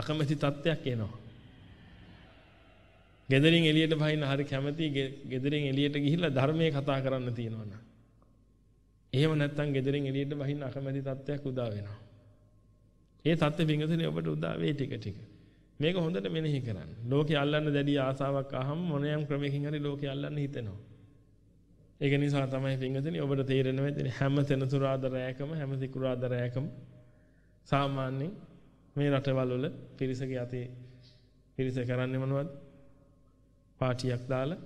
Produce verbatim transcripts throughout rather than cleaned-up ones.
අකමැති තත්ත්වයක් එනවා. ගෙදරින් එළියට බහින්න හරි කැමති ගෙදරින් එළියට ගිහිල්ලා ධර්මයේ කතා කරන්න තියෙනවා නම්. එහෙම නැත්නම් ගෙදරින් එළියට බහින්න අකමැති තත්ත්වයක් උදා වෙනවා. ඒ තත්ත්වෙ පිංගුතුනේ ඔබට උදා වේ ටික ටික. මේක හොඳට මෙනෙහි කරන්න. ලෝකේ අල්ලන්න දැඩි ආසාවක් ආවම මොනියම් ක්‍රමයකින් හරි ලෝකේ අල්ලන්න හිතෙනවා. ඒක නිසා තමයි පිංගුතුනේ ඔබට තේරෙන්නේ හැම සෙනසුරාදා රැයකම හැම සිකුරාදා රැයකම සාමාන්‍යයෙන් මේ රටවල් වල පිරිසගේ අතේ පිරිස කරන්නේ මොනවද? පාටියක් දාලා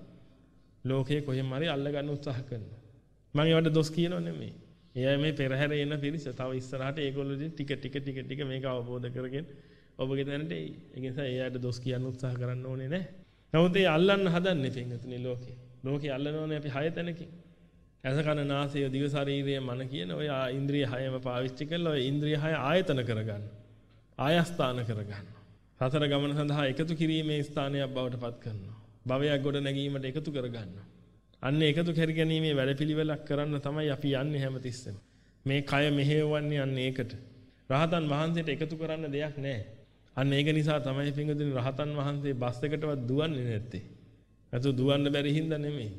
ලෝකේ කොහෙන් හරි අල්ල ගන්න උත්සාහ කරනවා. මම ඒවට දොස් කියනව නෙමෙයි. එයා මේ පෙරහැර එන පිරිස තව ඉස්සරහට ඒගොල්ලෝ ටික ටික ටික ටික මේක අවබෝධ කරගෙන ඔබගේ දැනට ඒ නිසා එයාට දොස් කියන්න උත්සාහ කරන්න ඕනේ නැහැ. නමුත් ඒ අල්ලන්න හදන්නේ පින්වතුනි ලෝකේ. ලෝකේ අල්ලනෝනේ අපි හය තැනකින්. ඇස කන නාසය දිව ශරීරය මන කියන ඔය ඉන්ද්‍රිය හයම පාවිච්චි කරලා ඔය ඉන්ද්‍රිය හය ආයතන කරගන්න. ආයස්ථාන කරගන්න. සතර ගමන සඳහා එකතු කිරීමේ ස්ථානයක් බවට පත් කරනවා. භවයක් ගොඩ නැගීමට එකතු කරගන්නවා. අන්න එකතු කර ගැනීමේ වැඩපිළිවෙලක් කරන්න තමයි අපි යන්නේ හැමතිස්සෙම. මේ කය මෙහෙවන්නේ අන්න ඒකට. රහතන් වහන්සේට එකතු කරන්න දෙයක් නැහැ. අන්න ඒක නිසා තමයි පින්වතුනි රහතන් වහන්සේ බස් එකටවත් දුවන්නේ නැත්තේ. නැතු දුවන්න බැරි හින්දා නෙමෙයි.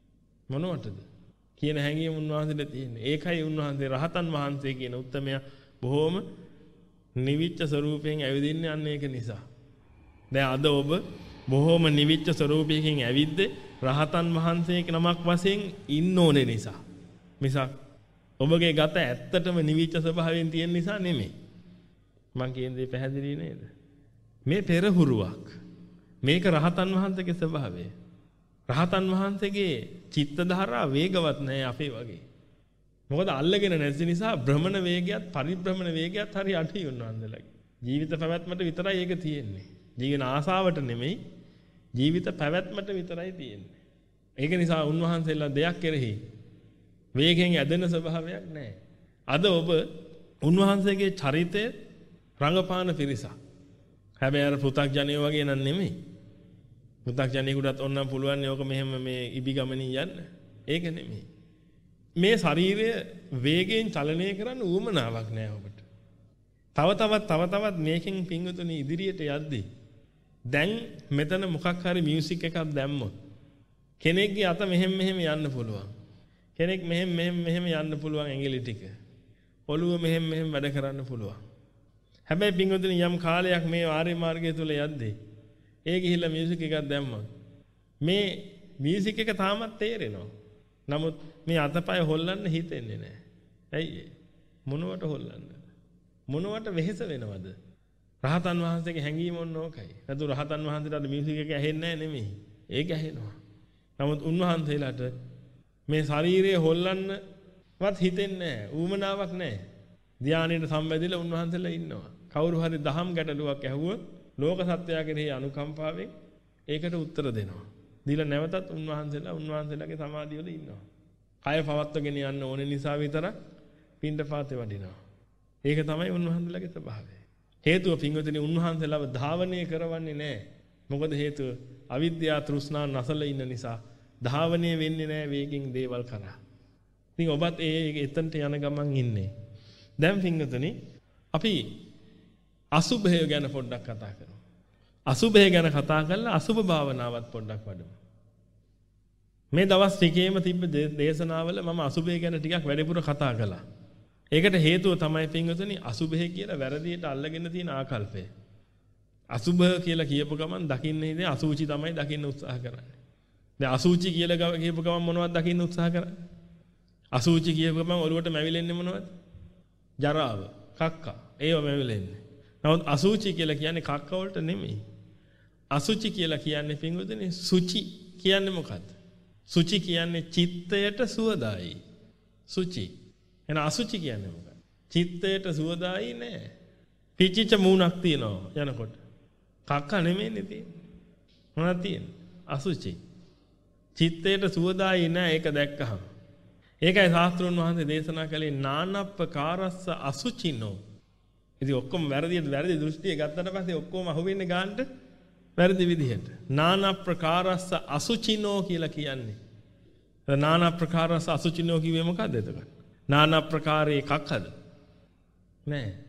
මොනවටද? කියන හැඟීම උන්වහන්සේට තියෙන්නේ. ඒකයි උන්වහන්සේ රහතන් වහන්සේ කියන උත්තමයා බොහොම නිවිච්ච ස්වරූපයෙන් ඇවිදින්නේ අන්න ඒක නිසා. දැන් අද ඔබ බොහොම නිවිච්ච ස්වරූපයකින් ඇවිද්දේ රහතන් වහන්සේ නමක් වශයෙන් ඉන්න ඕනේ නිසා. මිසක් ඔබගේ ගත ඇත්තටම නිවිච්ච ස්වභාවයෙන් තියෙන නිසා නෙමෙයි. මං කියන දේ පැහැදිලි නේද? මේ පෙරහුරුවක්. මේක රහතන් වහන්සේගේ ස්වභාවය. රහතන් වහන්සේගේ චිත්ත ධාරා වේගවත් නැහැ අපේ වගේ. මොකද අල්ලගෙන නැති නිසා භ්‍රමණ වේගයත් පරිභ්‍රමණ වේගයත් හරි අඩුයි උන්වහන්සේලාගේ. ජීවිත පැවැත්මට විතරයි ඒක තියෙන්නේ. ජීවන ආසාවට නෙමෙයි ජීවිත පැවැත්මට විතරයි තියෙන්නේ. ඒක නිසා උන්වහන්සේලා දෙයක් කෙරෙහි වේගෙන් ඇදෙන ස්වභාවයක් නැහැ. අද ඔබ උන්වහන්සේගේ චරිතය රංගපාන පිරිසක්. හැබැයි අර පෘථග්ජනයෝ වගේ නන් නෙමෙයි. පෘථග්ජනයෙකුටත් ඕනනම් පුළුවන් නේ ඔක මෙහෙම මේ ඉබි ගමනින් යන්න. ඒක නෙමෙයි. මේ ශරීරය වේගයෙන් චලනය කරන්න උවමනාවක් නැහැ ඔබට. තව තවත් තව තවත් මේකෙන් පිංගුතුනි ඉදිරියට යද්දී දැන් මෙතන මොකක් හරි මියුසික් එකක් දැම්මොත් කෙනෙක්ගේ අත මෙහෙම මෙහෙම යන්න පුළුවන්. කෙනෙක් මෙහෙම මෙහෙම මෙහෙම යන්න පුළුවන් ඇඟිලි ටික. ඔළුව මෙහෙම මෙහෙම වැඩ කරන්න පුළුවන්. හැබැයි පිංගුතුනි යම් කාලයක් මේ ආර්ය මාර්ගය තුල යද්දී ඒ ගිහිල්ලා මියුසික් එකක් දැම්මොත් මේ මියුසික් එක තාමත් තේරෙනවා. නමුත් මේ අතපය හොල්ලන්න හිතෙන්නේ නැහැ. ඇයි මොනවට හොල්ලන්නද? මොනවට වෙහෙස වෙනවද? රහතන් වහන්සේගේ හැඟීම ඕන ඕකයි. නැතු රහතන් වහන්සේට මියුසික් එක ඇහෙන්නේ නැහැ නෙමෙයි. ඒක ඇහෙනවා. නමුත් උන්වහන්සේලාට මේ ශරීරය හොල්ලන්නවත් හිතෙන්නේ නැහැ. ඌමනාවක් නැහැ. ධානයට සම්බැඳිලා උන්වහන්සේලා ඉන්නවා. කවුරු හරි දහම් ගැටලුවක් ඇහුවොත් ලෝක සත්‍යය කෙරෙහි අනුකම්පාවෙන් ඒකට උත්තර දෙනවා. දීලා නැවතත් උන්වහන්සේලා උන්වහන්සේලාගේ සමාධිය වල ඉන්නවා. කය පවත්වගෙන යන්න ඕනේ නිසා විතරක් පින්ඩපාතේ වඩිනවා. ඒක තමයි උන්වහන්සේලාගේ ස්වභාවය. හේතුව පින්වතුනි උන්වහන්සේලාව ධාවනය කරවන්නේ නැහැ. මොකද හේතුව අවිද්‍යාව තෘෂ්ණා නැසල ඉන්න නිසා ධාවනය වෙන්නේ නැහැ වේගින් දේවල් කරා. ඉතින් ඔබත් ඒ එතනට යන ගමන් ඉන්නේ. දැන් පින්වතුනි අපි අසුභය ගැන පොඩ්ඩක් කතා කරමු. අසුභය ගැන කතා කරලා අසුභ භාවනාවත් පොඩ්ඩක් වඩමු. මේ දවස් ටිකේම තිබ්බ දේශනාවල මම අසුභය ගැන ටිකක් වැඩිපුර කතා කළා. ඒකට හේතුව තමයි පින්වතුනි අසුභය කියලා වැරදියට අල්ලගෙන තියෙන ආකල්පය. අසුභ කියලා කියපු ගමන් දකින්න ඉතින් අසුචි තමයි දකින්න උත්සාහ කරන්නේ. දැන් අසුචි කියලා කියපු ගමන් මොනවද දකින්න උත්සාහ කරන්නේ? අසුචි කියපු ගමන් ඔළුවට මැවිලෙන්නේ මොනවද? ජරාව, කක්ක. ඒව මැවිලෙන්නේ. නමුත් අසුචි කියලා කියන්නේ කක්ක වලට නෙමෙයි. අසුචි කියලා කියන්නේ පින්වතුනි සුචි කියන්නේ මොකද්ද? සුචි කියන්නේ චිත්තයට සුවදායි. සුචි. එන අසුචි කියන්නේ මොකක්ද? චිත්තයට සුවදායි නෑ. පිච්චිච්ච මූණක් තියෙනවා යනකොට. කක්ක නෙමෙයිනේ තියෙන්නේ. මොනවද තියෙන්නේ? අසුචි. චිත්තයට සුවදායි නෑ ඒක දැක්කහම. ඒකයි ශාස්ත්‍රඥ වහන්සේ දේශනා කළේ නානප්පකාරස්ස අසුචිනෝ. ඉතින් ඔක්කොම වැරදියට වැරදි දෘෂ්ටිය ගත්තට පස්සේ ඔක්කොම අහුවෙන්නේ ගන්නට වැරදි විදිහට. නානා ප්‍රකාරස්ස අසුචිනෝ කියලා කියන්නේ. නානා ප්‍රකාරස්ස අසුචිනෝ කිව්වේ මොකද්ද එතකොට? නානා ප්‍රකාරයේ කක්කද? නෑ.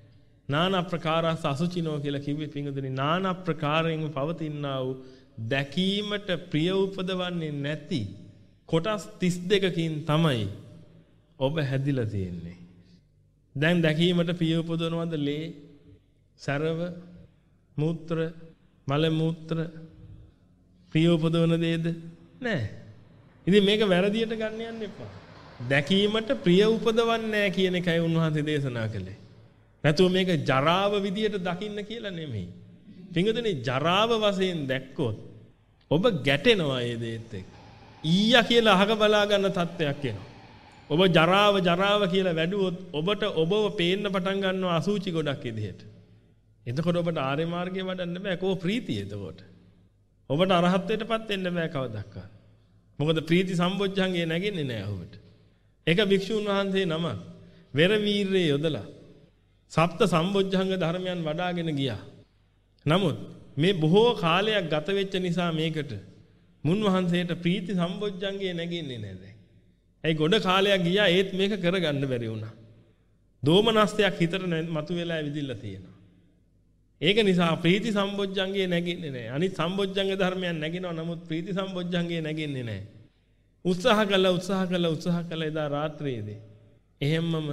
නානා ප්‍රකාරස් අසුචිනෝ කියලා කිව්වේ පිංගුතුනි නානා ප්‍රකාරයෙන් පවතිනා වූ දැකීමට ප්‍රිය උපදවන්නේ නැති කොටස් තිස් දෙකකින් තමයි ඔබ හැදිලා තියෙන්නේ. දැන් දැකීමට ප්‍රිය උපදවනවද ලේ, සරව, මූත්‍ර, මල මූත්‍ර ප්‍රිය උපදවන දේද? නැහැ. ඉතින් මේක වැරදියට ගන්න යන්න එපා. දැකීමට ප්‍රිය උපදවන්නේ නැහැ කියන එකයි උන්වහන්සේ දේශනා කළේ. නැතුව මේක ජරාව විදියට දකින්න කියලා නෙමෙයි. පිංගුතුනි ජරාව වශයෙන් දැක්කොත් ඔබ ගැටෙනවා ඒ දේත් එක්ක. ඊයා කියලා අහක බලා ගන්න තත්ත්වයක් එනවා. ඔබ ජරාව ජරාව කියලා වැඩුවොත් ඔබට ඔබව පේන්න පටන් ගන්නවා අසුචි ගොඩක් විදියට. එතකොට ඔබට ආර්ය මාර්ගය වඩන්න බෑ. කෝ ප්‍රීතිය එතකොට. ඔබට අරහත්ත්වයටපත් වෙන්න බෑ කවදාවත්. මොකද ප්‍රීති සම්බොජ්ජංගේ නැගෙන්නේ නෑ ඔබට. ඒක භික්ෂුන් වහන්සේ නම වෙර වීරයේ යොදලා සප්ත සම්බොජ්ජංග ධර්මයන් වඩාගෙන ගියා. නමුත් මේ බොහෝ කාලයක් ගත වෙච්ච නිසා මේකට මුන්වහන්සේට ප්‍රීති සම්බොජ්ජංගේ නැගෙන්නේ නෑ දැන්. ඒ ගොඩ කාලයක් ගියා ඒත් මේක කරගන්න බැරි වුණා. දෝමනස්තයක් හිතට මතුවෙලා ඇවිදින්න තියෙනවා. ඒක නිසා ප්‍රීති සම්බොජ්ජංගේ නැගෙන්නේ නෑ. අනිත් සම්බොජ්ජංග ධර්මයන් නැගෙනවා නමුත් ප්‍රීති සම්බොජ්ජංගේ නැගෙන්නේ නෑ. උත්සාහ කළා උත්සාහ කළා උත්සාහ කළා එදා රාත්‍රියේදී. එහෙම්මම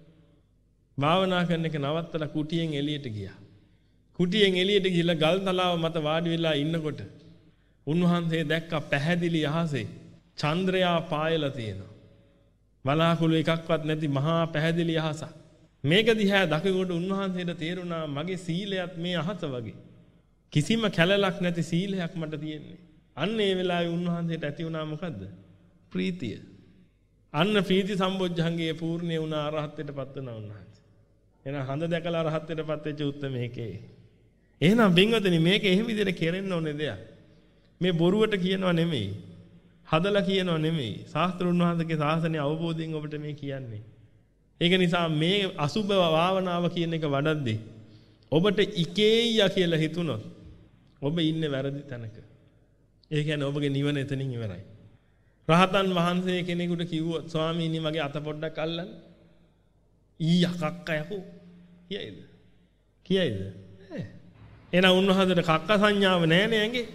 භාවනා කරන එක නවත්තලා කුටියෙන් එළියට ගියා. කුටියෙන් එළියට ගිහිල්ලා ගල් තලාව මත වාඩි වෙලා ඉන්නකොට උන්වහන්සේ දැක්ක පැහැදිලි අහසේ චන්ද්‍රයා පායලා තියෙනවා. වලාකුළු එකක්වත් නැති මහා පැහැදිලි අහසක්. මේක දිහා දකිනකොට උන්වහන්සේට තේරුණා මගේ සීලයත් මේ අහස වගේ. කිසිම කැලලක් නැති සීලයක් මට තියෙන්නේ. අන්න ඒ වෙලාවේ උන්වහන්සේට ඇති වුණා මොකද්ද? ප්‍රීතිය. අන්න ප්‍රීති සම්බොජ්ජංගයේ පූර්ණේ වුණා අරහත්ත්වයටපත් වුණා උන්වහන්සේ. එහෙනම් හඳ දැකලා අරහත්ත්වයටපත් වෙච්ච උත්මේකේ. එහෙනම් බින්වතුනි මේක එහෙම විදිහට කෙරෙන්න ඕනේ දෙයක්. මේ බොරුවට කියනවා නෙමෙයි. හදලා කියනවා නෙමෙයි. ශාස්ත්‍රුන් වහන්සේගේ ශාසනය අවබෝධයෙන් ඔබට මේ කියන්නේ. ඒක නිසා මේ අසුබ භාවනාව කියන එක වඩද්දී ඔබට ඉකේයියා කියලා හිතුනොත් ඔබ ඉන්නේ වැරදි තැනක. ඒ කියන්නේ ඔබගේ නිවන එතනින් ඉවරයි. රහතන් වහන්සේ කෙනෙකුට කිව්වොත් ස්වාමීනි මගේ අත පොඩ්ඩක් අල්ලන්න. ඊයා කක්ක යකෝ. කියයිද? කියයිද? නෑ. එහෙනම් උන්වහන්සේට කක්ක සංඥාව නෑ නේ ඇඟේ.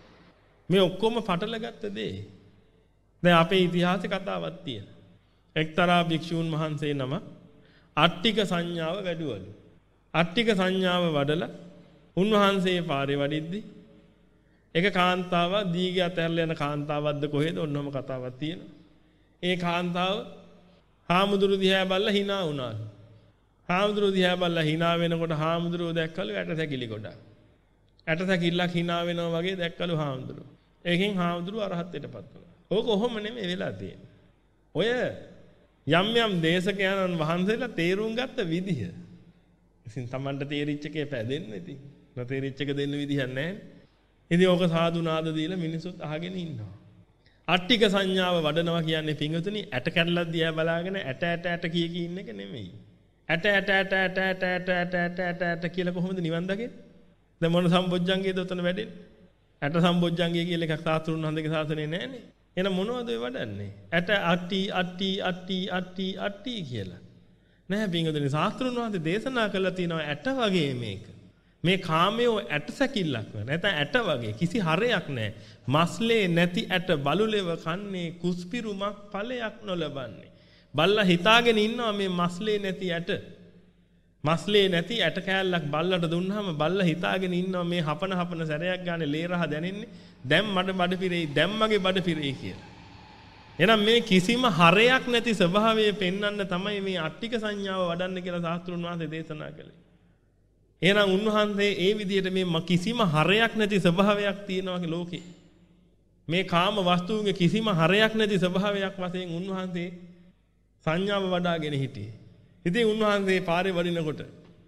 මේ ඔක්කොම පටලගත්ත දේ. දැන් අපේ ඉතිහාසෙ කතාවක් තියෙනවා. එක්තරා භික්ෂූන් වහන්සේ නම අට්ටික සංඥාව වැඩුවලු. අට්ටික සංඥාව වඩලා උන්වහන්සේ පාරේ වඩිද්දි එක කාන්තාවක් දීගේ අතහැරලා යන කාන්තාවක්ද කොහෙද ඔන්නම කතාවක් තියෙනවා. ඒ කාන්තාව හාමුදුරු දිහා බැලලා hina වුණාලු. හාමුදුරු දිහා බැලලා hina වෙනකොට හාමුදුරුවෝ දැක්කලු ඇට සැකිලි ගොඩක්. ඇට සැකිල්ලක් hina වෙනවා වගේ දැක්කලු හාමුදුරුවෝ. ඒකෙන් හාමුදුරුවෝ අරහත්ත්වයටපත් වුණා. ඕක ඔහොම නෙමෙයි වෙලා තියෙන්නේ. ඔය යම් යම් දේශකයන්න් වහන්සේලා තේරුම් ගත්ත විදිහ. ඉතින් Tamanට තේරිච්ච එකේ පැදෙන්නේ ඉතින්. නොතේරිච්ච එක දෙන්න විදිහක් නැහැ. ඉතින් ඕක සාදු නාද දීලා මිනිස්සුත් අහගෙන ඉන්නවා. අට්ටික සංඥාව වඩනවා කියන්නේ පිංගුතුනි ඇට කැඩලක් දිහා බලාගෙන ඇට ඇට ඇට කිය කී ඉන්න එක නෙමෙයි. ඇට ඇට ඇට ඇට ඇට ඇට ඇට ඇට ඇට ඇට කියලා කොහොමද නිවන් දකින්නේ? දැන් මොන සම්බොජ්ජංගයේද උතන වැඩෙන්නේ? ඇට සම්බොජ්ජංගය කියලා එකක් සාස්ත්‍රුන් වහන්සේගේ ශාසනයේ නැහැනේ. එහෙනම් මොනවද ඔය වඩන්නේ? ඇට අට්ටි අට්ටි අට්ටි අට්ටි අට්ටි කියලා. නැහැ පිංගුතුනි ශාස්ත්‍රුන් වහන්සේ දේශනා කළා තියෙනවා ඇට වගේ මේක. මේ කාමයේ ඇට සැකිල්ලක් නේ. නැත්නම් ඇට වගේ කිසි හරයක් නැහැ. මස්ලේ නැති ඇට බලුලෙව කන්නේ කුස්පිරුමක් ඵලයක් නොලබන්නේ. බල්ලා හිතාගෙන ඉන්නවා මේ මස්ලේ නැති ඇට. මස්ලේ නැති ඇට කෑල්ලක් බල්ලට දුන්නාම බල්ලා හිතාගෙන ඉන්නවා මේ හපන හපන සැරයක් ගානේ ලේ රහ දැනෙන්නේ. දැන් මඩ බඩ පිරෙයි දැන් මගේ බඩ පිරෙයි කියලා. එහෙනම් මේ කිසිම හරයක් නැති ස්වභාවය පෙන්වන්න තමයි මේ අට්ටික සංඥාව වඩන්න කියලා ශාස්ත්‍රුන් වහන්සේ දේශනා කළේ. එහෙනම් උන්වහන්සේ ඒ විදිහට මේ කිසිම හරයක් නැති ස්වභාවයක් තියෙනවා ලෝකේ. මේ කාම වස්තුන්ගේ කිසිම හරයක් නැති ස්වභාවයක් වශයෙන් උන්වහන්සේ සංඥාව වඩාගෙන හිටියේ. ඉතින් උන්වහන්සේ පාරේ වඩිනකොට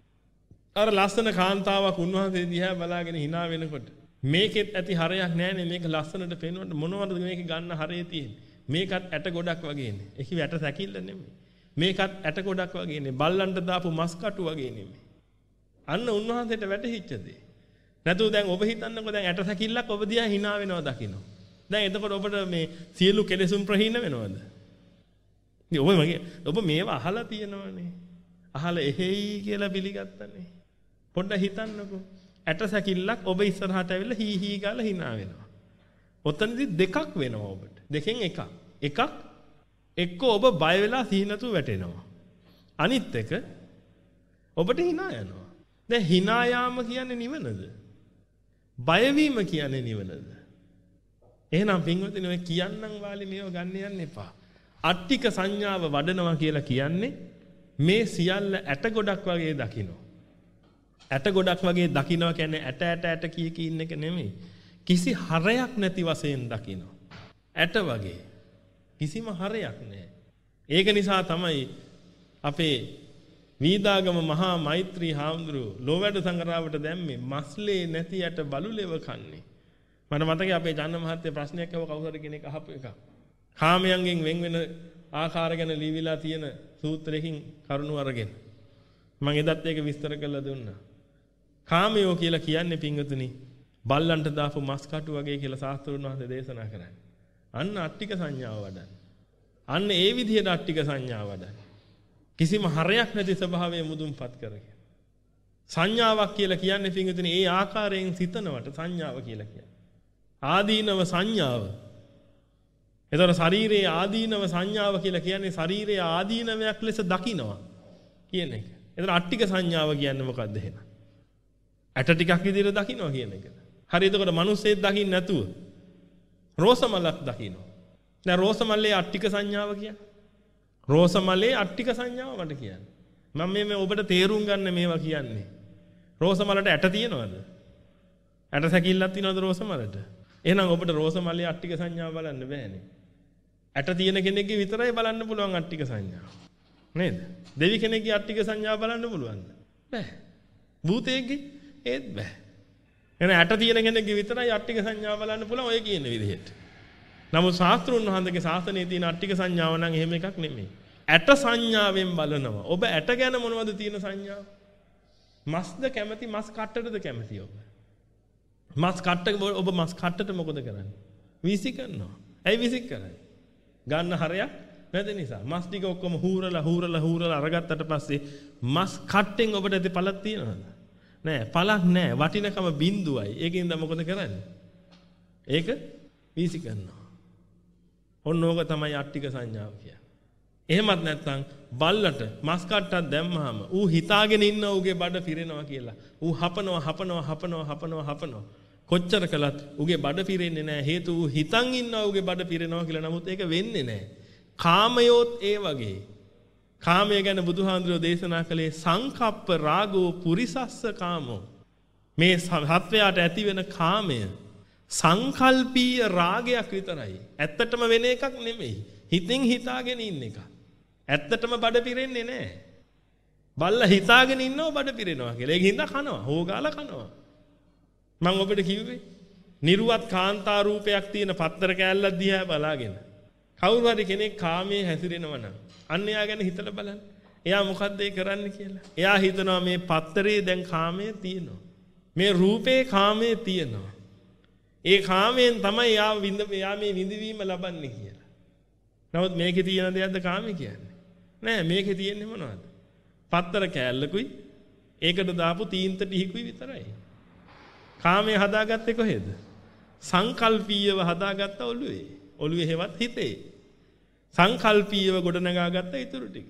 අර ලස්සන කාන්තාවක් උන්වහන්සේ දිහා බලාගෙන hina වෙනකොට මේකෙත් ඇති හරයක් නැහැනේ මේක ලස්සනට පේනකොට මොනවද මේක ගන්න හරේ තියෙන්නේ? මේකත් ඇට ගොඩක් වගේනේ. ඒක ඇට සැකිල්ල නෙමෙයි. මේකත් ඇට ගොඩක් වගේනේ. බල්ලන්ට දාපු මස් කටු වගේ නෙමෙයි. අන්න උන්වහන්සේට වැටහිච්ච දේ. නැතු දැන් ඔබ හිතන්නකෝ දැන් ඇට සැකිල්ලක් ඔබ දිහා hina වෙනවා දකින්න. දැන් එතකොට ඔබට මේ සියලු කෙලෙසුම් ප්‍රහීන වෙනවද? ඔබ මගේ ඔබ මේවා අහලා තියෙනවනේ. අහලා එහෙයි කියලා පිළිගත්තනේ. පොඩ්ඩක් හිතන්නකෝ. ඇට සැකිල්ලක් ඔබ ඉස්සරහට ඇවිල්ලා හී හී ගාලා hina වෙනවා. ඔතනදි දෙකක් වෙනවා ඔබට. දෙකෙන් එකක්. එකක් එක්ක ඔබ බය වෙලා සිහිනතු වැටෙනවා. අනිත් එක ඔබට hina යනවා. දැන් hina යාම කියන්නේ නිවනද? බය වීම කියන්නේ නිවනද? එහෙනම් පින්වතුනි ඔය කියන්නම් වාලේ මේව ගන්න යන්න එපා. අට්ටික සංඥාව වඩනවා කියලා කියන්නේ මේ සියල්ල ඇට ගොඩක් වගේ දකින්න. ඇට ගොඩක් වගේ දකින්නවා කියන්නේ ඇට ඇට ඇට කී කී ඉන්න එක නෙමෙයි. කිසි හරයක් නැති වශයෙන් දකින්න. ඇට වගේ. කිසිම හරයක් නැහැ. ඒක නිසා තමයි අපේ වීදාගම මහා මෛත්‍රී හාමුදුරුවෝ ලෝවැඩ සංගරාවට දැම්මේ මස්ලේ නැති ඇට බලුලෙව කන්නේ. මට මතකයි අපේ ජන්න මහත්තයා ප්‍රශ්නයක් අහුව කවුරු හරි කෙනෙක් අහපු එක. කාමයන්ගෙන් වෙන් වෙන ආකාර ගැන ලියවිලා තියෙන සූත්‍රයකින් කරුණු අරගෙන මම එදත් ඒක විස්තර කරලා දුන්නා. කාමයෝ කියලා කියන්නේ පින්වතුනි බල්ලන්ට දාපු මස් කටු වගේ කියලා ශාස්ත්‍රඥ වහන්සේ දේශනා කරන්නේ. අන්න අට්ටික සංඥාව වඩන්න. අන්න ඒ විදිහට අට්ටික සංඥාව වඩන්න. කිසිම හරයක් නැති ස්වභාවය මුදුන්පත් කරගෙන. සංඥාවක් කියලා කියන්නේ පින්වතුනි ඒ ආකාරයෙන් සිතනවට සංඥාව කියලා කියන්නේ. ආදීනව සංඥාව. එතකොට ශරීරයේ ආදීනව සංඥාව කියලා කියන්නේ ශරීරයේ ආදීනවයක් ලෙස දකිනවා කියන එක. එතකොට අට්ටික සංඥාව කියන්නේ මොකක්ද එහෙනම්? ඇට ටිකක් විදිහට දකිනවා කියන එක. හරි එතකොට මිනිස්සෙක් දකින්න නැතුව රෝස මලක් දකිනවා. දැන් රෝස මල්ලේ අට්ටික සංඥාව කියන්නේ. රෝස මලේ අට්ටික සංඥාව මට කියන්නේ. මම මේ මේ ඔබට තේරුම් ගන්න මේවා කියන්නේ. රෝස මලට ඇට තියෙනවද? ඇට සැකිල්ලක් තියෙනවද රෝස මලට? එහෙනම් ඔබට රෝස මලේ අට්ටික සංඥාව බලන්න බෑනේ. ඇට තියෙන කෙනෙක්ගේ විතරයි බලන්න පුළුවන් අට්ටික සංඥාව. නේද? දෙවි කෙනෙක්ගේ අට්ටික සංඥාව බලන්න පුළුවන්ද? බෑ. භූතයෙක්ගේ ඒත් බෑ. එහෙනම් ඇට තියෙන කෙනෙක්ගේ විතරයි අට්ටික සංඥාව බලන්න පුළුවන් ඔය කියන විදිහට. නමුත් ශාස්ත්‍රුන් වහන්සේගේ ශාසනයේ තියෙන අට්ටික සංඥාව නම් එහෙම එකක් නෙමෙයි. ඇට සංඥාවෙන් බලනවා. ඔබ ඇට ගැන මොනවද තියෙන සංඥාව? මස්ද කැමති මස් කට්ටටද කැමති ඔබ? මස් කට්ට ඔබ මස් කට්ටට මොකද කරන්නේ? වීසි කරනවා. ඇයි වීසි කරන්නේ? ගන්න හරයක් නැති නිසා. මස් ටික ඔක්කොම හූරලා හූරලා හූරලා අරගත්තට පස්සේ මස් කට්ටෙන් ඔබට ඇති පළක් තියෙනවද? නෑ පළක් නෑ. වටිනකම බිඳුවයි. ඒකෙන්ද මොකද කරන්නේ? ඒක වීසි කරනවා. ඔන්න ඕක තමයි අට්ටික සංඥාව කියන්නේ. එහෙමත් නැත්නම් බල්ලට මස් කට්ටක් දැම්මහම ඌ හිතාගෙන ඉන්න ඌගේ බඩ පිරෙනවා කියලා. ඌ හපනවා හපනවා හපනවා හපනවා හපනවා. කොච්චර කළත් ඌගේ බඩ පිරෙන්නේ නැහැ. හේතුව ඌ හිතන් ඉන්නවා ඌගේ බඩ පිරෙනවා කියලා. නමුත් ඒක වෙන්නේ නැහැ. කාමයෝත් ඒ වගේ. කාමය ගැන බුදුහාඳුරෝ දේශනා කළේ සංකප්ප රාගෝ පුරිසස්ස කාමෝ. මේ සත්වයාට ඇති වෙන කාමය සංකල්පීය රාගයක් විතරයි. ඇත්තටම වෙන එකක් නෙමෙයි. හිතින් හිතාගෙන ඉන්න එක. ඇත්තටම බඩ පිරෙන්නේ නැහැ. බල්ලා හිතාගෙන ඉන්නව බඩ පිරෙනවා කියලා. ඒක හින්දා කනවා. හොගාලා කනවා. මම ඔබට කිව්වේ නිර්වත් කාන්තා රූපයක් තියෙන පත්තර කෑල්ලක් දිහා බලාගෙන කවුරු හරි කෙනෙක් කාමයේ හැසිරෙනවා නම් අන්න එයා ගැන හිතලා බලන්න. එයා මොකද්ද ඒ කරන්නේ කියලා. එයා හිතනවා මේ පත්තරේ දැන් කාමයේ තියෙනවා. මේ රූපේ කාමයේ තියෙනවා. ඒ කාමයෙන් තමයි යා විඳ යා මේ විඳවීම ලබන්නේ කියලා. නමුත් මේකේ තියෙන දෙයක්ද කාමයේ කියන්නේ? නෑ මේකේ තියෙන්නේ මොනවද? පත්තර කෑල්ලකුයි ඒකට දාපු තීන්ත ටිකකුයි විතරයි. කාමයේ හදාගත්තේ කොහෙද? සංකල්පීයව හදාගත්ත ඔළුවේ. ඔළුවේ හේවත් හිතේ. සංකල්පීයව ගොඩනගාගත්ත ඊටු ටික.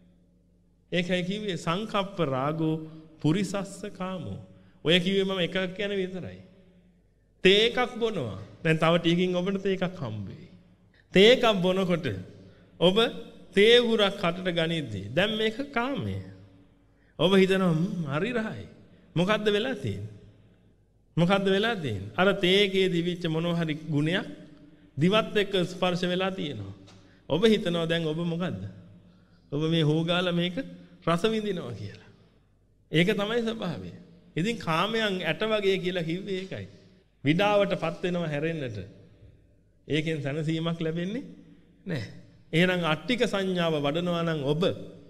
ඒකයි කිව්වේ සංකප්ප රාගෝ පුරිසස්ස කාමෝ. ඔය කිව්වේ මම එකක් කියන විතරයි. තේ එකක් බොනවා. දැන් තව ටිකකින් ඔබට තේ එකක් හම්බ වෙයි. තේ එකක් බොනකොට ඔබ තේ උරක් කටට ගනිද්දී දැන් මේක කාමය. ඔබ හිතනවා හරි රහයි. මොකද්ද වෙලා තියෙන්නේ? මොකද්ද වෙලා තියෙන්නේ? අර තේ එකේ දිවිච්ච මොනවා හරි ගුණයක් දිවත් එක්ක ස්පර්ශ වෙලා තියෙනවා. ඔබ හිතනවා දැන් ඔබ මොකද්ද? ඔබ මේ හොගාලා මේක රස විඳිනවා කියලා. ඒක තමයි ස්වභාවය. ඉතින් කාමයන් ඇට වගේ කියලා කිව්වේ ඒකයි. විඩාවටපත් වෙනවා හැරෙන්නට. ඒකෙන් සැනසීමක් ලැබෙන්නේ නැහැ. එහෙනම් අට්ටික සංඥාව වඩනවා නම් ඔබ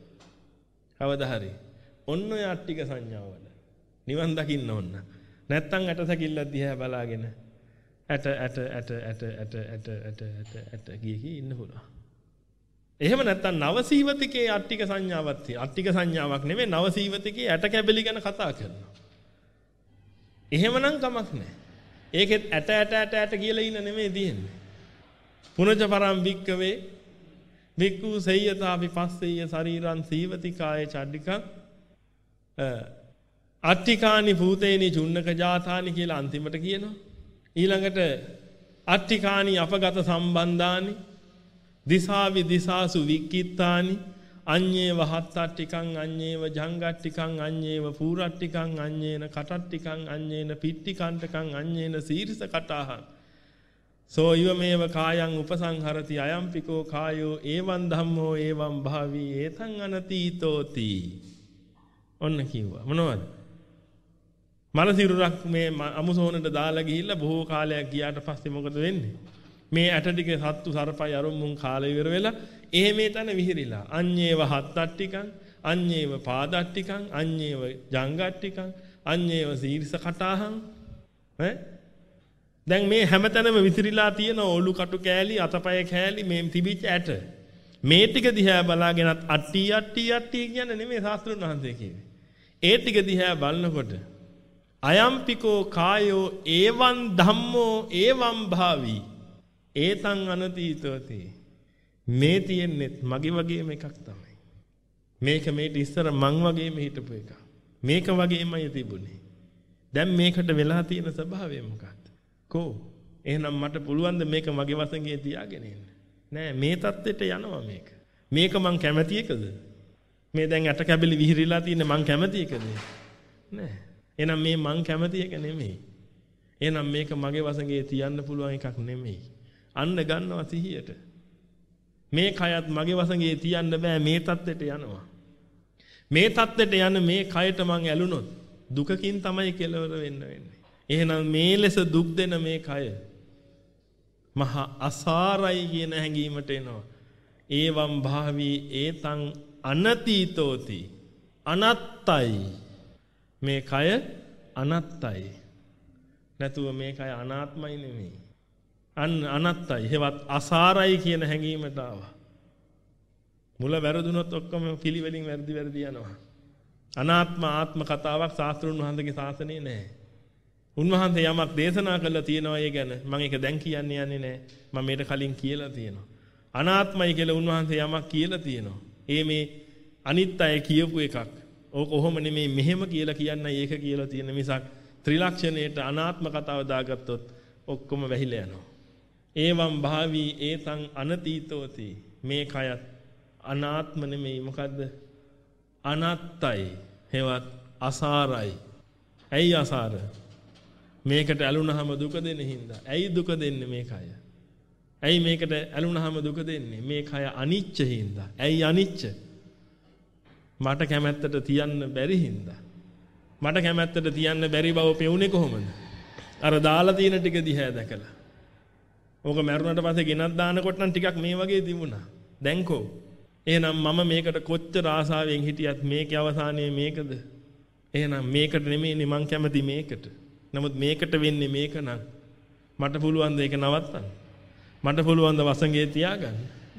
කවදා හරි ඔන්න ඔය අට්ටික සංඥාව වඩ නිවන් දකින්න ඕන. නැත්තම් ඇටසැකිල්ලක් දිහා බලාගෙන ඇට ඇට ඇට ඇට ඇට ඇට ඇට ඇට ඇට ගිය කී ඉන්න පුළුවන්. එහෙම නැත්නම් නවසීවතිකේ අට්ටික සංඥාවක් තියෙනවා. අට්ටික සංඥාවක් නෙමෙයි නවසීවතිකේ ඇට කැබලි ගැන කතා කරනවා. එහෙමනම් කමක් නැහැ. ඒකෙත් ඇට ඇට ඇට ඇට කියලා ඉන්න නෙමෙයි තියෙන්නේ. පුනජ පරම් වික්කවේ වික්කු සේයතාපි පස්සෙය ශරීරං සීවතිකායේ චඩ්ඩිකං අට්ටිකානි භූතේනි චුන්නක ජාතානි කියලා අන්තිමට කියනවා. ඊළඟට අට්ටිකානි අපගත සම්බන්ධානි දිසාවි දිසාසු වික්කිත්තානි අඤ්ඤේව හත්තට්ටිකං අඤ්ඤේව ජංගට්ටිකං අඤ්ඤේව පූරට්ටිකං අඤ්ඤේන කටට්ටිකං අඤ්ඤේන පිට්ටිකණ්ඨකං අඤ්ඤේන සීරිස කටාහං සෝ ඉවමේව කායං උපසංහරති අයම්පිකෝ කායෝ එවං ධම්මෝ එවං භාවී ඒතං අනතීතෝති. ඔන්න කිව්වා මොනවද? මලසිරුරක් මේ අමුසෝනට දාලා ගිහිල්ලා බොහෝ කාලයක් ගියාට පස්සේ මොකද වෙන්නේ? මේ ඇට ටික සත්තු සර්පයි අරුමුන් කාලය ඉවර වෙලා එහෙමේ තන විහිරිලා අඤ්ඤේව හත්තට්ටිකං අඤ්ඤේව පාදට්ටිකං අඤ්ඤේව ජංගට්ටිකං අඤ්ඤේව සීරිස කටාහං ඈ දැන් මේ හැමතැනම විසිරීලා තියෙන ඔලු කටු කෑලි අතපය කෑලි මේ තිබිච්ච ඇට මේ ටික දිහා බලාගෙනත් අට්ටි අට්ටි අට්ටි කියන්නේ නෙමෙයි ශාස්ත්‍රඥ වහන්සේ කිව්වේ. ඒ ටික දිහා බලනකොට අයම්පිකෝ කායෝ එවං ධම්මෝ එවං භාවී ඒතං අනතීතෝති. මේ තියෙන්නේ මගේ වගේම එකක් තමයි. මේක මේට ඉස්සර මං වගේම හිටපු එකක්. මේක වගේමයි තිබුණේ. දැන් මේකට වෙලා තියෙන ස්වභාවය මොකක්ද? කෝ එහෙනම් මට පුළුවන් ද මේක මගේ වශයෙන් තියාගෙන ඉන්න? නෑ මේ தත්ත්වයට යනවා මේක. මේක මං කැමති එකද? මේ දැන් අට කැබලි විහිරිලා තියෙන මං කැමති එකද? නෑ. එහෙනම් මේ මං කැමති එක නෙමෙයි. එහෙනම් මේක මගේ වශයෙන් තියන්න පුළුවන් එකක් නෙමෙයි. අන්න ගන්නවා සිහියට. මේ කයත් මගේ වශයෙන් තියන්න බෑ මේ தත්ත්වයට යනවා. මේ தත්ත්වයට යන මේ කයට මං ඇලුනොත් දුකකින් තමයි කෙලවර වෙන්න වෙන්නේ. එහෙනම් මේ ලෙස දුක් දෙන මේ කය මහා අසාරයි කියන හැඟීමට එනවා. ඒවම් භාවී ඒතං අනතීතෝති. අනත්තයි. මේ කය අනත්තයි. නැතුව මේ කය අනාත්මයි නෙමෙයි. අන් අනත්තයි. හෙවත් අසාරයි කියන හැඟීමට ආවා. මුල වැරදුනොත් ඔක්කොම පිළිවෙලින් වැරදි වැරදි යනවා. අනාත්ම ආත්ම කතාවක් ශාස්ත්‍රුන් වහන්සේගේ ශාසනයේ නැහැ. උන්වහන්සේ යමක් දේශනා කළා තියෙනවා ඒ ගැන මම ඒක දැන් කියන්නේ යන්නේ නැහැ. මම මේකට කලින් කියලා තියෙනවා. අනාත්මයි කියලා උන්වහන්සේ යමක් කියලා තියෙනවා. ඒ මේ අනිත්‍යය කියපු එකක්. ඕක කොහොම නෙමෙයි මෙහෙම කියලා කියන්නයි ඒක කියලා තියෙන මිසක් ත්‍රිලක්ෂණයට අනාත්ම කතාව දාගත්තොත් ඔක්කොම වැහිලා යනවා. ඒවම් භාවී ඒතං අනතීතෝති. මේ කයත් අනාත්ම නෙමෙයි මොකද්ද? අනත්තයි. හෙවත් අසාරයි. ඇයි අසාර? මේකට ඇලුනහම දුක දෙන හින්දා. ඇයි දුක දෙන්නේ මේ කය? ඇයි මේකට ඇලුනහම දුක දෙන්නේ? මේ කය අනිච්ච හින්දා. ඇයි අනිච්ච? මට කැමැත්තට තියන්න බැරි හින්දා. මට කැමැත්තට තියන්න බැරි බව පෙවුනේ කොහොමද? අර දාලා තියෙන ටික දිහා දැකලා. ඕක මරුණට පස්සේ ගෙනත් දානකොට නම් ටිකක් මේ වගේ තිබුණා. දැන් කො? එහෙනම් මම මේකට කොච්චර ආසාවෙන් හිටියත් මේකේ අවසානයේ මේකද? එහෙනම් මේකට නෙමෙයිනේ මං කැමති මේකට. නමුත් මේකට වෙන්නේ මේක නම් මට පුළුවන් ද ඒක නවත්තන්න? මට පුළුවන් ද වසඟේ තියාගන්න?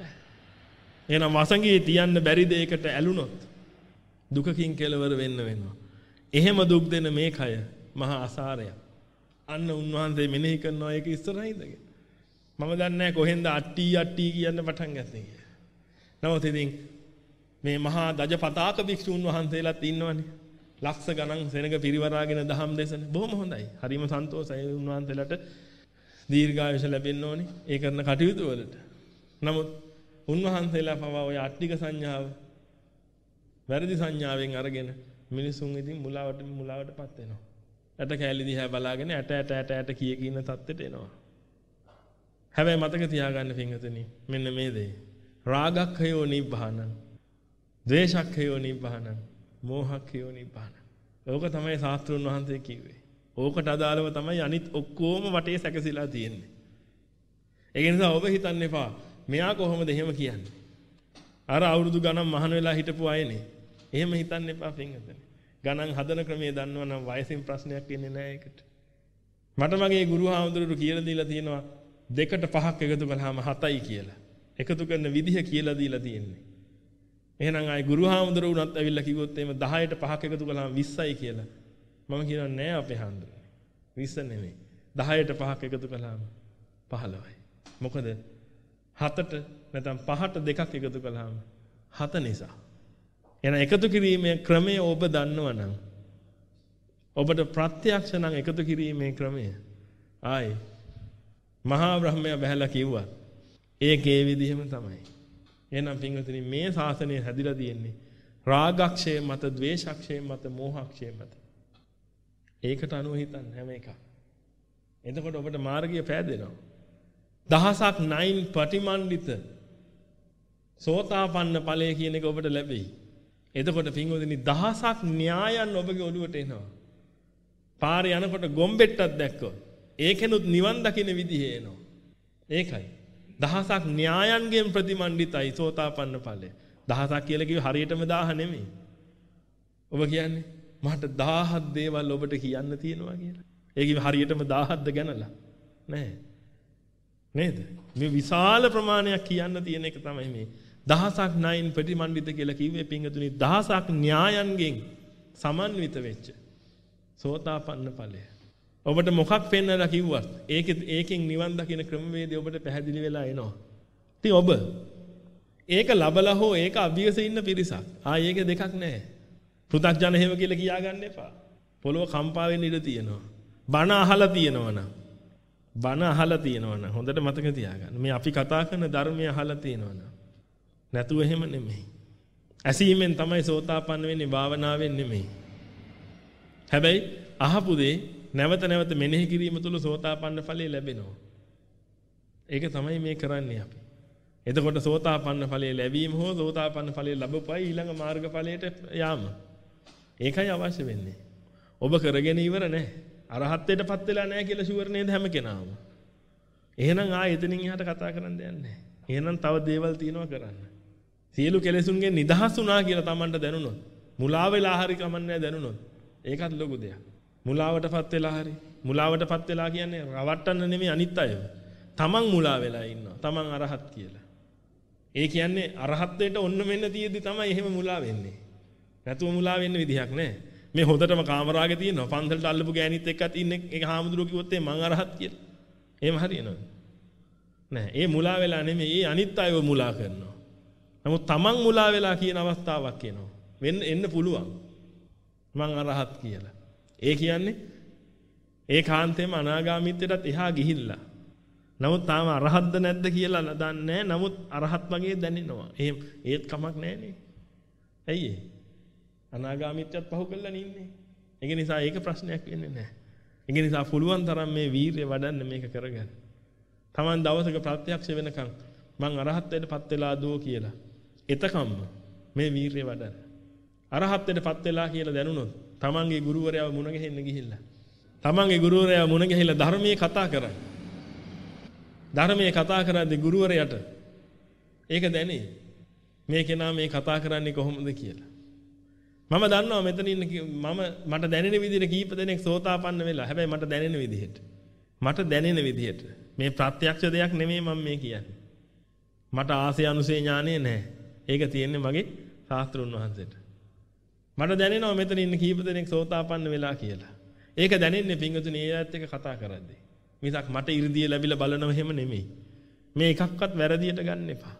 එහෙනම් වසඟේ තියන්න බැරි දෙයකට ඇලුනොත් දුකකින් කෙලවර වෙන්න වෙනවා. එහෙම දුක් දෙන මේ කය මහා අසාරයක්. අන්න උන්වහන්සේ මෙනෙහි කරනවා ඒක ඉස්සරහින් ඉඳගෙන. මම දන්නේ නැහැ කොහෙන්ද අට්ටි අට්ටි කියන්න පටන් ගත්තේ කියලා. නමුත් ඉතින් මේ මහා දජ පතාක භික්ෂුන් වහන්සේලාත් ඉන්නවනේ. ලක්ෂ ගණන් සෙනඟ පිරිවරාගෙන දහම් දේශන බොහොම හොඳයි. හරිම සන්තෝෂයි උන්වහන්සේලාට දීර්ඝායුෂ ලැබෙන්න ඕනේ ඒ කරන කටයුතු වලට. නමුත් උන්වහන්සේලා පවා ඔය අට්ටික සංඥාව වැරදි සංඥාවෙන් අරගෙන මිනිසුන් ඉතින් මුලාවට මුලාවටපත් වෙනවා. ඇට කැලි දිහා බලාගෙන ඇට ඇට ඇට ඇට කිය කින තත්ත්වයට එනවා. හැබැයි මතක තියාගන්න පින්වතුනි මෙන්න මේ දේ. රාගක්ඛයෝ නිබ්බානං, ද්වේෂක්ඛයෝ නිබ්බානං, මෝහක්ඛයෝ නිබ්බානං. ඕක තමයි ශාස්ත්‍රුන් වහන්සේ කිව්වේ. ඕකට අදාළව තමයි අනිත් ඔක්කොම වටේ සැකසීලා තියෙන්නේ. ඒ නිසා ඔබ හිතන්න එපා මෙයා කොහොමද එහෙම කියන්නේ? අර අවුරුදු ගණන් මහාන වෙලා හිටපු අයනේ. එහෙම හිතන්න එපා පින්වතුනි. ගණන් හදන ක්‍රමයේ දන්නවනම් වයසින් ප්‍රශ්නයක් ඉන්නේ නැහැ ඒකට. මට මගේ ගුරු හාමුදුරුවෝ කියලා දීලා තියෙනවා දෙකට පහක් එකතු කළාම හතයි කියලා. එකතු කරන විදිහ කියලා දීලා තියෙන්නේ. එහෙනම් ආයි ගුරු හාමුදුරුවෝ උනත් ඇවිල්ලා කිව්වොත් එහෙම දහයට පහක් එකතු කළාම විස්සයි කියලා. මම කියනවා නෑ අපේ හාමුදුරුවනේ. විස්ස නෙමෙයි. දහයට පහක් එකතු කළාම පහළොවයි. මොකද හතට නැත්නම් පහට දෙකක් එකතු කළාම හත නිසා. එහෙනම් එකතු කිරීමේ ක්‍රමය ඔබ දන්නවනම් ඔබට ප්‍රත්‍යක්ෂ නම් එකතු කිරීමේ ක්‍රමය ආයි මහා බ්‍රහ්මයා බහැලා කිව්වා. ඒකේ විදිහම තමයි. එහෙනම් පින්වතුනි මේ ශාසනය හැදිලා තියෙන්නේ රාගක්ෂය මත, ද්වේෂක්ෂය මත, මෝහක්ෂය මත. ඒකට අනුව හිතන්න හැම එකක්. එතකොට ඔබට මාර්ගය පෑදෙනවා. දහසක් නයින් ප්‍රතිමන්විත සෝතාපන්න ඵලය කියන එක ඔබට ලැබෙයි. එතකොට පින්වතුනි දහසක් න්‍යායන් ඔබගේ ඔළුවට එනවා. පාරේ යනකොට ගොම්බෙට්ටක් දැක්කොත් ඒකෙනුත් නිවන් දකින්න විදිහ එනවා. ඒකයි. දහසක් න්‍යායන්ගෙන් ප්‍රතිමන්විතයි සෝතාපන්න ඵලය. දහසක් කියලා කිව්වේ හරියටම දහස නෙමෙයි. ඔබ කියන්නේ මට දහහක් දේවල් ඔබට කියන්න තියෙනවා කියලා. ඒ කිව්වේ හරියටම දහහක්ද ගණනලා. නෑ. නේද? මේ විශාල ප්‍රමාණයක් කියන්න තියෙන එක තමයි මේ දහසක් නයින් ප්‍රතිමන්විත කියලා කිව්වේ පින්වතුනි දහසක් න්‍යායන්ගෙන් සමන්විත වෙච්ච සෝතාපන්න ඵලය. ඔබට මොකක් පෙන්වලා කිව්වත් ඒකෙ ඒකෙන් නිවන් දකින්න ක්‍රමවේදය ඔබට පැහැදිලි වෙලා එනවා. ඉතින් ඔබ ඒක ලබලා හෝ ඒක අභියස ඉන්න පිරිසක්. ආ ඒක දෙකක් නැහැ. පෘථග්ජන හේව කියලා කියා ගන්න එපා. පොළොව කම්පා වෙන්න ඉඩ තියෙනවා. බණ අහලා තියෙනවනම් බණ අහලා තියෙනවනම් හොඳට මතක තියාගන්න. මේ අපි කතා කරන ධර්මය අහලා තියෙනවනම් නැතුව එහෙම නෙමෙයි. ඇසීමෙන් තමයි සෝතාපන්න වෙන්නේ, භාවනාවෙන් නෙමෙයි. හැබැයි අහපු දේ නැවත නැවත මෙනෙහි කිරීම තුළ සෝතාපන්න ඵලය ලැබෙනවා. ඒක තමයි මේ කරන්නේ අපි. එතකොට සෝතාපන්න ඵලය ලැබීම හෝ සෝතාපන්න ඵලය ලැබපුවයි ඊළඟ මාර්ග ඵලයට යාම. ඒකයි අවශ්‍ය වෙන්නේ. ඔබ කරගෙන ඉවර නැහැ. අරහත්ත්වයටපත් වෙලා නැහැ කියලා ෂුවර් නේද හැම කෙනාම. එහෙනම් ආ එතනින් එහාට කතා කරන්න දෙයක් නැහැ. එහෙනම් තව දේවල් තියෙනවා කරන්න. සියලු කෙලෙසුන්ගෙන් නිදහස් වුණා කියලා Tamanට දැනුණොත්, මුලා වෙලා හරි කමන්නේ දැනුණොත්, ඒකත් ලොකු දෙයක්. මුලාවටපත් වෙලා හරි. මුලාවටපත් වෙලා කියන්නේ රවට්ටන්න නෙමෙයි අනිත් අයව. Taman මුලා වෙලා ඉන්නවා. Taman අරහත් කියලා. ඒ කියන්නේ අරහත්ත්වයට ඔන්න මෙන්න තියෙද්දි තමයි එහෙම මුලා වෙන්නේ. නැතුව මුලා වෙන්න විදිහක් නැහැ. මේ හොඳටම කාමරාගේ තියෙනවා. පන්සලට අල්ලපු ගෑනිත් එක්කත් ඉන්නේ ඒක හාමුදුරුවෝ කිව්වොත් ඒ මං අරහත් කියලා. එහෙම හරියනවද? නෑ. ඒ මුලා වෙලා නෙමෙයි. ඒ අනිත් අයව මුලා කරනවා. නමුත් Taman මුලා වෙලා කියන අවස්ථාවක් එනවා. වෙන්න එන්න පුළුවන්. මං අරහත් කියලා. ඒ කියන්නේ ඒ කාන්තේම අනාගාමීත්වයටත් එහා ගිහිල්ලා. නමුත් තාම අරහත්ද නැද්ද කියලා දන්නේ නැහැ. නමුත් අරහත් වගේ දැනෙනවා. එහෙම ඒත් කමක් නැහැනේ. ඇයි ඒ? අනාගාමීත්වයට පහු කරලා ඉන්නේ. ඒක නිසා ඒක ප්‍රශ්නයක් වෙන්නේ නැහැ. ඒක නිසා පුළුවන් තරම් මේ වීරිය වඩන්න මේක කරගන්න. Taman දවසක ප්‍රත්‍යක්ෂ වෙනකන් මං අරහත්ත්වයටපත් වෙලා දෝ කියලා. එතකම්ම මේ වීරිය වඩන්න. අරහත්ත්වයටපත් වෙලා කියලා දැනුණොත් තමන්ගේ ගුරුවරයාව මුණ ගැහෙන්න ගිහිල්ලා. තමන්ගේ ගුරුවරයාව මුණ ගැහිලා ධර්මයේ කතා කරා. ධර්මයේ කතා කරද්දී ගුරුවරයාට ඒක දැනේ. මේ කෙනා මේ කතා කරන්නේ කොහොමද කියලා. මම දන්නවා මෙතන ඉන්න මම මට දැනෙන විදිහට කීප දෙනෙක් සෝතාපන්න වෙලා. හැබැයි මට දැනෙන විදිහට. මට දැනෙන විදිහට. මේ ප්‍රත්‍යක්ෂ දෙයක් නෙමෙයි මම මේ කියන්නේ. මට ආසේ අනුසේ ඥානෙ නැහැ. ඒක තියෙන්නේ මගේ ශාස්ත්‍රුන් වහන්සේට. මට දැනෙනවා මෙතන ඉන්න කීප දෙනෙක් සෝතාපන්න වෙලා කියලා. ඒක දැනෙන්නේ පින්වතුනි ඒ අයත් එක්ක කතා කරද්දී. මිසක් මට 이르දිය ලැබිලා බලනව හැම නෙමෙයි. මේ එකක්වත් වැරදියට ගන්න එපා.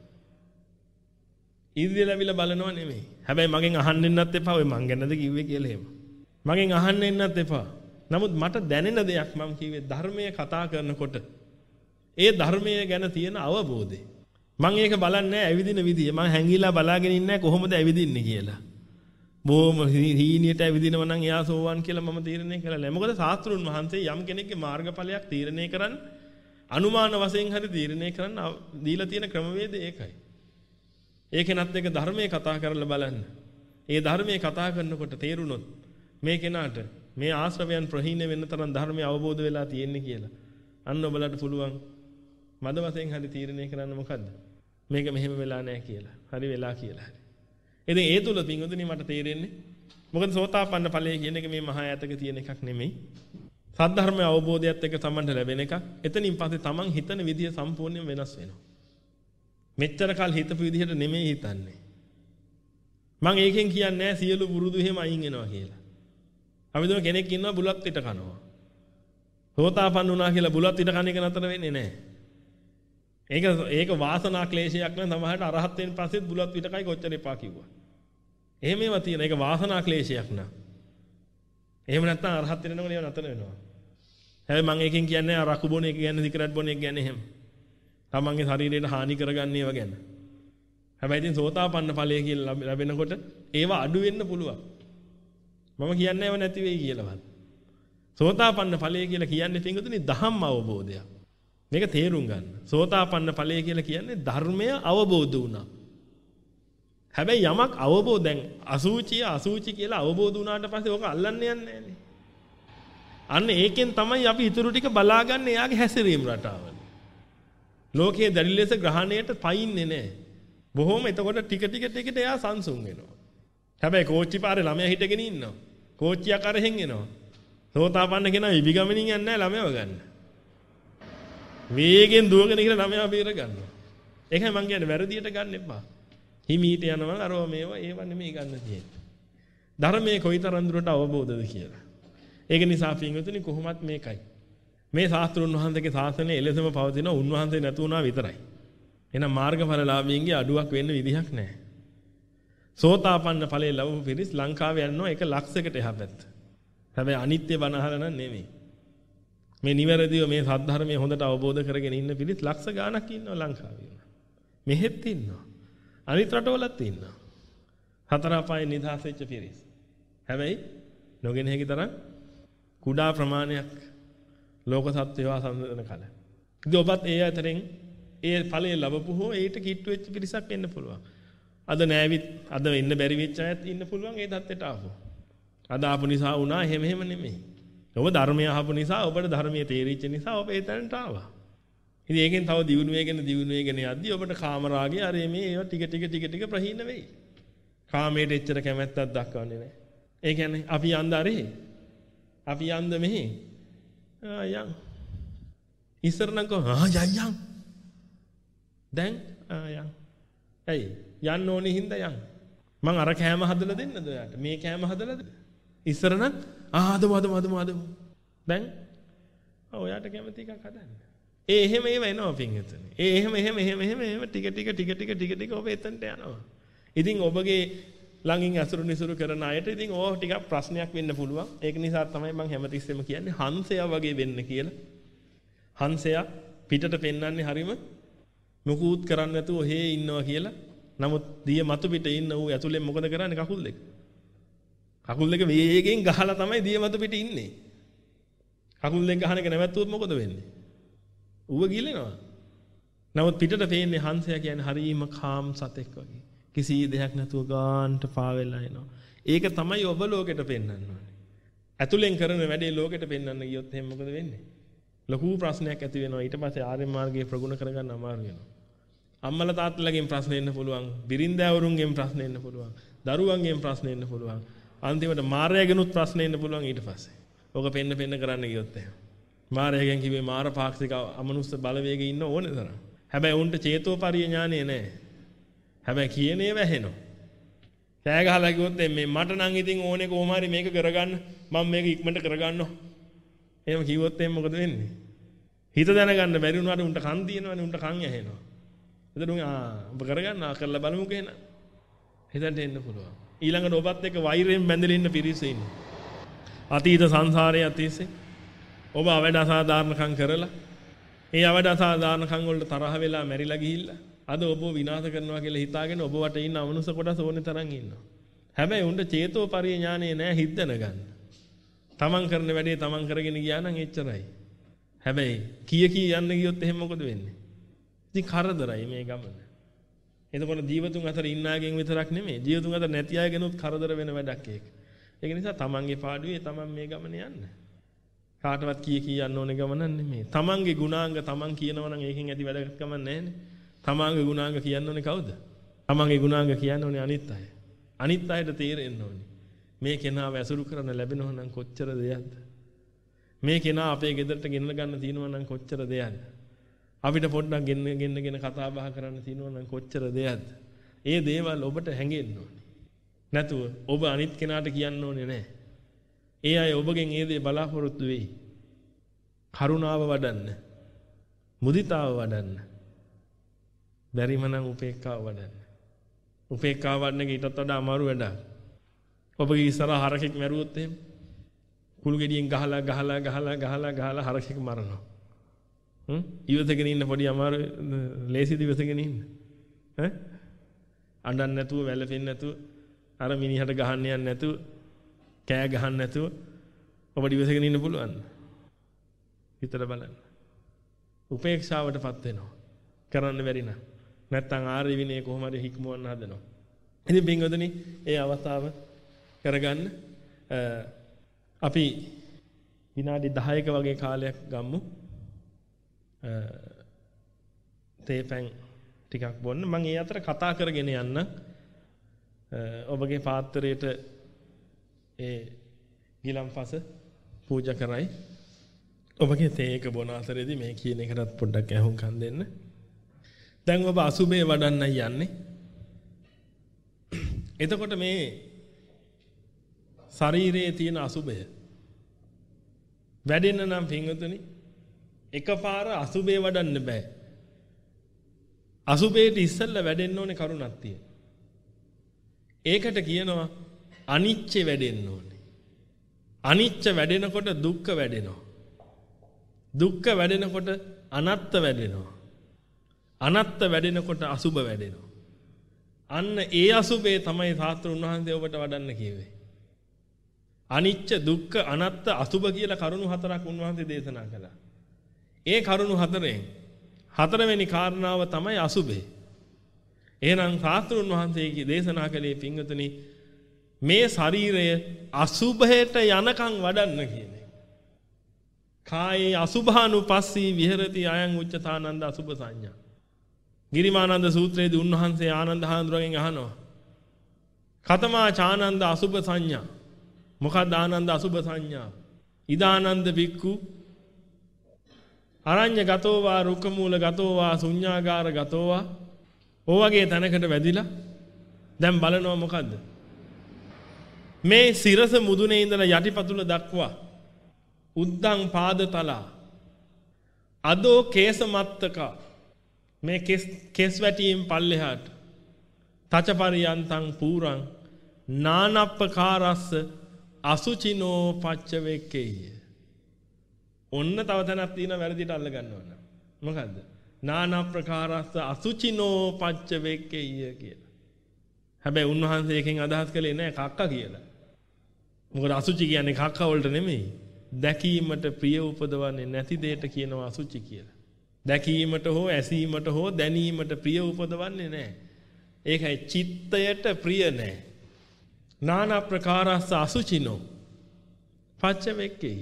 ඉර්ධිය ලැබිලා බලනව නෙමෙයි. හැබැයි මගෙන් අහන්න එන්නත් එපා. ඔය මං ගැනද කිව්වේ කියලා එහෙම. මගෙන් අහන්න එන්නත් එපා. නමුත් මට දැනෙන දෙයක් මම කිව්වේ ධර්මයේ කතා කරනකොට ඒ ධර්මයේ ගැන තියෙන අවබෝධය. මම ඒක බලන්නේ ඇවිදින විදිය. මම හැංගිලා බලාගෙන ඉන්නේ කොහොමද ඇවිදින්නේ කියලා. බොහොම හීනියට ඇවිදිනව නම් එයා සෝවන් කියලා මම තීරණය කළා නෑ. මොකද ශාස්ත්‍රුන් වහන්සේ යම් කෙනෙක්ගේ මාර්ගඵලයක් තීරණය කරන්න අනුමාන වශයෙන් හරි තීරණය කරන්න දීලා තියෙන ක්‍රමවේදය ඒකයි. ඒකෙනත් එක ධර්මයේ කතා කරලා බලන්න. ඒ ධර්මයේ කතා කරනකොට තේරුණොත් මේ කෙනාට මේ ආශ්‍රවයන් ප්‍රහීන වෙන්න තරම් ධර්මය අවබෝධ වෙලා තියෙන්නේ කියලා. අන්න ඔබලට පුළුවන් මද වශයෙන් හරි තීරණය කරන්න මොකද්ද? මේක මෙහෙම වෙලා නැහැ කියලා. හරි වෙලා කියලා හරි. ඉතින් ඒ තුල පින්වතුනි මට තේරෙන්නේ මොකද සෝතාපන්න ඵලය කියන එක මේ මහා ඈතක තියෙන එකක් නෙමෙයි. සද්ධර්මයේ අවබෝධයත් එක්ක තමන්ට ලැබෙන එකක්. එතනින් පස්සේ තමන් හිතන විදිය සම්පූර්ණයෙන් වෙනස් වෙනවා. මෙච්චර කල් හිතපු විදිහට නෙමෙයි හිතන්නේ. මම ඒකෙන් කියන්නේ නැහැ සියලු පුරුදු එහෙම අයින් වෙනවා කියලා. අපි දුන කෙනෙක් ඉන්නවා බුලත් පිට කනවා. සෝතාපන්න වුණා කියලා බුලත් පිට කන එක නතර වෙන්නේ නැහැ. ඒක ඒක වාසනා ක්ලේශයක් නම් සමහරට අරහත් වෙන පස්සෙත් බුලත් පිට කයි කොච්චර එපා කිව්වා. එහෙම ඒවා තියෙන. ඒක වාසනා ක්ලේශයක් නා. එහෙම නැත්නම් අරහත් වෙනකොට ඒව නතර වෙනවා. හැබැයි මම එකෙන් කියන්නේ අරක්කු බොන එක කියන්නේ සිගරට් බොන එක කියන්නේ එහෙම. තමන්ගේ ශරීරයට හානි කරගන්න ඒවා ගැන. හැබැයි ඉතින් සෝතාපන්න ඵලය කියලා ලැබෙනකොට ඒවා අඩු වෙන්න පුළුවන්. මම කියන්නේ ඒව නැති වෙයි කියලාවත්. සෝතාපන්න ඵලය කියලා කියන්නේ පින්වතුනි ධම්ම අවබෝධයක්. මේක තේරුම් ගන්න. සෝතාපන්න ඵලය කියලා කියන්නේ ධර්මය අවබෝධ වුණා. හැබැයි යමක් අවබෝධ දැන් අසුචිය අසුචි කියලා අවබෝධ වුණාට පස්සේ ඕක අල්ලන්න යන්නේ නැහැනේ. අන්න ඒකෙන් තමයි අපි ඊටු ටික බලාගන්නේ එයාගේ හැසිරීම රටාවල. ලෝකයේ දැඩි ලෙස ග්‍රහණයට පයින්නේ නැහැ. බොහොම එතකොට ටික ටික ටිකට එයා සංසුන් වෙනවා. හැබැයි කෝච්චි පාරේ ළමයා හිටගෙන ඉන්නවා. කෝච්චිය කරහෙන් එනවා. සෝතාපන්න කෙනා ඉබිගමනින් යන්නේ නැහැ ළමයාව ගන්න. වේගෙන් දුවගෙන ගිහලා ළමයාව බේර ගන්නවා. ඒකයි මම කියන්නේ වැරදියට ගන්න එපා. හිමීට යනවා අරව මේවා ඒව නෙමෙයි ගන්න තියෙන්නේ. ධර්මයේ කොයිතරම් දුරට අවබෝධද කියලා. ඒක නිසා පින්වතුනි කොහොමත් මේකයි. මේ ශාස්ත්‍රුන් වහන්සේගේ ශාසනය එලෙසම පවතින උන්වහන්සේ නැතු වුණා විතරයි. එහෙනම් මාර්ගඵලලාභීන්ගේ අඩුවක් වෙන්න විදිහක් නැහැ. සෝතාපන්න ඵලයේ ලැබුණු පිරිස් ලංකාවේ යනවා එක ලක්ෂයකට එහා පැත්ත. හැබැයි අනිත්‍ය බණ අහලා නම් නෙමෙයි. මේ නිවැරදිව මේ සද්ධර්මයේ හොඳට අවබෝධ කරගෙන ඉන්න පිරිස් ලක්ෂ ගාණක් ඉන්නවා ලංකාවේ. මෙහෙත් ඉන්නවා. අනිත් රටවලත් ඉන්නවා. හතර අපායේ නිදහස් වෙච්ච පිරිස්. හැබැයි නොගෙන හැකි තරම් කුඩා ප්‍රමාණයක් ලෝක සත්‍යවා සම්දන කල. ඉතින් ඔබත් ඒ අතරින් ඒ ඵලයේ ලැබපු හෝ ඒට කිට්ටු වෙච්ච පිරිසක් වෙන්න පුළුවන්. අද නෑවිත් අද ඉන්න බැරි වෙච්ච අයත් ඉන්න පුළුවන් ඒ தත්ත්වයට ආපහු. අද ආපු නිසා වුණා එහෙම එහෙම නෙමෙයි. ඔබ ධර්මය අහපු නිසා ඔබට ධර්මයේ තේරිච්ච නිසා ඔබ ඒතනට ආවා. ඉතින් ඒකෙන් තව දියුණු වෙගෙන දියුණු වෙගෙන යද්දී ඔබට කාමරාගය අර මේ ඒවා ටික ටික ටික ටික ප්‍රහීන වෙයි. කාමයට එච්චර කැමැත්තක් දක්වන්නේ නැහැ. ඒ කියන්නේ අපි යන්න අරේ. අපි යන්න මෙහි. ආ යන්. ඉස්සර නම් කො ආ යන්. දැන් ආ යන්. ඇයි? යන්න ඕනේ හින්දා යන්. මං අර කෑම හදලා දෙන්නද ඔයාට? මේ කෑම හදලා දෙන්න. ඉස්සර නම් ආ හදමු හදමු හදමු හදමු. දැන් ඔයාට කැමති එකක් හදන්න. ඒ එහෙම ඒව එනවා පින්විතනේ. ඒ එහෙම එහෙම එහෙම එහෙම එහෙම ටික ටික ටික ටික ටික ටික ඔබ එතනට යනවා. ඉතින් ඔබගේ ළඟින් අසුරු නිසුරු කරන අයට ඉතින් ඕක ටිකක් ප්‍රශ්නයක් වෙන්න පුළුවන්. ඒක නිසා තමයි මම හැමතිස්සෙම කියන්නේ හංසයා වගේ වෙන්න කියලා. හංසයා පිටට පෙන්වන්නේ හරීම මොකුත් කරන්නේ නැතුව ඔහේ ඉන්නවා කියලා. නමුත් දිය මතු පිට ඉන්න ඌ ඇතුලෙන් මොකද කරන්නේ කකුල් දෙක? කකුල් දෙක වේගෙන් ගහලා තමයි දිය මතු පිට ඉන්නේ. කකුල් දෙක ගහන එක නැවැත්තුවොත් මොකද වෙන්නේ? ඌව ගිලෙනවා. නමුත් පිටට පේන්නේ හංසයා කියන්නේ හරීම කාම් සතෙක් වගේ. කිසි දෙයක් නැතුව ගාන්ට පාවෙලා එනවා. ඒක තමයි ඔබ ලෝකෙට පෙන්වන්න ඕනේ. ඇතුලෙන් කරන වැඩේ ලෝකෙට පෙන්වන්න ගියොත් එහෙනම් මොකද වෙන්නේ? ලොකු ප්‍රශ්නයක් ඇති වෙනවා. ඊට පස්සේ ආර්ය මාර්ගයේ ප්‍රගුණ කරගන්න අමාරු වෙනවා. අම්මලා තාත්තලාගෙන් ප්‍රශ්න එන්න පුළුවන්. බිරින්දෑවරුන්ගෙන් ප්‍රශ්න එන්න පුළුවන්. දරුවන්ගෙන් ප්‍රශ්න එන්න පුළුවන්. අන්තිමට මාර්යාගෙනුත් ප්‍රශ්න එන්න පුළුවන් ඊට පස්සේ. ඔක පෙන්න පෙන්න කරන්න ගියොත් එහෙනම්. මාර්යාගෙන් කිව්වේ මාර පාක්ෂික අමනුස්ස බලවේගයේ ඉන්න ඕනේ තරම්. හැබැයි උන්ට චේතෝපරිය ඥානෙ නැහැ. හැබැයි කියන්නේ වැහෙනවා. කෑ ගහලා කිව්වොත් මේ මට නම් ඉතින් ඕනේ කොහොම හරි මේක කරගන්න මම මේක ඉක්මනට කරගන්නවා. එහෙම කිව්වොත් එහෙනම් මොකද වෙන්නේ? හිත දැනගන්න බැරි වුණාට උන්ට කන් තියෙනවනේ උන්ට කන් ඇහෙනවා. එතන උන් ආ ඔබ කරගන්න කරලා බලමුකෝ එහෙනම්. හිතට එන්න පුළුවන්. ඊළඟට ඔබත් එක්ක වෛරයෙන් බැඳලා ඉන්න පිරිස ඉන්නේ. අතීත සංසාරයේ අතීසේ ඔබ අවඩ අසාධාරණකම් කරලා ඒ අවඩ අසාධාරණකම් වලට තරහ වෙලා මැරිලා ගිහිල්ලා අද ඔබ විනාශ කරනවා කියලා හිතාගෙන ඔබ වට ඉන්න අමනුෂ්‍ය කොටස ඕනේ තරම් ඉන්නවා. හැබැයි උන්ට චේතෝ පරිඥානේ නැහැ හිත දැනගන්න. තමන් කරන වැඩේ තමන් කරගෙන ගියා නම් එච්චරයි. හැබැයි කීය කී යන්න ගියොත් එහෙම මොකද වෙන්නේ? ඉතින් කරදරයි මේ ගමන. එතකොට ජීවතුන් අතර ඉන්න අයගෙන් විතරක් නෙමෙයි ජීවතුන් අතර නැති අයගෙනුත් කරදර වෙන වැඩක් ඒක. ඒක නිසා තමන්ගේ පාඩුවේ තමන් මේ ගමන යන්න. කාටවත් කීය කී යන්න ඕනේ ගමනක් නෙමෙයි. තමන්ගේ ගුණාංග තමන් කියනවා නම් ඒකෙන් ඇති වැඩක් ගමන් නැහැනේ. තමන්ගේ ගුණාංග කියන්න ඕනේ කවුද? තමන්ගේ ගුණාංග කියන්න ඕනේ අනිත් අය. අනිත් අයට තේරෙන්න ඕනේ. මේ කෙනාව ඇසුරු කරන්න ලැබෙනවා නම් කොච්චර දෙයක්ද? මේ කෙනා අපේ ගෙදරට ගෙනල්ලා ගන්න තියෙනවා නම් කොච්චර දෙයක්ද? අපිට පොඩ්ඩක් ගෙන්න ගෙන්නගෙන කතා බහ කරන්න තියෙනවා නම් කොච්චර දෙයක්ද? ඒ දේවල් ඔබට හැංගෙන්න ඕනේ. නැතුව ඔබ අනිත් කෙනාට කියන්න ඕනේ නැහැ. ඒ අය ඔබගෙන් ඒ දේ බලාපොරොත්තු වෙයි. කරුණාව වඩන්න. මුදිතාව වඩන්න. බැරිම නම් උපේක්ඛාව වඩන්න. උපේක්ඛාව වඩන එක ඊටත් වඩා අමාරු වැඩක්. ඔබගේ ඉස්සරහ හරකෙක් මැරුවොත් එහෙම කුළු ගෙඩියෙන් ගහලා ගහලා ගහලා ගහලා ගහලා හරකෙක් මරනවා. හ්ම් ඉවතගෙන ඉන්න පොඩි අමාරු ලේසිද ඉවතගෙන ඉන්න? ඈ අඬන්න නැතුව වැළපෙන්නේ නැතුව අර මිනිහට ගහන්න යන්නේ නැතුව කෑ ගහන්න නැතුව ඔබට ඉවතගෙන ඉන්න පුළුවන්. හිතට බලන්න. උපේක්ෂාවටපත් වෙනවා. කරන්න බැරි නම් නැත්තම් ආර්ය විනය කොහොම හරි හික්මවන්න හදනවා. ඉතින් බින්ගොදනි ඒ අවස්ථාව කරගන්න අපි විනාඩි දහයක වගේ කාලයක් ගමු. තේපැන් ටිකක් බොන්න. මම ඒ අතර කතා කරගෙන යන්න. ඔබගේ පාත්‍රයට ඒ ගිලම්පස පූජා කරයි. ඔබගේ තේ එක බොන අතරේදී මේ කියන එකටත් පොඩ්ඩක් ඇහුම්කන් දෙන්න. දැන් ඔබ අසුබේ වඩන්නයි යන්නේ. එතකොට මේ ශරීරයේ තියෙන අසුබය වැඩෙන්න නම් පින්වතුනි එකපාර අසුබේ වඩන්න බෑ. අසුබේට ඉස්සෙල්ලා වැඩෙන්න ඕනේ කරුණක් තියෙන. ඒකට කියනවා අනිච්ච වැඩෙන්න ඕනේ. අනිච්ච වැඩෙනකොට දුක්ඛ වැඩෙනවා. දුක්ඛ වැඩෙනකොට අනත්ත වැඩෙනවා. අනත්ත වැඩෙනකොට අසුබ වැඩෙනවා. අන්න ඒ අසුබේ තමයි සාස්ත්‍රුන් වහන්සේ ඔබට වඩන්න කිව්වේ. අනිච්ච දුක්ඛ අනත්ත අසුබ කියලා කරුණු හතරක් උන්වහන්සේ දේශනා කළා. ඒ කරුණු හතරෙන් හතරවෙනි කාරණාව තමයි අසුබේ. එහෙනම් සාස්ත්‍රුන් වහන්සේ දේශනා කළේ පින්වතුනි මේ ශරීරය අසුභයට යනකම් වඩන්න කියන්නේ. කායේ අසුභානුපස්සී විහෙරති අයං උච්චතානන්ද අසුභ සංඥා. ගිරිමානන්ද සූත්‍රයේදී උන්වහන්සේ ආනන්ද හාමුදුරුවන්ගෙන් අහනවා. කතමා චානන්ද අසුභ සංඥා. මොකක්ද ආනන්ද අසුභ සංඥා? ඉදානන්ද වික්ඛු අරඤ්‍ය ගතෝවා රුක්ඛ මූල ගතෝවා ශුඤ්ඤාගාර ගතෝවා ඕ වගේ තැනකට වැදිලා දැන් බලනවා මොකද්ද? මේ සිරස මුදුනේ ඉඳලා යටිපතුල දක්වා උද්දං පාදතලා අදෝ කේසමත්තක මේ කෙස් කෙස් වැටියෙන් පල්ලෙහාට තචපරියන්තං පූරං නානප්පකාරස්ස අසුචිනෝ පච්චවෙක්කේය. ඔන්න තව තැනක් තියෙන වැරදිට අල්ල ගන්නවා නම් මොකද්ද? නානප්පකාරස්ස අසුචිනෝ පච්චවෙක්කේය කියලා. හැබැයි උන්වහන්සේ එකෙන් අදහස් කළේ නෑ කක්ක කියලා. මොකද අසුචි කියන්නේ කක්ක වලට නෙමෙයි. දැකීමට ප්‍රිය උපදවන්නේ නැති දෙයට කියනවා අසුචි කියලා. දැකීමට හෝ ඇසීමට හෝ දැනීමට ප්‍රිය උපදවන්නේ නැහැ. ඒකයි චිත්තයට ප්‍රිය නැහැ. නානා ප්‍රකාරස්ස අසුචිනෝ පච්චවෙක්කේය.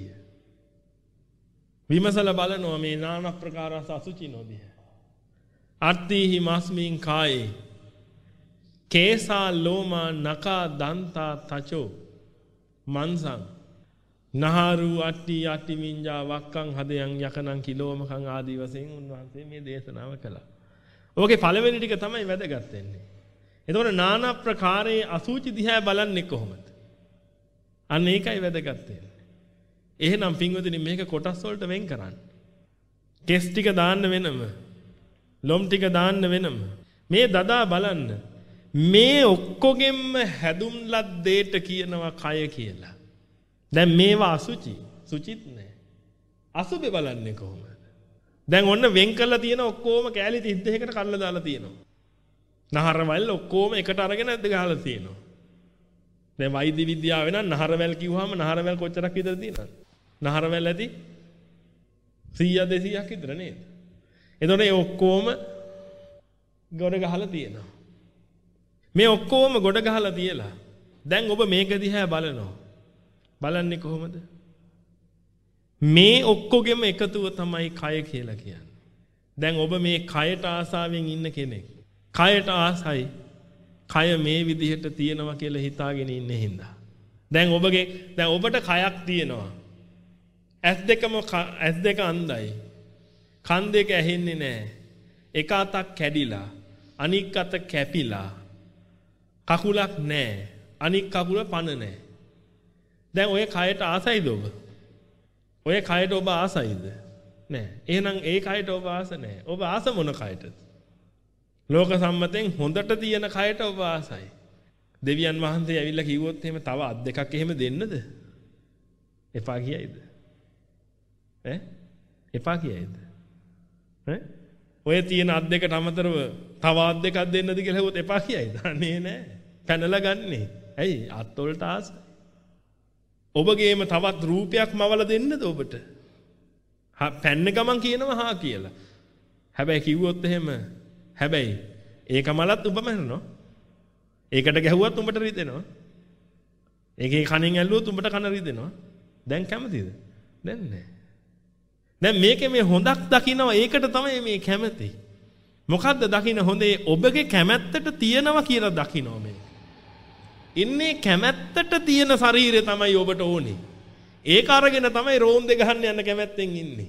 විමසල බලනවා මේ නානා ප්‍රකාරස්ස අසුචිනෝ දිහ. අට්ඨීහි මස්මින් කායේ කේසා ලෝමා නකා දන්තා තචෝ මන්සං නහරු අට්ටි අට්ටි මින්ජා වක්කං හදයන් යකනං කිලෝමකං ආදී වශයෙන් උන්වහන්සේ මේ දේශනාව කළා. ඕකේ පළවෙනි ටික තමයි වැදගත් වෙන්නේ. එතකොට নানা ප්‍රකාරයේ අසුචි දිහා බලන්නේ කොහොමද? අන්න ඒකයි වැදගත් වෙන්නේ. එහෙනම් පින්වතුනි මේක කොටස් වලට වෙන් කරන්න. කෙස් ටික දාන්න වෙනම, ලොම් ටික දාන්න වෙනම. මේ දදා බලන්න. මේ ඔක්කොගෙම හැදුම් ලත් දෙයට කියනවා කය කියලා. දැන් මේවා අසුචි, සුචිත් නෑ. අසුබේ බලන්නේ කොහොමද? දැන් ඔන්න වෙන් කරලා තියෙන ඔක්කොම කෑලි තිස් දෙකකට කඩලා දාලා තියෙනවා. නහරවැල් ඔක්කොම එකට අරගෙන ඇද්ද ගහලා තියෙනවා. දැන් වෛද්‍ය විද්‍යාවේ නම් නහරවැල් කිව්වහම නහරවැල් කොච්චරක් විතර තියෙනවද? නහරවැල් ඇති සීයක් දෙසීයක් විතර නේද? එතකොට මේ ඔක්කොම ගොඩ ගහලා තියෙනවා. මේ ඔක්කොම ගොඩ ගහලා තියලා දැන් ඔබ මේක දිහා බලනවා. බලන්නේ කොහොමද? මේ ඔක්කොගෙම එකතුව තමයි කය කියලා කියන්නේ. දැන් ඔබ මේ කයට ආසාවෙන් ඉන්න කෙනෙක්. කයට ආසයි. කය මේ විදිහට තියෙනවා කියලා හිතාගෙන ඉන්නේ හින්දා. දැන් ඔබගේ දැන් ඔබට කයක් තියෙනවා. ඇස් දෙකම ඇස් දෙක අන්ධයි. කන් දෙක ඇහෙන්නේ නැහැ. එක අතක් කැඩිලා, අනික් අත කැපිලා. කකුලක් නැහැ. අනික් කකුල පණ නැහැ. දැන් ඔය කයට ආසයිද ඔබ? ඔය කයට ඔබ ආසයිද? නැහැ. එහෙනම් ඒ කයට ඔබ ආස නැහැ. ඔබ ආස මොන කයටද? ලෝක සම්මතෙන් හොඳට තියෙන කයට ඔබ ආසයි. දෙවියන් වහන්සේ ඇවිල්ලා කිව්වොත් එහෙම තව අත් දෙකක් එහෙම දෙන්නද? එපා කියයිද? ඈ? එපා කියයිද? ඈ? ඔය තියෙන අත් දෙකට අමතරව තව අත් දෙකක් දෙන්නද කියලා හෙව්වොත් එපා කියයිද? අනේ නෑ. පැනලා ගන්නේ. ඇයි? අත් වලට ආසයි. ඔබගේම තවත් රූපයක් මවලා දෙන්නද ඔබට? හා පැන්න ගමන් කියනවා හා කියලා. හැබැයි කිව්වොත් එහෙම හැබැයි ඒක මලත් ඔබ මරනවා. ඒකට ගැහුවත් උඹට රිදෙනවා. ඒකේ කණෙන් ඇල්ලුවොත් උඹට කන රිදෙනවා. දැන් කැමතිද? දැන් නෑ. දැන් මේකේ මේ හොඳක් දකින්නවා ඒකට තමයි මේ කැමති. මොකද්ද දකින්න හොඳේ? ඔබගේ කැමැත්තට තියනවා කියලා දකින්නවා මේ. ඉන්නේ කැමැත්තට තියෙන ශරීරය තමයි ඔබට ඕනේ. ඒක අරගෙන තමයි රෝන්දේ ගහන්න යන කැමැත්තෙන් ඉන්නේ.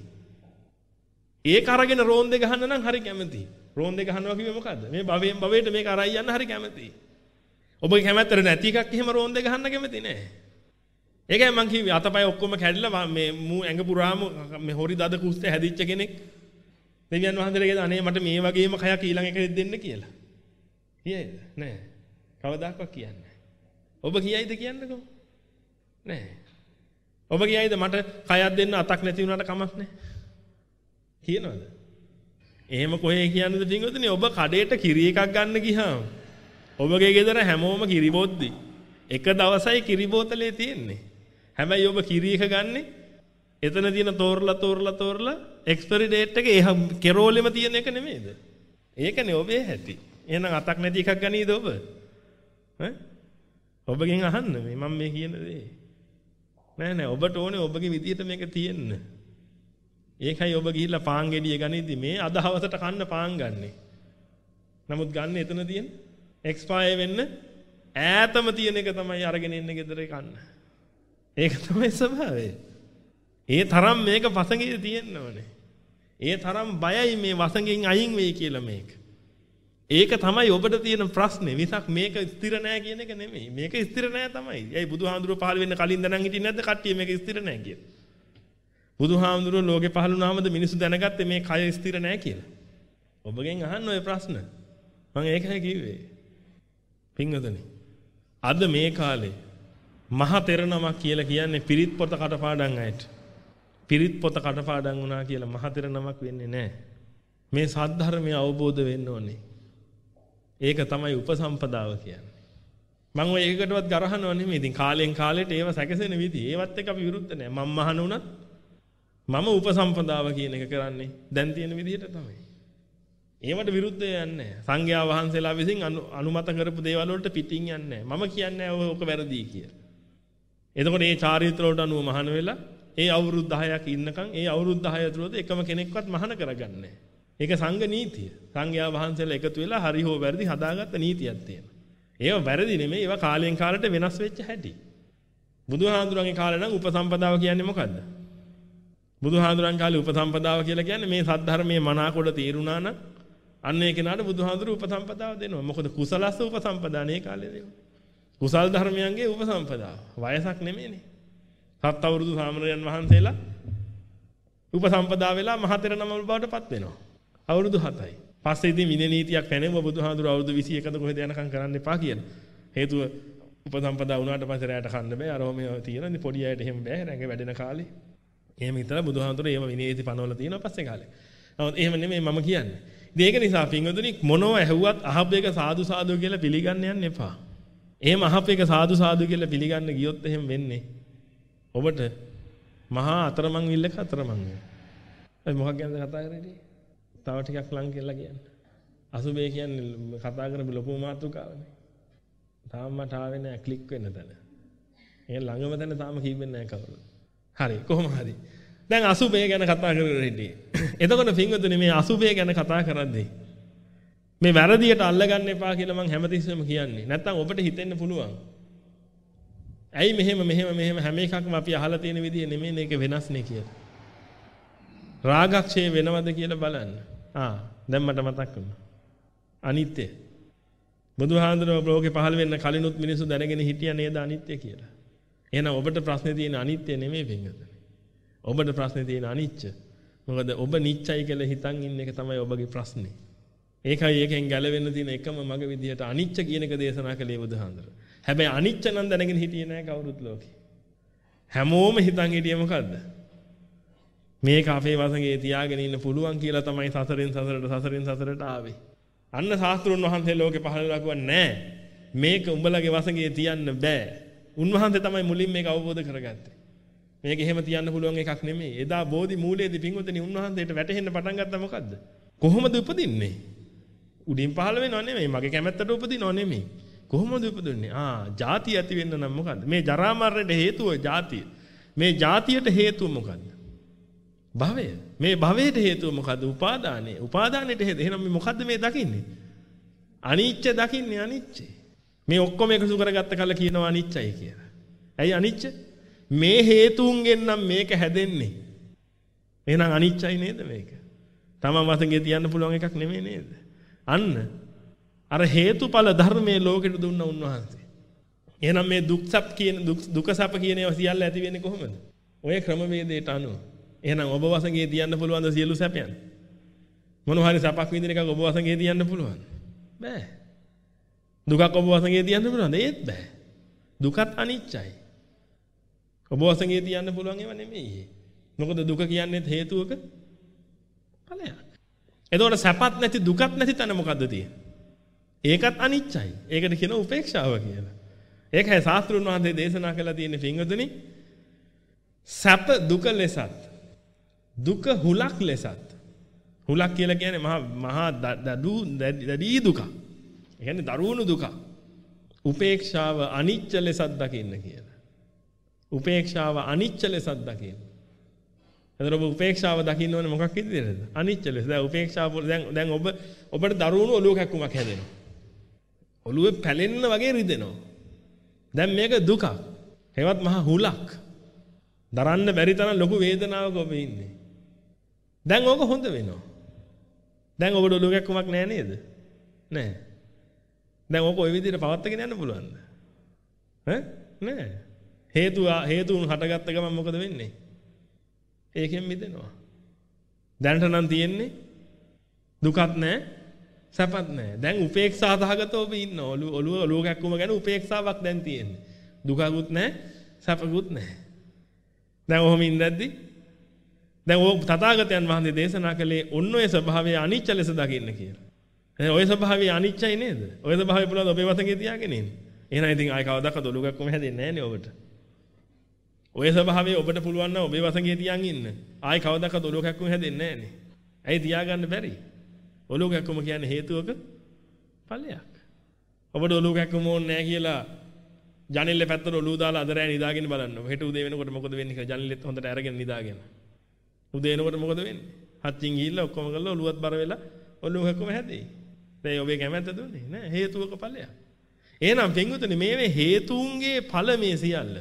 ඒක අරගෙන රෝන්දේ ගහන්න නම් හරි කැමතියි. රෝන්දේ ගහනවා කිව්වේ මොකද්ද? මේ භවයෙන් භවයට මේක අරයි යන්න හරි කැමතියි. ඔබගේ කැමැත්තට නැති එකක් එහෙම රෝන්දේ ගහන්න කැමති නෑ. ඒකයි මං කිව්වේ අතපය ඔක්කොම කැඩිලා මේ මූ ඇඟ පුරාම මේ හොරි දද කුස්තේ හැදිච්ච කෙනෙක්. දෙවියන් වහන්සේලා කියද අනේ මට මේ වගේම කයක් ඊළඟ එකෙත් දෙන්න කියලා. කියයිද? නෑ. කවදාකවත් කියන්නේ නෑ. ඔබ කියයිද කියන්නකෝ? නෑ. ඔබ කියයිද මට කයක් දෙන්න අතක් නැති වුණාට කමක් නෑ? කියනවද? එහෙම කොහේ කියන්නද පින්වතුනි? ඔබ කඩේට කිරි එකක් ගන්න ගියාම ඔබගේ ගෙදර හැමෝම කිරි බොද්දි එක දවසයි කිරි බෝතලේ තියෙන්නේ. හැබැයි ඔබ කිරි එක ගන්නෙ එතන තියෙන තෝරලා තෝරලා තෝරලා එක්ස්පයරි ඩේට් එක ඒ කෙරෝලෙම තියෙන එක නෙමෙයිද? ඒකනේ ඔබේ හැටි. එහෙනම් අතක් නැති එකක් ගනීද ඔබ? ඈ? ඔබගෙන් අහන්න මේ මම මේ කියන දේ. නෑ නෑ ඔබට ඕනේ ඔබගේ විදියට මේක තියෙන්න. ඒකයි ඔබ ගිහිල්ලා පාන් ගෙඩිය ගනිද්දි මේ අද හවසට කන්න පාන් ගන්නෙ. නමුත් ගන්න එතන තියෙන එක්ස්පයර් වෙන්න ඈතම තියෙන එක තමයි අරගෙන ඉන්නේ ගෙදර කන්න. ඒක තමයි ස්වභාවය. ඒ තරම් මේක වසඟේ තියෙන්න ඕනේ. ඒ තරම් බයයි මේ වසඟෙන් අයින් වෙයි කියලා මේක. ඒක තමයි ඔබට තියෙන ප්‍රශ්නේ. විසක් මේක ස්ථිර නෑ කියන එක නෙමෙයි. මේක ස්ථිර නෑ තමයි. ඒයි බුදුහාමුදුරුවෝ පහළ වෙන්න කලින් දැනන් හිටියේ නැද්ද කට්ටිය මේක ස්ථිර නෑ කියලා. බුදුහාමුදුරුවෝ ලෝකේ පහළ වුණාමද මිනිස්සු දැනගත්තේ මේ කය ස්ථිර නෑ කියලා. ඔබගෙන් අහන්න ඔය ප්‍රශ්න. මම ඒකයි කිව්වේ. පින්වතුනි අද මේ කාලේ මහ තෙර නමක් කියලා කියන්නේ පිරිත් පොත කටපාඩම් අයට. පිරිත් පොත කටපාඩම් වුණා කියලා මහ තෙර නමක් වෙන්නේ නැහැ. මේ සද්ධර්මය අවබෝධ වෙන්න ඕනේ. ඒක තමයි උපසම්පදාව කියන්නේ. මම ඔය එකකටවත් ගරහනව නෙමෙයි. ඉතින් කාලෙන් කාලෙට ඒව සැකසෙන විදිහ. ඒවත් එක්ක අපි විරුද්ධ නැහැ. මම මහණ වුණත් මම උපසම්පදාව කියන එක කරන්නේ දැන් තියෙන විදිහට තමයි. ඒවට විරුද්ධව යන්නේ නැහැ. සංඝයා වහන්සේලා විසින් අනුමත කරපු දේවල් වලට පිටින් යන්නේ නැහැ. මම කියන්නේ ඔක වැරදි කියලා. එතකොට මේ චාරිත්‍ර වලට අනුව මහාන වෙලා ඒ අවුරුදු දහයක් ඉන්නකම් ඒ අවුරුදු දහය ඇතුළත එකම කෙනෙක්වත් මහාන කරගන්නේ නැහැ. ඒක සංඝ නීතිය. සංඝයා වහන්සේලා එකතු වෙලා හරි හෝ වැරදි හදාගත්ත නීතියක් තියෙනවා. ඒව වැරදි නෙමෙයි. ඒවා කාලෙන් කාලට වෙනස් වෙච්ච හැටි. බුදුහාඳුරන්ගේ කාලේ නම් උපසම්පදාව කියන්නේ මොකද්ද? බුදුහාඳුරන් කාලේ උපසම්පදාව කියලා කියන්නේ මේ සද්ධර්මයේ මනාකොට තීරුණා නම් අන්න ඒ කෙනාට බුදුහාඳුරු උපසම්පදාව දෙනවා. මොකද කුසලස්ස උපසම්පදානේ කාලේ දෙනවා. කුසල් ධර්මයන්ගේ උපසම්පදාව. වයසක් නෙමෙයිනේ. සත් අවුරුදු සාමණේරයන් වහන්සේලා උපසම්පදා වෙලා මහතෙර නම බවට පත් වෙනවා. අවුරුදු හතයි. පස්සේ ඉතින් විනය නීතියක් පැනෙව බුදුහාඳුරු අවුරුදු විසි එකද කොහෙද යනකම් කරන්න එපා කියලා. හේතුව උපසම්පදා වුණාට පස්සේ රැයට කන්න බෑ. අරෝම තියෙන ඉතින් පොඩි අයට එහෙම බෑ. රැඟ වැඩෙන කාලේ. එහෙම හිතලා බුදුහාඳුරු ඒව විනය නීති පනවලා තියෙනවා පස්සේ කාලේ. නමුත් එහෙම නෙමෙයි මම කියන්නේ. ඒක නිසා පින්වතුනි මොනව ඇහුවත් අහප එක සාදු සාදු කියලා පිළිගන්න යන්න එපා. එහෙම අහප එක සාදු සාදු කියලා පිළිගන්න ගියොත් එහෙම වෙන්නේ ඔබට මහා අතරමං විල්ලක අතරමං වෙනවා. ඒ මොකක් ගැනද කතා කරන්නේ? තව ටිකක් ලං කියලා කියන්නේ. අසුබේ කියන්නේ කතා කරපු ලොකු මාතෘකාවනේ. තාම මට ආවේ නැහැ ක්ලික් වෙන්න තැන. ඒ ළඟම තැන තාම කිව්වෙන්නේ නැහැ කවුරුත්. හරි කොහොම හරි. දැන් අසුබේ ගැන කතා කරගෙන ඉන්නේ. එතකොට පින්වතුනි මේ අසුබේ ගැන කතා කරද්දී මේ වැරදියට අල්ලගන්න එපා කියලා මම හැමතිස්සෙම කියන්නේ. නැත්තම් ඔබට හිතෙන්න පුළුවන්. ඇයි මෙහෙම මෙහෙම මෙහෙම හැම එකක්ම අපි අහලා තියෙන විදිය නෙමෙයි මේක වෙනස්නේ කියලා. රාගක්ෂය වෙනවද කියලා බලන්න. ආ දැන් මට මතක් වුණා. අනිත්‍ය. බුදුහාඳුනෝ ලෝකේ පහළ වෙන්න කලිනුත් මිනිස්සු දැනගෙන හිටියා නේද අනිත්‍ය කියලා. එහෙනම් ඔබට ප්‍රශ්නේ තියෙන අනිත්‍ය නෙමෙයි පින්වතුනි. ඔබට ප්‍රශ්නේ තියෙන අනිච්ච. මොකද ඔබ නිච්චයි කියලා හිතන් ඉන්න එක තමයි ඔබගේ ප්‍රශ්නේ. ඒකයි ඒකෙන් ගැලවෙන්න තියෙන එකම මඟ විදියට අනිච්ච කියන එක දේශනා කළේ බුදුහාඳුනෝ. හැබැයි අනිච්ච නම් දැනගෙන හිටියේ නෑ කවුරුත් ලෝකේ. හැමෝම හිතන් හිටියේ මොකද්ද? මේක අපේ වසඟේ තියාගෙන ඉන්න පුළුවන් කියලා තමයි සසරෙන් සසරට සසරෙන් සසරට ආවේ. අන්න ශාස්ත්‍රුන් වහන්සේ ලෝකේ පහළලා කිව්වා නෑ. මේක උඹලගේ වසඟේ තියන්න බෑ. උන්වහන්සේ තමයි මුලින් මේක අවබෝධ කරගත්තේ. මේක එහෙම තියන්න පුළුවන් එකක් නෙමෙයි. එදා බෝධි මූලයේදී පින්වතුනි උන්වහන්සේට වැටහෙන්න පටන් ගත්තා මොකද්ද? කොහොමද උපදින්නේ? උඩින් පහළ වෙනව නෙමෙයි. මගේ කැමැත්තට උපදිනව නෙමෙයි. කොහොමද උපදින්නේ? ආ, ಜಾති ඇති වෙන්න නම් මොකද්ද? මේ ජරා මරණයට හේතුව ಜಾතිය. මේ ಜಾතියට හේතුව මොකද්ද? භවය. මේ භවයට හේතුව මොකද්ද? උපාදානය. උපාදානයට හේතුව. එහෙනම් මේ මොකද්ද මේ දකින්නේ? අනිච්ච දකින්නේ අනිච්ච. මේ ඔක්කොම එකතු කරගත්ත කල කියනවා අනිච්චයි කියලා. ඇයි අනිච්ච? මේ හේතුන්ගෙන් නම් මේක හැදෙන්නේ. එහෙනම් අනිච්චයි නේද මේක? තමන් වශයෙන් තියන්න පුළුවන් එකක් නෙමෙයි නේද? අන්න අර හේතුඵල ධර්මයේ ලෝකෙට දුන්න උන්වහන්සේ. එහෙනම් මේ දුක්සප් කියන දුකසප කියන ඒවා සියල්ල ඇති වෙන්නේ කොහොමද? ඔය ක්‍රමවේදයට අනුව. එහෙනම් ඔබ වශයෙන් තියන්න පුළුවන් ද සියලු සැපයන්? මොනවා හරි සපක් විඳින එකක් ඔබ වශයෙන් තියන්න පුළුවන්? බෑ. දුකක් ඔබ වශයෙන් තියන්න පුළුවන්ද? ඒත් බෑ. දුකත් අනිච්චයි. ඔබ වශයෙන් තියන්න පුළුවන් ඒවා නෙමෙයි. මොකද දුක කියන්නේ හේතුවක ඵලයක්. එතකොට සැපත් නැති දුකත් නැති තැන මොකද්ද තියෙන්නේ? ඒකත් අනිච්චයි. ඒකට කියන උපේක්ෂාව කියලා. ඒකයි ශාස්ත්‍රුන් වහන්සේ දේශනා කළා තියෙන්නේ පින්වතුනි. සැප දුක ලෙසත් දුක හුලක් ලෙසත්. හුලක් කියලා කියන්නේ මහා මහා දඩු දැඩි දුක. ඒ කියන්නේ දරුණු දුක. උපේක්ෂාව අනිච්ච ලෙසත් දකින්න කියලා. උපේක්ෂාව අනිච්ච ලෙසත් දකින්න. එතකොට ඔබ උපේක්ෂාව දකින්න ඕනේ මොකක් විදිහටද? අනිච්ච ලෙස. දැන් උපේක්ෂාව දැන් දැන් ඔබ ඔබට දරුණු ඔලුව කැක්කුමක් හැදෙනවා. ඔලුවේ පැලෙන්න වගේ රිදෙනවා. දැන් මේක දුකක්. ඒවත් මහා හුලක්. දරන්න බැරි තරම් ලොකු වේදනාවක ඔබ ඉන්නේ. දැන් ඕක හොඳ වෙනවා. දැන් ඔබට ඔලුව කැක්කුමක් නෑ නේද? නෑ. දැන් ඕක ওই විදිහට පවත්වාගෙන යන්න පුළුවන්ද? ඈ? නෑ. හේතු හේතුන් හටගත්ත ගමන් මොකද වෙන්නේ? ඒකෙන් මිදෙනවා. දැනට නම් තියෙන්නේ දුකත් නැහැ සැපත් නැහැ. දැන් උපේක්ෂා සහගතව ඔබ ඉන්නවා. ඔලුව ඔලුව ඔලුව කැක්කුම ගැන උපේක්ෂාවක් දැන් තියෙන්නේ. දුකකුත් නැහැ සැපකුත් නැහැ. දැන් ඔහොම ඉඳද්දි දැන් ඔය තථාගතයන් වහන්සේ දේශනා කළේ ඔන්න ඔය ස්වභාවය අනිච්ච ලෙස දකින්න කියලා. එහෙනම් ඔය ස්වභාවය අනිච්චයි නේද? ඔය ස්වභාවය පුළුවන් ඔබේ වශයෙන් තියාගෙන ඉන්න. එහෙනම් ඉතින් ආයි කවදාකවත් ඔලුව කැක්කුම හැදෙන්නේ නැහැ නේ ඔබට. ඔය ස්වභාවය ඔබට පුළුවන් නම් ඔබේ වසඟේ තියන් ඉන්න. ආයි කවදාකවත් ඔලුව කැක්කුම හැදෙන්නේ නැහැ නේ. ඇයි තියාගන්න බැරි? ඔලුව කැක්කුම කියන්නේ හේතුවක ඵලයක්. ඔබට ඔලුව කැක්කුම ඕනේ නැහැ කියලා ජනෙල්ලේ පැත්තට ඔලුව දාලා අද රෑ නිදාගෙන බලන්න. හෙට උදේ වෙනකොට මොකද වෙන්නේ කියලා ජනෙල්ලෙත් හොඳට අරගෙන නිදාගෙන. උදේ එනකොට මොකද වෙන්නේ? හත්ින් ගිහිල්ලා ඔක්කොම කරලා ඔලුවත් බර වෙලා ඔලුව කැක්කුම හැදෙයි. දැන් ඔබේ කැමැත්ත දුන්නේ නෑ හේතුවක ඵලයක්. එහෙනම් පින්වතුනි මේ හේතුන්ගේ ඵල මේ සියල්ල.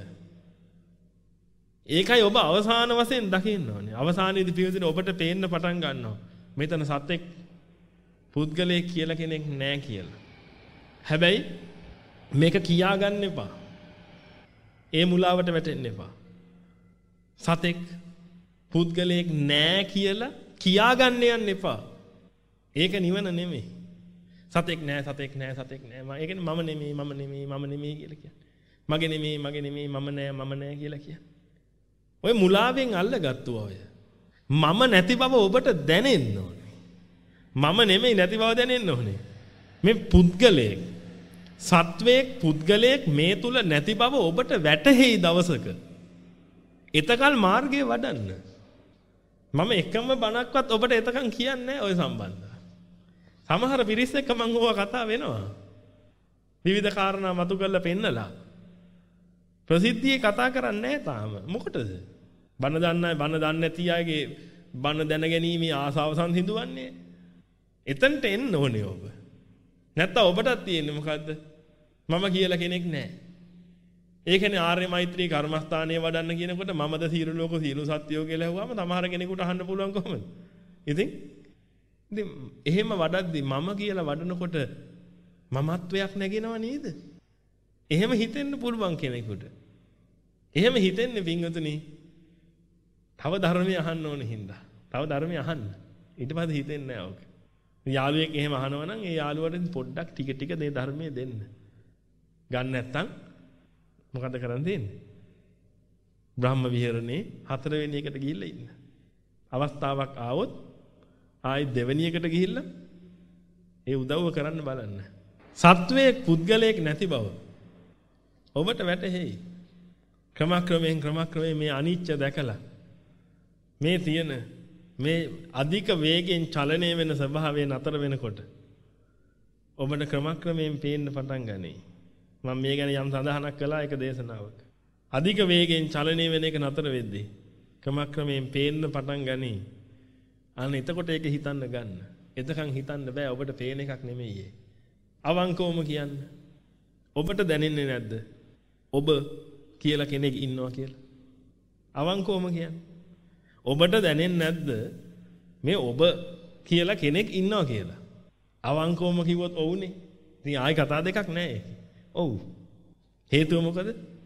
ඒකයි ඔබ අවසාන වශයෙන් දකින්න ඕනේ. අවසානයේදී පියුදින ඔබට පේන්න පටන් ගන්නවා. මෙතන සත්‍යෙක් පුද්ගලයෙක් කියලා කෙනෙක් නැහැ කියලා. හැබැයි මේක කියා ගන්න එපා. ඒ මුලාවට වැටෙන්න එපා. සතෙක් පුද්ගලයෙක් නැහැ කියලා කියා ගන්න යන්න එපා. ඒක නිවන නෙමෙයි. සතෙක් නැහැ සතෙක් නැහැ සතෙක් නැහැ. මම ඒ කියන්නේ මම නෙමෙයි මම නෙමෙයි මම නෙමෙයි කියලා කියන්නේ. මගේ නෙමෙයි මගේ නෙමෙයි මම නැහැ මම නැහැ කියලා කියන්නේ. ඔය මුලාවෙන් අල්ලගත්තු අය. මම නැති බව ඔබට දැනෙන්න ඕනේ. මම නෙමෙයි නැති බව දැනෙන්න ඕනේ. මේ පුද්ගලයෙක් සත්වයක් පුද්ගලයෙක් මේ තුල නැති බව ඔබට වැටහෙයි දවසක. එතකල් මාර්ගයේ වඩන්න. මම එකම බණක්වත් ඔබට එතකන් කියන්නේ නැහැ ඔය සම්බන්ධව. සමහර පිරිස් එක්ක මම ඕවා කතා වෙනවා. විවිධ කාරණා මතු කරලා පෙන්නලා. ප්‍රසිද්ධියේ කතා කරන්නේ නැහැ තාම. මොකටද? බණ දන්න අය බණ දන්නේ නැති අයගේ බණ දැනගැනීමේ ආසාව සංසිඳුවන්නේ. එතනට එන්න ඕනේ ඔබ. නැත්තම් ඔබටත් තියෙන්නේ මොකද්ද? මම කියලා කෙනෙක් නැහැ. ඒ කියන්නේ ආර්ය මෛත්‍රී කර්මස්ථානයේ වඩන්න කියනකොට මමද සියලු ලෝක සියලු සත්‍යෝ කියලා ඇහුවාම තමහර කෙනෙකුට අහන්න පුළුවන් කොහොමද? ඉතින් ඉතින් එහෙම වඩද්දි මම කියලා වඩනකොට මමත්වයක් නැගෙනව නේද? එහෙම හිතෙන්න පුළුවන් කෙනෙකුට. එහෙම හිතෙන්නේ පින්වතුනි තව ධර්මය අහන්න ඕනේ හින්දා. තව ධර්මය අහන්න. ඊට පස්සේ හිතෙන්නේ නැහැ ඕක. යාළුවෙක් එහෙම අහනවා නම් ඒ යාළුවට පොඩ්ඩක් ටික ටික මේ ධර්මයේ දෙන්න. ගන්න නැත්තම් මොකද කරන්න තියෙන්නේ? බ්‍රහ්ම විහරණේ හතරවෙනි එකට ගිහිල්ලා ඉන්න. අවස්ථාවක් ආවොත් ආයි දෙවෙනි එකට ගිහිල්ලා ඒ උදව්ව කරන්න බලන්න. සත්වයේ පුද්ගලයෙක් නැති බව ඔබට වැටහෙයි. ක්‍රමක්‍රමයෙන් ක්‍රමක්‍රමයෙන් මේ අනිච්ච දැකලා මේ තියෙන මේ අධික වේගෙන් චලනය වෙන ස්වභාවය නතර වෙනකොට ඔබට ක්‍රමක්‍රමයෙන් පේන්න පටන් ගනී. මම මේ ගැන යම් සඳහනක් කළා එක දේශනාවක. අධික වේගෙන් චලනය වෙන එක නතර වෙද්දී ක්‍රමක්‍රමයෙන් පේන්න පටන් ගනී. අන්න එතකොට ඒක හිතන්න ගන්න. එතකන් හිතන්න බෑ ඔබට පේන එකක් නෙමෙයි. අවංකවම කියන්න. ඔබට දැනෙන්නේ නැද්ද? ඔබ කියලා කෙනෙක් ඉන්නවා කියලා. අවංකවම කියන්න. ඔබට දැනෙන්නේ නැද්ද මේ ඔබ කියලා කෙනෙක් ඉන්නවා කියලා? අවංකවම කිව්වොත් ඔව්නේ. ඉතින් ආයි කතා දෙකක් නැහැ. ඔව්. හේතුව මොකද?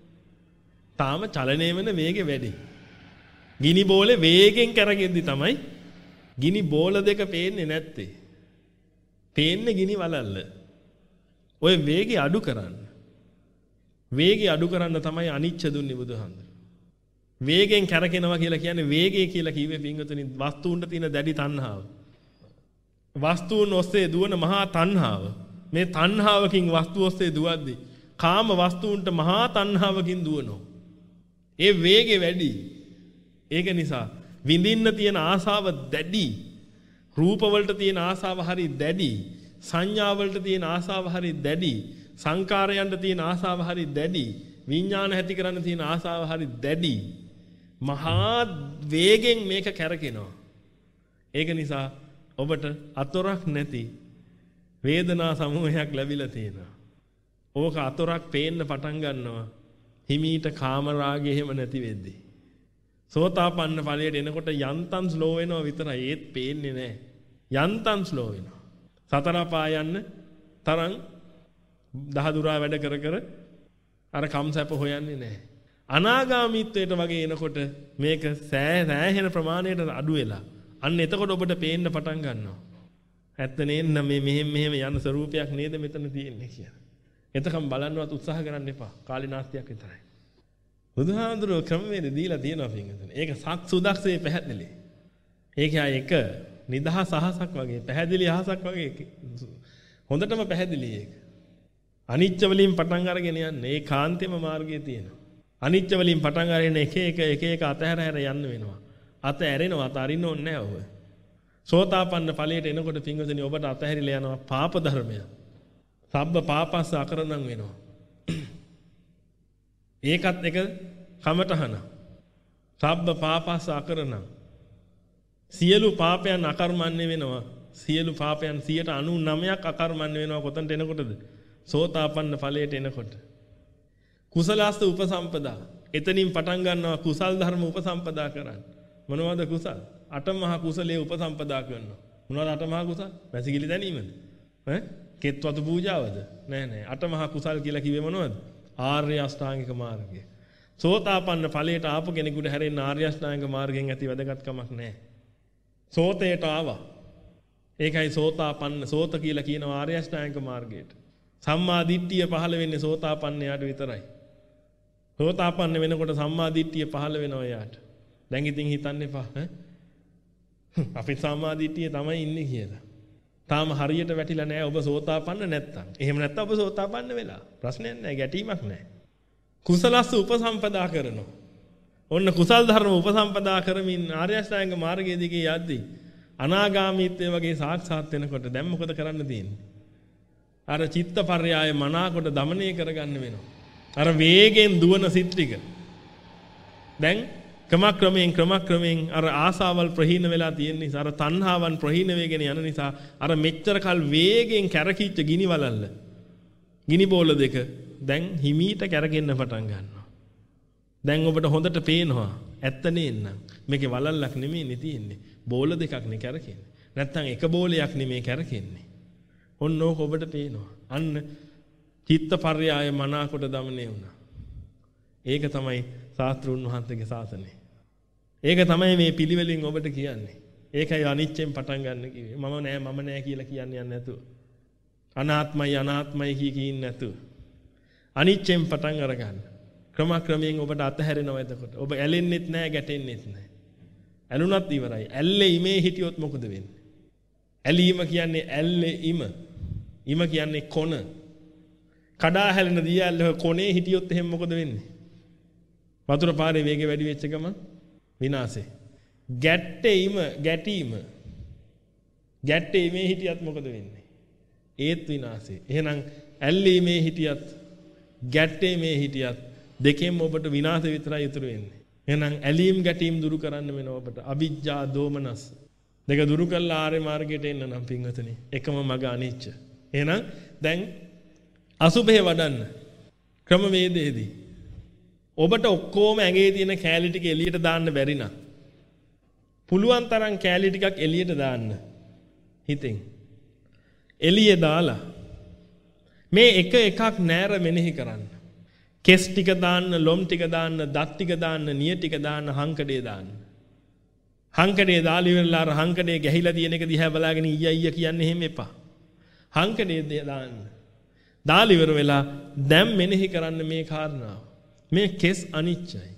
තාම චලනය වෙන වේගය වැඩි. ගිනි බෝලේ වේගෙන් කරගෙද්දි තමයි ගිනි බෝල දෙක පේන්නේ නැත්තේ. පේන්නේ ගිනි වලල්ල. ඔය වේගය අඩු කරන්න. වේගය අඩු කරන්න තමයි අනිච්ච දුන්නේ බුදුහන්සේ. වේගෙන් කරකිනවා කියලා කියන්නේ වේගය කියලා කිව්වේ පින්වතුනි වස්තුන්ට තියෙන දැඩි තණ්හාව. වස්තුන් ඔස්සේ දුවන මහා තණ්හාව. මේ තණ්හාවකින් වස්තු ඔස්සේ දුවද්දී කාම වස්තුන්ට මහා තණ්හාවකින් දුවනවා. ඒ වේගය වැඩි. ඒක නිසා විඳින්න තියෙන ආසාව දැඩි. රූප වලට තියෙන ආසාව හරි දැඩි. සංඥා වලට තියෙන ආසාව හරි දැඩි. සංකාරයන්ට තියෙන ආසාව හරි දැඩි. විඥාන ඇති කරන්න තියෙන ආසාව හරි දැඩි. මහා වේගෙන් මේක කැරකෙනවා. ඒක නිසා ඔබට අතොරක් නැති වේදනා සමූහයක් ලැබිලා තියෙනවා. ඕක අතොරක් පේන්න පටන් ගන්නවා. හිමීට කාම රාගය එහෙම නැති වෙද්දී. සෝතාපන්න ඵලයට එනකොට යන්තම් ස්ලෝ වෙනවා විතරයි. ඒත් පේන්නේ නැහැ. යන්තම් ස්ලෝ වෙනවා. සතර පායන්න තරම් දහදුරා වැඩ කර කර අර කම්සැප හොයන්නේ නැහැ. අනාගාමීත්වයට වගේ එනකොට මේක සෑ සෑහෙන ප්‍රමාණයට අඩු වෙලා අන්න එතකොට ඔබට පේන්න පටන් ගන්නවා. ඇත්ත නේද මේ මෙහෙම මෙහෙම යන ස්වරූපයක් නේද මෙතන තියෙන්නේ කියලා. එතකම් බලන්නවත් උත්සාහ කරන්න එපා. කාලිනාස්තියක් විතරයි. බුදුහාඳුරෝ ක්‍රමවේද දීලා තියෙනවා පින්වතුනි. ඒක සත් සුදක්සේ පැහැදිලි. ඒක එක නිදහස් අහසක් වගේ පැහැදිලි අහසක් වගේ හොඳටම පැහැදිලි ඒක. අනිච්ච වලින් පටන් අරගෙන යන්නේ ඒ කාන්තේම මාර්ගයේ තියෙනවා. අනිච්ච වලින් පටන් අරගෙන එක එක එක එක අතහැර හැර යන්න වෙනවා. අත ඇරෙනවා අත අරින්න ඕනේ නැහැ ඔබ. සෝතාපන්න ඵලයට එනකොට පින්වතුනි ඔබට අතහැරිලා යනවා පාප ධර්මය. සබ්බ පාපස්ස අකරණම් වෙනවා. ඒකත් එක කමටහන. සබ්බ පාපස්ස අකරණම්. සියලු පාපයන් අකර්මණ්‍ය වෙනවා. සියලු පාපයන් සියයට අනූනවයක් අකර්මණ්‍ය වෙනවා කොතනට එනකොටද? සෝතාපන්න ඵලයට එනකොට. කුසලස්ස උපසම්පදා. එතනින් පටන් ගන්නවා කුසල් ධර්ම උපසම්පදා කරන්න. මොනවද කුසල්? අටමහා කුසලයේ උපසම්පදා කරනවා. මොනවද අටමහා කුසල්? වැසිකිලි දැනීමද? ඈ? කෙත්වතු පූජාවද? නෑ නෑ. අටමහා කුසල් කියලා කිව්වේ මොනවද? ආර්ය අෂ්ටාංගික මාර්ගය. සෝතාපන්න ඵලයට ආපු කෙනෙකුට හැරෙන්න ආර්ය අෂ්ටාංගික මාර්ගයෙන් ඇති වැදගත්කමක් නෑ. සෝතේට ආවා. ඒකයි සෝතාපන්න සෝත කියලා කියන ආර්ය අෂ්ටාංගික මාර්ගයට. සම්මා දිට්ඨිය පහළ වෙන්නේ සෝතාපන්නයාට විතරයි. සෝතාපන්න වෙනකොට සම්මා දිට්ඨිය පහළ වෙනවා යාට. දැන් ඉතින් හිතන්න එපා ඈ. අපි සම්මා දිට්ඨිය තමයි ඉන්නේ කියලා. තාම හරියට වැටිලා නැහැ ඔබ සෝතාපන්න නැත්තම්. එහෙම නැත්තම් ඔබ සෝතාපන්න වෙලා. ප්‍රශ්නයක් නැහැ, ගැටීමක් නැහැ. කුසලස්ස උපසම්පදා කරනවා. ඔන්න කුසල් ධර්ම උපසම්පදා කරමින් ආර්ය අෂ්ටාංග මාර්ගයේ දිගේ යද්දී අනාගාමීත්වයේ වගේ සාක්ෂාත් වෙනකොට දැන් මොකද කරන්න තියෙන්නේ? අර චිත්තපර්යාය මනාකොට দমনය කරගන්න වෙනවා. අර වේගෙන් දුවන සිත් ටික. දැන් ක්‍රමක්‍රමයෙන් ක්‍රමක්‍රමයෙන් අර ආසාවල් ප්‍රහීන වෙලා තියෙන නිසා අර තණ්හාවන් ප්‍රහීන වෙගෙන යන නිසා අර මෙච්චර කල් වේගෙන් කැරකිච්ච ගිනි වලල්ල ගිනි බෝල දෙක දැන් හිමීට කැරකෙන්න පටන් ගන්නවා. දැන් ඔබට හොඳට පේනවා ඇත්ත නේන්නම්. මේකේ වලල්ලක් නෙමෙයි තියෙන්නේ. බෝල දෙකක් නේ කැරකෙන්නේ. නැත්තම් එක බෝලයක් නෙමෙයි කැරකෙන්නේ. ඔන්න ඕක ඔබට පේනවා. අන්න චිත්ත පර්යාය මනාකොට දමනය වුණා. ඒක තමයි ශාස්ත්‍රුන් වහන්සේගේ ශාසනය. ඒක තමයි මේ පිළිවෙලින් ඔබට කියන්නේ. ඒකයි අනිච්චෙන් පටන් ගන්න කිව්වේ. මම නෑ මම නෑ කියලා කියන්නේ නැතුව. අනාත්මයි අනාත්මයි කිය කියින් නැතුව. අනිච්චෙන් පටන් අරගන්න. ක්‍රමක්‍රමයෙන් ඔබට අතහැරෙනවා එතකොට. ඔබ ඇලෙන්නෙත් නෑ ගැටෙන්නෙත් නෑ. ඇලුනත් ඉවරයි. ඇල්ලේ ඉමේ හිටියොත් මොකද වෙන්නේ? ඇලීම කියන්නේ ඇල්ලේ ඉම. ඉම කියන්නේ කොන. කඩා හැලෙන දියැල්ල කොනේ හිටියොත් එහෙම මොකද වෙන්නේ? වතුර පාරේ වේගය වැඩි වෙච්ච ගමන් විනාශේ. ගැට්ටීම ගැටීම. ගැටීමේ හිටියත් මොකද වෙන්නේ? ඒත් විනාශේ. එහෙනම් ඇල්ලීමේ හිටියත් ගැටීමේ හිටියත් දෙකෙන්ම ඔබට විනාශ විතරයි ඉතුරු වෙන්නේ. එහෙනම් ඇලීම් ගැටීම් දුරු කරන්න වෙනවා ඔබට. අවිජ්ජා දෝමනස් දෙක දුරු කළා ආර්ය මාර්ගයට එන්න නම් පින්වතුනි එකම මඟ අනිච්ච. එහෙනම් දැන් අසුභේ වඩන්න ක්‍රමවේදයේදී ඔබට ඔක්කොම ඇඟේ තියෙන කැලී ටික එළියට දාන්න බැරි නම් පුළුවන් තරම් කැලී ටිකක් එළියට දාන්න හිතෙන් එළියේ දාලා මේ එක එකක් නෑර මෙනෙහි කරන්න. කෙස් ටික දාන්න, ලොම් ටික දාන්න, දත් ටික දාන්න, නිය ටික දාන්න, හංකඩේ දාන්න. හංකඩේ දාලි වෙලා අර හංකඩේ ගැහිලා තියෙන එක දිහා බලාගෙන ඊය ඊය කියන්නේ එහෙම එපා. හංකඩේ දාන්න. දාලි ඉවර වෙලා දැන් මෙනෙහි කරන්න මේ කාරණාව. මේ කෙස් අනිච්චයි.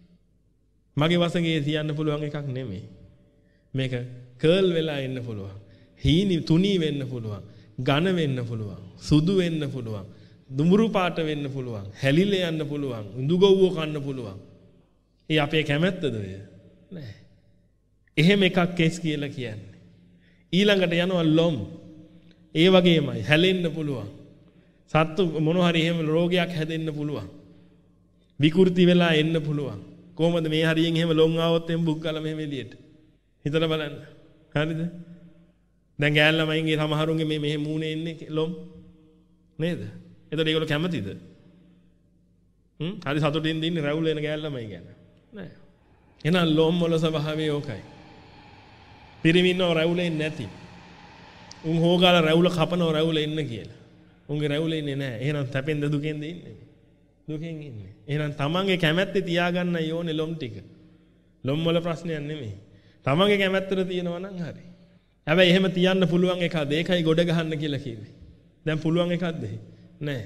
මගේ වසඟේ තියන්න පුළුවන් එකක් නෙමෙයි. මේක කර්ල් වෙලා එන්න පුළුවන්. හීනි තුනී වෙන්න පුළුවන්. ඝන වෙන්න පුළුවන්. සුදු වෙන්න පුළුවන්. දුඹුරු පාට වෙන්න පුළුවන්. හැලිලා යන්න පුළුවන්. උඳුගව්ව කන්න පුළුවන්. ඒ අපේ කැමැත්තද ඔය? නෑ. එහෙම එකක් කෙස් කියලා කියන්නේ. ඊළඟට යනවා ලොම්. ඒ වගේමයි හැලෙන්න පුළුවන්. සත්තු මොන හරි එහෙම රෝගයක් හැදෙන්න පුළුවන්. විකෘති වෙලා එන්න පුළුවන්. කොහොමද මේ හරියෙන් එහෙම ලොම් ආවොත් එම් බුක් ගාලා මෙහෙම එළියට. හිතලා බලන්න. හරිද? දැන් ගෑල් ළමයින්ගේ සමහරුන්ගේ මේ මෙහෙම මූණේ ඉන්නේ ලොම්. නේද? එතකොට ඒගොල්ලෝ කැමතිද? හ්ම්? හරි සතුටින් දින්නේ රැවුල එන ගෑල් ළමයි ගැන. නෑ. එහෙනම් ලොම් වල ස්වභාවය ඕකයි. පිරිමින්නව රැවුලෙන් නැති. උන් හොගාලා රැවුල කපනව රැවුල එන්න කියලා. උන්ගේ රැවුල ඉන්නේ නැහැ. එහෙනම් තැපෙන්ද දුකෙන්ද ඉන්නේ? දුකෙන් ඉන්නේ. එහෙනම් තමන්ගේ කැමැත්ත තියාගන්න ඕනේ ලොම් ටික. ලොම් වල ප්‍රශ්නයක් නෙමෙයි. තමන්ගේ කැමැත්තට තියනවා නම් හරි. හැබැයි එහෙම තියන්න පුළුවන් එකද? ඒකයි ගොඩ ගහන්න කියලා කිව්වේ. දැන් පුළුවන් එකක්ද? නෑ.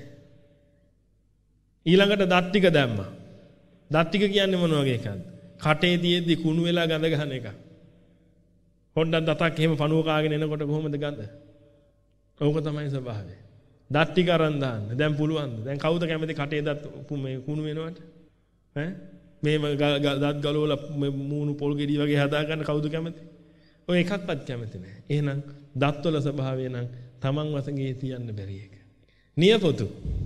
ඊළඟට දත් ටික දැම්මා. දත් ටික කියන්නේ මොන වගේ එකක්ද? කටේ තියෙද්දි කුණු වෙලා ගඳ ගන්න එක. පොඩ්ඩක් දතක් එහෙම පණුව කාගෙන එනකොට කොහොමද ගඳ? ඕක තමයි ස්වභාවය. දත් ටික අරන් දාන්න. දැන් පුළුවන්ද? දැන් කවුද කැමති කටේ දත් මේ කුණු වෙනවට? ඈ? මේව දත් ගලවලා මූණු පොල් ගෙඩි වගේ හදා ගන්න කවුද කැමති? ඔය එකක්වත් කැමති නෑ. එහෙනම් දත්වල ස්වභාවය නම් තමන් වසඟේ තියන්න බැරි එක. නියපොතු.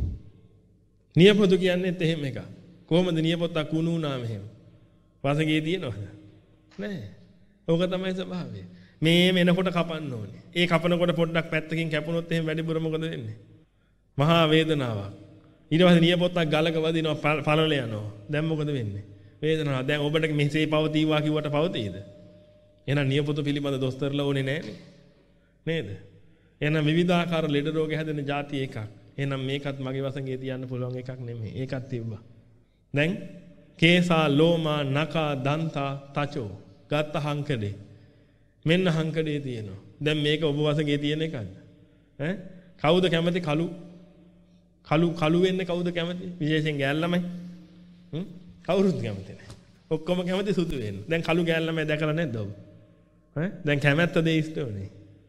නියපොතු කියන්නේත් එහෙම එකක්. කොහොමද නියපොත්තක් කුණු වුණාම එහෙම? වසඟේ තියනවද? නෑ. ඕක තමයි ස්වභාවය. මේ මෙනකොට කපන්න ඕනේ. ඒ කපනකොට පොඩ්ඩක් පැත්තකින් කැපුණොත් එහෙම වැඩිපුර මොකද වෙන්නේ? මහා වේදනාවක්. ඊට පස්සේ නියපොත්තක් ගලක වදිනවා පළල යනවා. දැන් මොකද වෙන්නේ? වේදනාවක්. දැන් ඔබට මෙසේ පවතිවා කිව්වට පවතීද? එහෙනම් නියපොතු පිළිබඳ දොස්තරලා ඕනේ නෑනේ. නේද? එහෙනම් විවිධාකාර ලෙඩ රෝග හැදෙන જાති එකක්. එහෙනම් මේකත් මගේ වසඟේ තියන්න පුළුවන් එකක් නෙමෙයි. ඒකත් තිබ්බා. දැන් කේසා ලෝමා නකා දන්තා තචෝ ගත්ත හංකඩේ. මෙන්න හංකඩේ තියෙනවා. දැන් මේක ඔබ වසඟේ තියෙන එකක්ද? ඈ කවුද කැමති කළු කළු කළු වෙන්නේ කවුද කැමති? විශේෂයෙන් ගෑල් ළමයි. හ්ම් කවුරුත් කැමති නැහැ. ඔක්කොම කැමති සුදු වෙන්න. දැන් කළු ගෑල් ළමයි දැකලා නැද්ද ඔබ? ඈ දැන් කැමැත්ත දෙ ඉස්තෝනේ.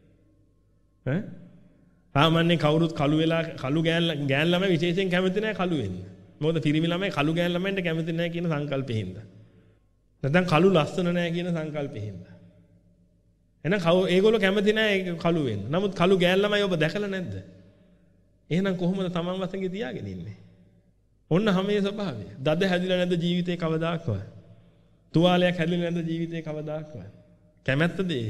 ඈ සාමාන්‍යයෙන් කවුරුත් කළු වෙලා කළු ගෑල් ගෑල් ළමයි විශේෂයෙන් කැමති නැහැ කළු වෙන්න. මොකද පිරිමි ළමයි කළු ගෑල් ළමයින්ට කැමති නැහැ කියන සංකල්පෙ හින්දා. නැත්නම් කළු ලස්සන නැහැ කියන සංකල්පෙ හින්දා. එහෙනම් කව ඒගොල්ලෝ කැමති නැහැ කළු වෙන්න. නමුත් කළු ගෑල් ළමයි ඔබ දැකලා නැද්ද? එහෙනම් කොහොමද තමන් වසඟේ තියාගෙන ඉන්නේ? ඔන්න හැමේ ස්වභාවය. දද හැදිලා නැද්ද ජීවිතේ කවදාකවත්? තුවාලයක් හැදිලා නැද්ද ජීවිතේ කවදාකවත්? කැමැත්තද ඒ?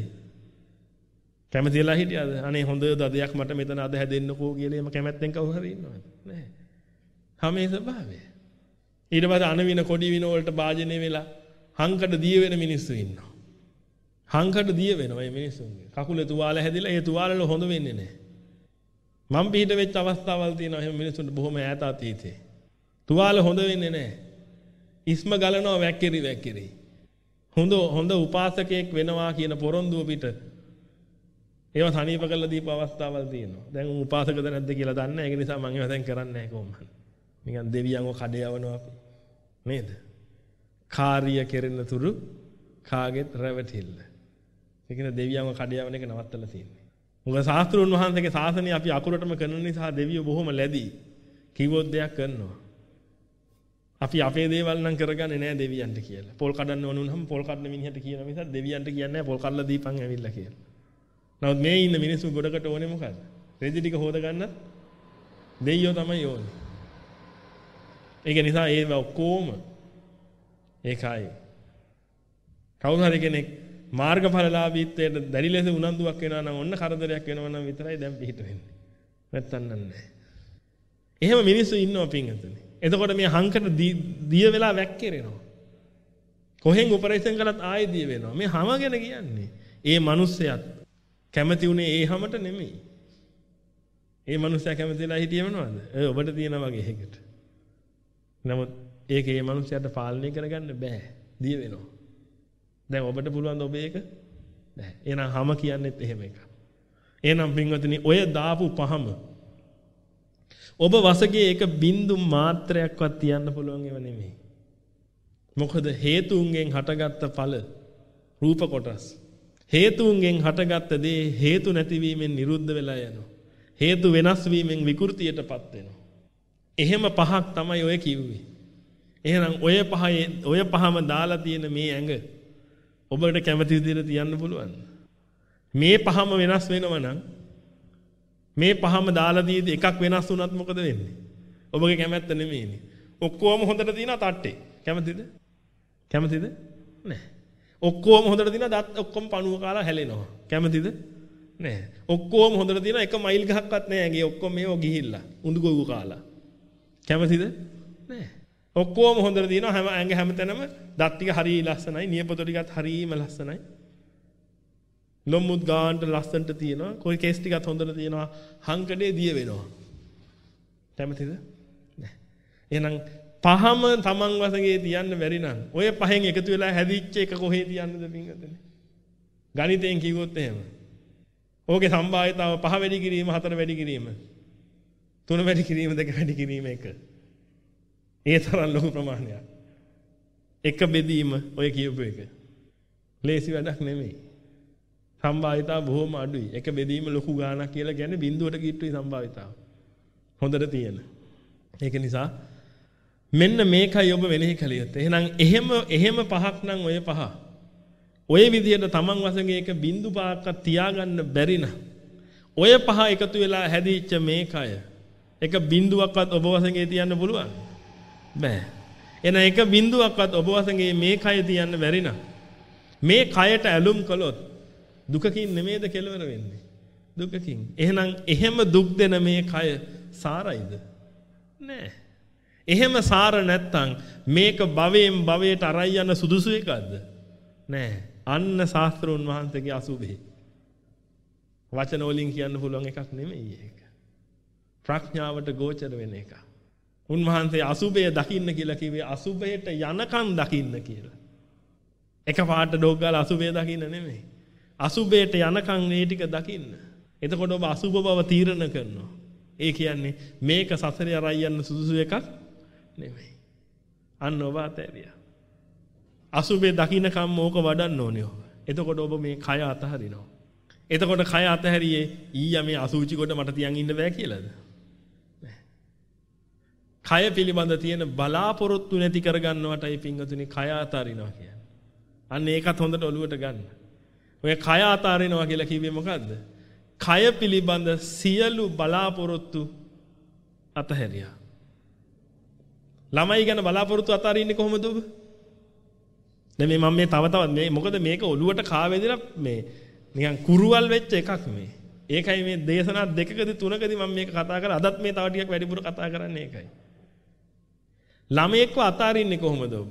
කැමතිලා හිටියද? අනේ හොඳ දදයක් මට මෙතන අද හැදෙන්නකෝ කියලා එම කැමැත්තෙන් කවුරු හරි ඉන්නවද? නැහැ. හැමේ ස්වභාවය. ඊට පස්සේ අනවින කොඩි වින වලට භාජනය වෙලා හංකට දිය වෙන මිනිස්සු ඉන්නවා. හංකට දිය වෙනවා මේ මිනිස්සුන්ගේ. කකුලේ තුවාල හැදිලා ඒ තුවාල වල හොඳ වෙන්නේ නැහැ. මම පිට වෙච්ච අවස්ථාවල් තියෙනවා එහෙම මිනිස්සුන්ට බොහොම ඈත අතීතේ. තුවාල හොඳ වෙන්නේ නැහැ. ඉස්ම ගලනවා වැක්කිරි වැක්කිරි. හොඳ හොඳ උපාසකයෙක් වෙනවා කියන පොරොන්දුව පිට ඒව සනීප කරලා දීපු අවස්ථාවල් තියෙනවා. දැන් උපාසකද නැද්ද කියලා දන්නේ නැහැ. ඒක නිසා මම ඒවා දැන් කරන්නේ නැහැ කොහොමද. නිකන් දෙවියන්ව කඩේ යවනවා අපි. නේද? කාර්ය කෙරෙන තුරු කාගෙත් රැවටිල්ල. ඒකන දෙවියන්ව කඩේ යවන එක නවත්තලා තියෙන්නේ. මොකද ශාස්ත්‍රඥ වහන්සේගේ ශාසනය අපි අකුරටම කරන නිසා දෙවියෝ බොහොම ලැබි. කිව්වොත් දෙයක් කරනවා. අපි අපේ දේවල් නම් කරගන්නේ නැහැ දෙවියන්ට කියලා. පොල් කඩන්න ඕන වුණාම පොල් කඩන මිනිහට කියන නිසා දෙවියන්ට කියන්නේ නැහැ පොල් කඩලා දීපන් ඇවිල්ලා කියලා. නමුත් මේ ඉන්න මිනිස්සු ගොඩකට ඕනේ මොකද්ද? රෙදි ටික හොද ගන්නත් දෙයියෝ තමයි ඕනේ. ඒක නිසා ඒව ඔක්කොම ඒකයි. කවුරු හරි කෙනෙක් මාර්ගඵලලාභීත්වයට දැඩි ලෙස උනන්දුවක් වෙනවා නම් ඔන්න කරදරයක් වෙනවා නම් විතරයි දැන් පිට වෙන්නේ. නැත්තම් නෑ. එහෙම මිනිස්සු ඉන්නවා පින්වතුනි. එතකොට මේ හංකට දිය වෙලා වැක්කිරෙනවා. කොහෙන් ඔපරේෂන් කළත් ආයෙ දිය වෙනවා. මේ හැම ගැන කියන්නේ. ඒ මිනිස්සයත් කැමති උනේ ඒ හැමට නෙමෙයි. ඒ මිනිස්සයා කැමතිලා හිටියේ මොනවද? ඒ ඔබට තියෙනා වගේ එකකට. නමුත් ඒක ඒ මිනිස්සයාට පාලනය කරගන්න බෑ. දිය වෙනවා. දැන් ඔබට පුළුවන් ද ඔබ ඒක? නෑ. එහෙනම් හැම කියන්නේත් එහෙම එකක්. එහෙනම් පින්වතුනි ඔය දාපු පහම ඔබ වසගේ එක බින්දු මාත්‍රයක්වත් තියන්න පුළුවන් ඒව නෙමෙයි. මොකද හේතුන්ගෙන් හටගත්ත ඵල රූප කොටස්. හේතුන්ගෙන් හටගත්ත දේ හේතු නැතිවීමෙන් නිරුද්ධ වෙලා යනවා. හේතු වෙනස් වීමෙන් විකෘතියටපත් වෙනවා. එහෙම පහක් තමයි ඔය කිව්වේ. එහෙනම් ඔය පහේ ඔය පහම දාලා තියෙන මේ ඇඟ ඔබට කැමති විදිහට තියන්න පුළුවන්. මේ පහම වෙනස් වෙනවා නම් මේ පහම දාලා දීදී එකක් වෙනස් වුණත් මොකද වෙන්නේ? ඔබගේ කැමැත්ත නෙමෙයිනේ. ඔක්කොම හොඳට දිනා තට්ටේ. කැමතිද? කැමතිද? නැහැ. ඔක්කොම හොඳට දිනා දත් ඔක්කොම පණුව කාලා හැලෙනවා. කැමතිද? නැහැ. ඔක්කොම හොඳට දිනා එක මයිල් ගහක්වත් නැහැ. ඇගේ ඔක්කොම මේව ගිහිල්ලා උඳු ගොව්ව කාලා. කැමතිද? නැහැ. ඔක්කොම හොඳට දිනා හැම ඇඟ හැමතැනම දත් ටික හරිය ලස්සනයි. නියපොතු ටිකත් හරියම ලස්සනයි. ලොම්මුත් ගානට ලස්සනට තියෙනවා. කොයි කේස් ටිකත් හොඳට තියෙනවා. හංකඩේ දිය වෙනවා. කැමතිද? නැහැ. එහෙනම් පහම තමන් වශයෙන් තියන්න බැරි නම් ඔය පහෙන් එකතු වෙලා හැදිච්ච එක කොහේ තියන්නද පින්වතුනි? ගණිතයෙන් කිව්වොත් එහෙම. ඕකේ සම්භාවිතාව පහ වැඩි කිරීම හතර වැඩි කිරීම. තුන වැඩි කිරීම දෙක වැඩි කිරීම එක. ඒ තරම් ලොකු ප්‍රමාණයක්. එක බෙදීම ඔය කියපු එක. ලේසි වැඩක් නෙමෙයි. සම්භාවිතාව බොහොම අඩුයි. එක බෙදීම ලොකු ගාණක් කියලා කියන්නේ බිඳුවට කිට්ටුයි සම්භාවිතාව. හොඳට තියෙන. ඒක නිසා මෙන්න මේකයි ඔබ වෙනෙහි කළ යුත්තේ. එහෙනම් එහෙම එහෙම පහක් නම් ඔය පහ. ඔය විදිහට තමන් වශයෙන් එක බිඳු පහක්වත් තියාගන්න බැරි නම් ඔය පහ එකතු වෙලා හැදිච්ච මේකය එක බිඳුවක්වත් ඔබ වශයෙන් තියන්න පුළුවන්? බෑ. එහෙනම් එක බිඳුවක්වත් ඔබ වශයෙන් මේකය තියන්න බැරි නම් මේ කයට ඇලුම් කළොත් දුකකින් නෙමෙයිද කෙලවර වෙන්නේ? දුකකින්. එහෙනම් එහෙම දුක් දෙන මේ කය සාරයිද? නෑ. එහෙම සාර නැත්තම් මේක භවයෙන් භවයට අරයි යන සුදුසු එකක්ද? නෑ. අන්න ශාස්ත්‍රෝන් වහන්සේගේ අසුභේ. වචන වලින් කියන්න පුළුවන් එකක් නෙමෙයි ඒක. ප්‍රඥාවට ගෝචර වෙන එක. උන්වහන්සේ අසුභය දකින්න කියලා කිව්වේ අසුභයට යනකම් දකින්න කියලා. එකපාරට ඩොග් ගාලා අසුභය දකින්න නෙමෙයි. අසුභයට යනකම් මේ ටික දකින්න. එතකොට ඔබ අසුභ බව තීරණ කරනවා. ඒ කියන්නේ මේක සසරේ අරයි යන සුදුසු එකක් නෙමෙයි. අන්න ඔබ අතහැරියා. අසුභේ දකින්නකම් ඕක වඩන්න ඕනේ ඔබ. එතකොට ඔබ මේ කය අතහරිනවා. එතකොට කය අතහැරියේ ඊයා මේ අසුචි කොට මට තියන් ඉන්න බෑ කියලාද? නෑ. කය පිළිබඳ තියෙන බලාපොරොත්තු නැති කරගන්නවටයි පින්වතුනි කය අතහරිනවා කියන්නේ. අන්න ඒකත් හොඳට ඔලුවට ගන්න. ඔය කය අතහරිනවා කියලා කිව්වේ මොකද්ද? කය පිළිබඳ සියලු බලාපොරොත්තු අතහැරියා. ළමයි ගැන බලාපොරොත්තු අතහරින්නේ කොහොමද ඔබ? දැන් මේ මම මේ තව තවත් මේ මොකද මේක ඔලුවට කාවැදිලා මේ නිකන් කුරුවල් වෙච්ච එකක් මේ. ඒකයි මේ දේශනා දෙකකදී තුනකදී මම මේක කතා කරලා අදත් මේ තව ටිකක් වැඩිපුර කතා කරන්නේ ඒකයි. ළමයෙක්ව අතාරින්නේ කොහොමද ඔබ?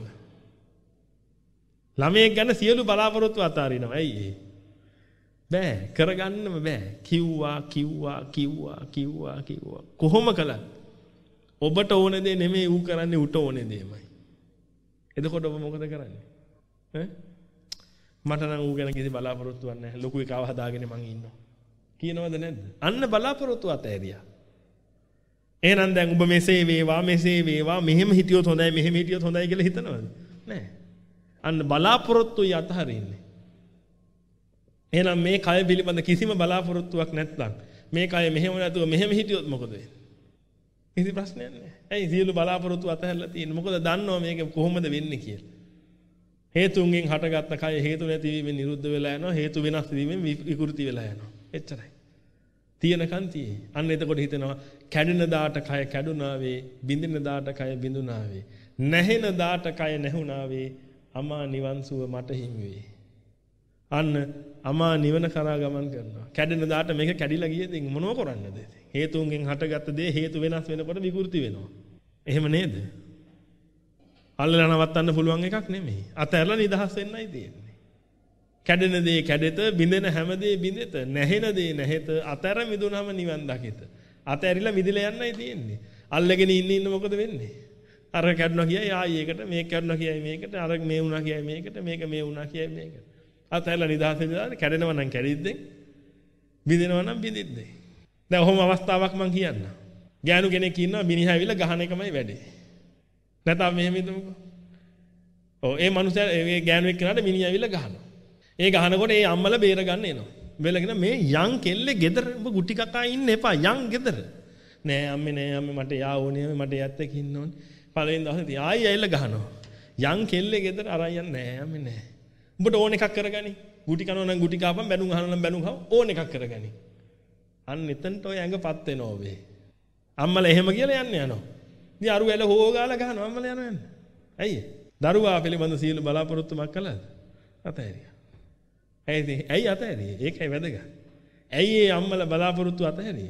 ළමයෙක් ගැන සියලු බලාපොරොත්තු අතාරිනවා. ඇයි ඒ? බෑ කරගන්නම බෑ. කිව්වා කිව්වා කිව්වා කිව්වා කිව්වා. කොහොම කළත් ඔබට ඕන දේ නෙමෙයි ඌ කරන්නේ ඌට ඕනේ දෙයමයි. එතකොට ඔබ මොකද කරන්නේ? ඈ? මට නම් ඌ ගැන කිසි බලාපොරොත්තුවක් නැහැ. ලොකු එකව හදාගෙන මං ඉන්නවා. කියනවද නැද්ද? අන්න බලාපොරොත්තු අතෑරියා. එහෙනම් දැන් ඔබ මෙසේ වේවා මෙසේ වේවා මෙහෙම හිටියොත් හොඳයි මෙහෙම හිටියොත් හොඳයි කියලා හිතනවද? නැහැ. අන්න බලාපොරොත්තුයි අතහරින්නේ. එහෙනම් මේ කය පිළිබඳ කිසිම බලාපොරොත්තුවක් නැත්නම් මේ කය මෙහෙම නැතුව මෙහෙම හිටියොත් මොකද වෙන්නේ? කිසි ප්‍රශ්නයක් නැහැ. ඇයි සියලු බලාපොරොත්තු අතහැරලා තියෙන්නේ? මොකද දන්නවා මේක කොහොමද වෙන්නේ කියලා. හේතුන්ගෙන් හටගත්ත කය හේතු නැති වීමෙන් නිරුද්ධ වෙලා යනවා. හේතු වෙනස් වීමෙන් විකෘති වෙලා යනවා. එච්චරයි. තියෙනකන් තියෙයි. අන්න එතකොට හිතෙනවා කැඩෙන දාට කය කැඩුනා වේ, බිඳින දාට කය බිඳුනා වේ. නැහෙන දාට කය නැහුණා වේ. අමා නිවන් සුව මට හිමි වේ. අන්න අමා නිවන කරා ගමන් කරනවා. කැඩෙන දාට මේක කැඩිලා ගියද මොනව කරන්නද? හේතුන්ගෙන් හටගත්ත දේ හේතු වෙනස් වෙනකොට විකෘති වෙනවා. එහෙම නේද? අල්ලලා නවත්තන්න පුළුවන් එකක් නෙමෙයි. අතහැරලා නිදහස් වෙන්නයි තියෙන්නේ. කැඩෙන දේ කැඩෙත, බිඳෙන හැම දේ බිඳෙත, නැහෙන දේ නැහෙත, අතහැර මිදුනම නිවන් දකිත. අතහැරිලා මිදලා යන්නයි තියෙන්නේ. අල්ලගෙන ඉන්න ඉන්න මොකද වෙන්නේ? අර කැඩුණා කියයි ආයි ඒකට, මේක කැඩුණා කියයි මේකට, අර මේ වුණා කියයි මේකට, මේක මේ වුණා කියයි මේකට. අතහැරලා නිදහස් වෙලා කැඩෙනවා නම් කැඩිද්දෙන්, බිඳෙනවා නම් බිඳිද්දෙන්. දැන් ඔහොම අවස්ථාවක් මම කියන්න. ගෑනු කෙනෙක් ඉන්නවා මිනිහා ඇවිල්ලා ගහන එකමයි වැඩේ. නැත්නම් මෙහෙම හිතමුකෝ. ඔව් ඒ මනුස්සයා ඒ ගෑනු එක්කනට මිනිහා ඇවිල්ලා ගහනවා. ඒ ගහනකොට ඒ අම්මලා බේර ගන්න එනවා. බේරගෙන මේ යන් කෙල්ලේ ගෙදර ඔබ ගුටි කකා ඉන්න එපා යන් ගෙදර. නෑ අම්මේ නෑ අම්මේ මට යා ඕනේ මට යත් එක්ක ඉන්න ඕනේ. පළවෙනි දවසේ ආයි ඇවිල්ලා ගහනවා. යන් කෙල්ලේ ගෙදර අරන් යන්නේ නෑ අම්මේ නෑ. උඹට ඕන එකක් කරගනි. ගුටි කනවා නම් ගුටි කාපම් බැනුම් අහනවා නම් බැනුම් අහව ඕන එකක් කරගනි. අන්න එතනට ඔය ඇඟපත් වෙනවා ඔබේ. අම්මලා එහෙම කියලා යන්නේ යනවා. ඉතින් අරු ඇල හොගාලා ගහනවා අම්මලා යනවා යන්නේ. ඇයි? දරුවා පිළිබඳ සියලු බලාපොරොත්තු මක් කළාද? අතහැරියා. ඇයි ඇයි අතහැරියේ? ඒකයි වැදගත්. ඇයි ඒ අම්මලා බලාපොරොත්තු අතහැරියේ?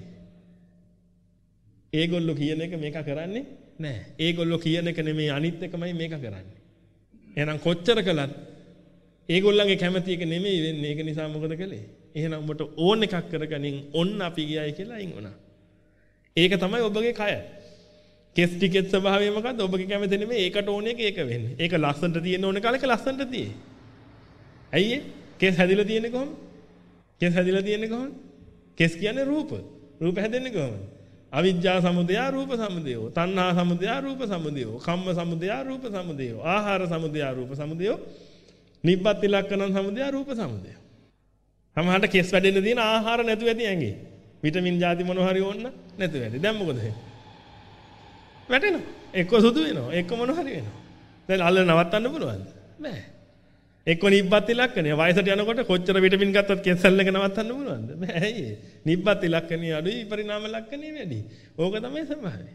ඒගොල්ලෝ කියන එක මේක කරන්නේ නැහැ. ඒගොල්ලෝ කියන එක නෙමෙයි අනිත් එකමයි මේක කරන්නේ. එහෙනම් කොච්චර කළත් ඒගොල්ලන්ගේ කැමැති එක නෙමෙයි වෙන්නේ. ඒක නිසා මොකද කළේ? එහෙනම් උඹට ඕන එකක් කරගනින් ඔන්න අපි ගියයි කියලා අයින් වුණා. ඒක තමයි ඔබගේ කය. කෙස් ටිකෙත් ස්වභාවය මොකද්ද? ඔබගේ කැමැති නෙමෙයි ඒකට ඕන එක ඒක වෙන්නේ. ඒක ලස්සනට තියෙන ඕන කාලෙක ලස්සනට තියෙයි. ඇයි ඒ? කෙස් හැදිලා තියෙන්නේ කොහොමද? කෙස් හැදිලා තියෙන්නේ කොහොමද? කෙස් කියන්නේ රූප. රූප හැදෙන්නේ කොහොමද? අවිජ්ජා සමුදය රූප සමුදය. තණ්හා සමුදය රූප සමුදය. කම්ම සමුදය රූප සමුදය. ආහාර සමුදය රූප සමුදය. නිබ්බත් ලක්ෂණ සමුදය රූප සමුදය. සමහරට කෙස් වැඩෙන්න තියෙන ආහාර නැතුව ඇති ඇඟේ. විටමින් ಜಾති මොනවා හරි ඕන්න නැතුව ඇති. දැන් මොකද වෙන්නේ? වැටෙනවා. එක්ක සුදු වෙනවා. එක්ක මොනවා හරි වෙනවා. දැන් අල්ල නවත්තන්න පුළුවන්ද? බෑ. එක්ක නිබ්බත් ලක්ෂණය වයසට යනකොට කොච්චර විටමින් ගත්තත් කෙස් සැල්ලක නවත්තන්න පුළුවන්ද? බෑ. ඇයි? නිබ්බත් ලක්ෂණය අඩුයි පරිණාම ලක්ෂණය වැඩි. ඕක තමයි ස්වභාවය.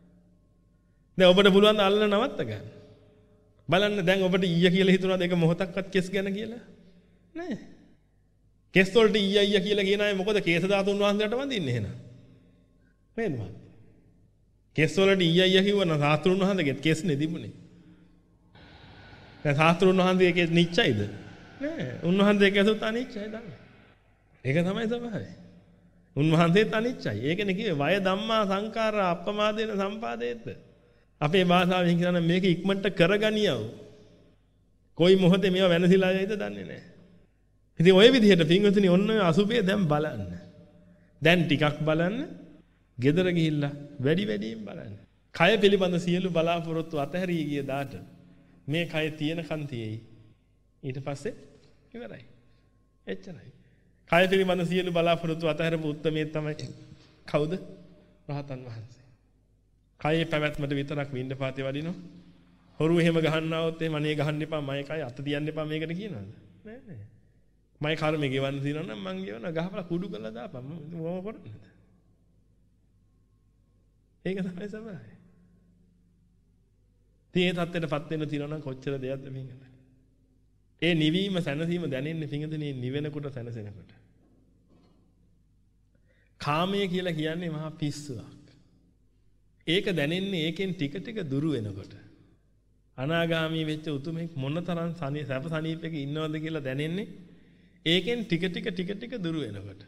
දැන් ඔබට පුළුවන් ද අල්ල නවත්ත ගන්න? බලන්න දැන් ඔබට ඊය කියලා හිතුණාද ඒක මොහොතක්වත් කෙස් ගැන කියලා? නෑ. කෙස් වලට ඊය ඊය කියලා කියන අය මොකද කේස ධාතුන් වහන්සේලාට වඳින්නේ එහෙනම්? නේද මහත්තයා? කෙස් වලට ඊය ඊය කිව්වනම් සාස්ත්‍රුන් වහන්සේගෙත් කෙස් නේ තිබුණේ. දැන් සාස්ත්‍රුන් වහන්සේගේ කෙස් නිච්චයිද? නෑ. උන්වහන්සේගේ කෙසුත් අනිච්චයි තමයි. ඒක තමයි ස්වභාවය. උන්වහන්සේත් අනිච්චයි. ඒකනේ කිව්වේ වය ධම්මා සංඛාරා අප්පමාදේන සම්පාදේත. අපේ භාෂාවෙන් කියන මේක ඉක්මනට කරගනියව. කොයි මොහොතේ මේවා වෙනසිලා යයිද දන්නේ නැහැ. ඉතින් ওই විදිහට පින්වතුනි ඔන්න ඔය අසුබේ දැන් බලන්න. දැන් ටිකක් බලන්න. ගෙදර ගිහිල්ලා වැඩි වැඩියෙන් බලන්න. කය පිළිබඳ සියලු බලාපොරොත්තු අතහැරී ගිය දාට මේ කය තියෙනකන් තියෙයි. ඊට පස්සේ ඉවරයි. එච්චරයි. කය පිළිබඳ සියලු බලාපොරොත්තු අතහැරපු උත්මේ තමයි කවුද? රහතන් වහන්සේ. කයේ පැවැත්මට විතරක් විඳ පාතේ වඩිනවා. හොරු එහෙම ගහන්නවොත් එහෙම අනේ ගහන්න එපා මගේ කය අත තියන්න එපා මේකට කියනවාද? නෑ නෑ. මගේ කර්මේ ගෙවන්න තියෙනවා නම් මං ගෙවන ගහපලා කුඩු කරලා දාපන්. මොකම කරන්නද? ඒක තමයි සබයි. තේ තත්ත්වයටපත් වෙන්න තියෙනවා නම් කොච්චර දෙයක්ද මේකට? ඒ නිවීම සැනසීම දැනෙන්නේ පිංගදනේ නිවෙනකොට සැනසෙනකොට. කාමය කියලා කියන්නේ මහා පිස්සුවක්. ඒක දැනෙන්නේ ඒකෙන් ටික ටික දුරු වෙනකොට. අනාගාමී වෙච්ච උතුමෙක් මොනතරම් සැප සනීපයක ඉන්නවද කියලා දැනෙන්නේ ඒකෙන් ටික ටික ටික ටික දුරු වෙනකොට.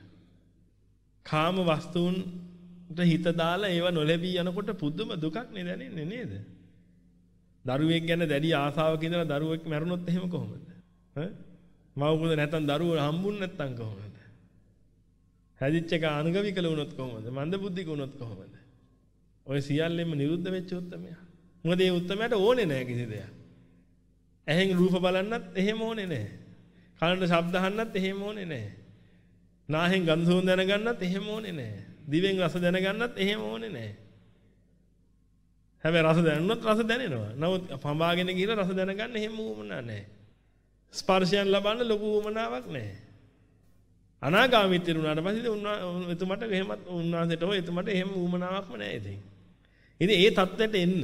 කාම වස්තුන්ට හිත දාලා ඒව නොලැබී යනකොට පුදුම දුකක් නේ දැනෙන්නේ නේද? දරුවෙක් ගැන දැඩි ආසාවක ඉඳලා දරුවෙක් මැරුණොත් එහෙම කොහොමද? ඈ? මව්කුද නැත්තම් දරුවෝ හම්බුනේ නැත්තම් කොහොමද? හැදිච්ච එක අනුගවිකල වුණොත් කොහොමද? මන්දබුද්ධික වුණොත් කොහොමද? ඔය සියල්ලෙම නිරුද්ධ වෙච්ච උත්තමයා. මොකද ඒ උත්තමයාට ඕනේ නැහැ කිසි දෙයක්. ඇහෙන් රූප බලන්නත් එහෙම ඕනේ නැහැ. කනට ශබ්ද අහන්නත් එහෙම ඕනේ නැහැ. නාහෙන් ගන්ධ සුවඳ දැනගන්නත් එහෙම ඕනේ නැහැ. දිවෙන් රස දැනගන්නත් එහෙම ඕනේ නැහැ. හැබැයි රස දැනුනොත් රස දැනෙනවා. නමුත් පඹාගෙන ගිහලා රස දැනගන්න එහෙම උවමනා නැහැ. ස්පර්ශයන් ලබන්න ලොකු උවමනාවක් නැහැ. අනාගාමීත් වුණාට පස්සේ එතුමට එහෙමත් උන්වහන්සේට හොය එතුමට එහෙම උවමනාවක්ම නැහැ ඉතින්. ඉතින් ඒ தත්ත්වයට එන්න.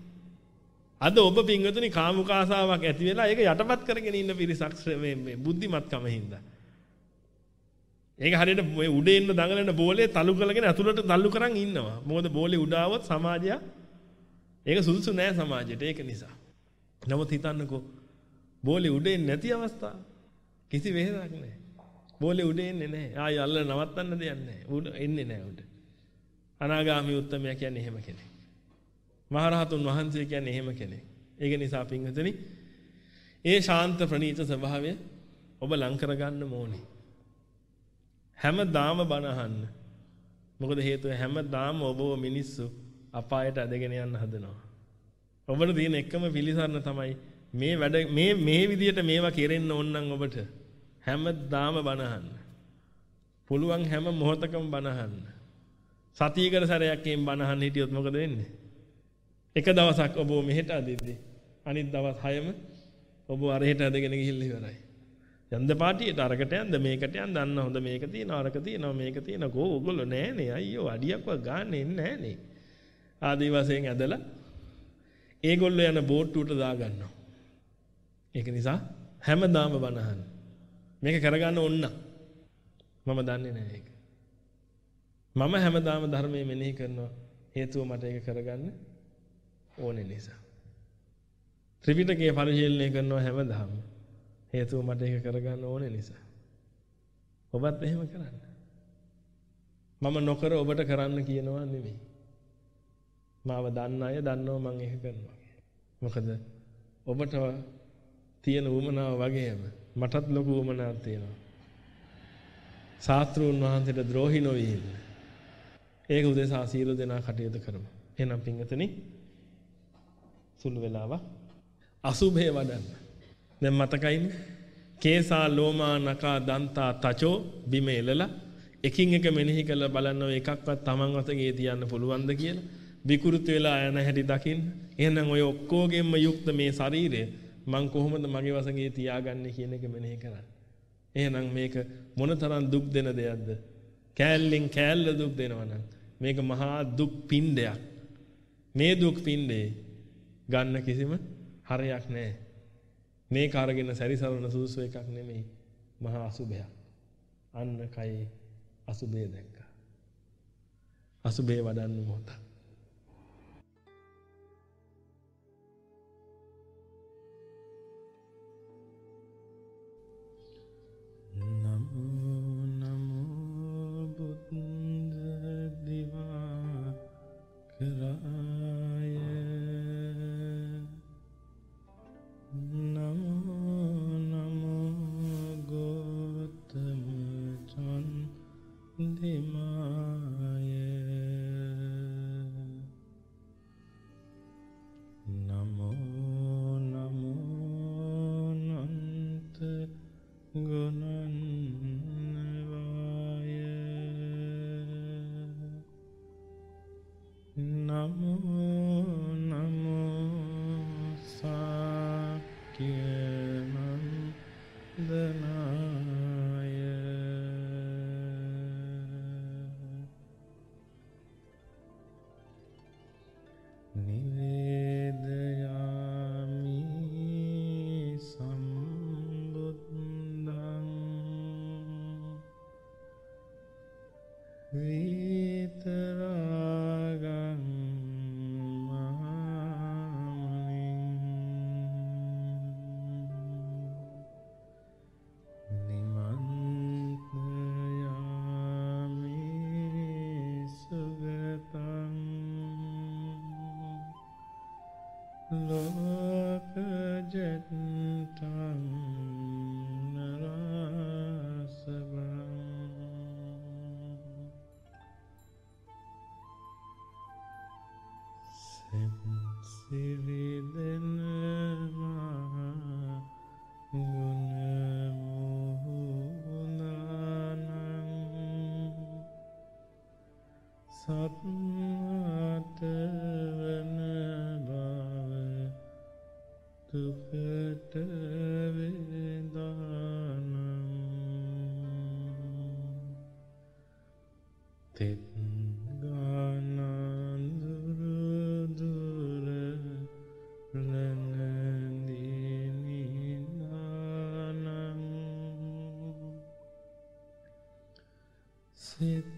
අද ඔබ පින්වතුනි කාමුක ආසාවක් ඇති වෙලා ඒක යටපත් කරගෙන ඉන්න පිරිසක් මේ මේ බුද්ධිමත්කම හින්දා. ඒක හරියට මේ උඩේ ඉන්න දඟලන බෝලේ තලු කරගෙන අතුලට තල්ලු කරන් ඉන්නවා. මොකද බෝලේ උඩ આવොත් සමාජය ඒක සුදුසු නෑ සමාජයට ඒක නිසා. නමුත් හිතන්නකෝ බෝලේ උඩ එන්නේ නැති අවස්ථාව. කිසි වෙහෙසක් නෑ. බෝලේ උඩ එන්නේ නෑ. ආය අල්ල නවත්තන්න දෙයක් නෑ. උඩ එන්නේ නෑ උඩ. අනාගාමී උත්තමයා කියන්නේ එහෙම කෙනෙක්. මහරහතුන් වහන්සේ කියන්නේ එහෙම කෙනෙක්. ඒක නිසා පින්වතුනි ඒ ශාන්ත ප්‍රණීත ස්වභාවය ඔබ ලං කරගන්න ඕනේ. හැමදාම බණ අහන්න. මොකද හේතුව හැමදාම ඔබව මිනිස්සු අපායට ඇදගෙන යන්න හදනවා. ඔබට තියෙන එකම පිළිසරණ තමයි මේ වැඩ මේ මේ විදියට මේවා කෙරෙන්න ඕන නම් ඔබට හැමදාම බණ අහන්න. පුළුවන් හැම මොහොතකම බණ අහන්න. සතියකට සැරයක් එම් බණ අහන්න හිටියොත් මොකද වෙන්නේ? එක දවසක් ඔබ මෙහෙට අදිද්දි අනිත් දවස් හයම ඔබ අරහෙට ඇදගෙන ගිහිල්ලා ඉවරයි. යන්ද පාටියට අරකට යන්ද මේකට යන්ද අන්න හොඳ මේක තියෙනවා අරක තියෙනවා මේක තියෙනවා කෝ ඕගොල්ලෝ නෑනේ අයියෝ අඩියක්වත් ගන්නෙ නෑනේ. ආදී වශයෙන් ඇදලා ඒගොල්ලෝ යන බෝට්ටුවට දා ගන්නවා. ඒක නිසා හැමදාම බණ අහන්න. මේක කරගන්න ඕන මම දන්නේ නෑ ඒක. මම හැමදාම ධර්මයේ මෙනෙහි කරනවා හේතුව මට ඒක කරගන්න ඕනේ නිසා. ත්‍රිපිටකය පරිශීලනය කරනවා හැමදාම හේතුව මට ඒක කරගන්න ඕනේ නිසා. ඔබත් එහෙම කරන්න. මම නොකර ඔබට කරන්න කියනවා නෙමෙයි. මාව දන්න අය දන්නවා මම ඒක කරනවා කියලා. මොකද ඔබට තියෙන උවමනාව වගේම මටත් ලොකු උවමනාවක් තියෙනවා. ශාස්ත්‍රූන් වහන්සේට ද්‍රෝහි නොවී ඉන්න. ඒක උදෙසා සීල දෙනා කටයුතු කරමු. එහෙනම් පින්වතුනි සුළු වෙලාවක් අසුභේ වඩන්න. දැන් මතකයිනේ කේසා ලෝමා නකා දන්තා තචෝ බිම එලලා එකින් එක මෙනෙහි කරලා බලන්න ඔය එකක්වත් Taman වතගේ තියන්න පුළුවන්ද කියලා විකෘති වෙලා යන හැටි දකින්න. එහෙනම් ඔය ඔක්කොගෙම යුක්ත මේ ශරීරය මං කොහොමද මගේ වසඟේ තියාගන්නේ කියන එක මෙනෙහි කරන්න. එහෙනම් මේක මොනතරම් දුක් දෙන දෙයක්ද? කෑල්ලෙන් කෑල්ල දුක් දෙනවනම් මේක මහා දුක් පින්ඩයක්. මේ දුක් පින්ඩේ ගන්න කිසිම හරයක් නැහැ. මේක අරගෙන සැරිසරන සුදුසු එකක් නෙමෙයි. මහා අසුභයක්. අන්න කයි අසුභය දැක්කා. අසුභේ වඩන්න මොහොත. නමෝ නමෝ බුද්ධ දිවා කරාය නමෝ නමෝ ගෝතම චන්දිමාය නමෝ නමෝ නන්ත ගුණන්වාය නමෝ නමෝ සාක්‍යමන් දනාය නිවේදයාමි සම්බුද්ධං විතරාගං සත්වත වන බව දුකට වේදානම් තෙත් ගානන්දුරු දුර ලනදිනිනානම් සිත්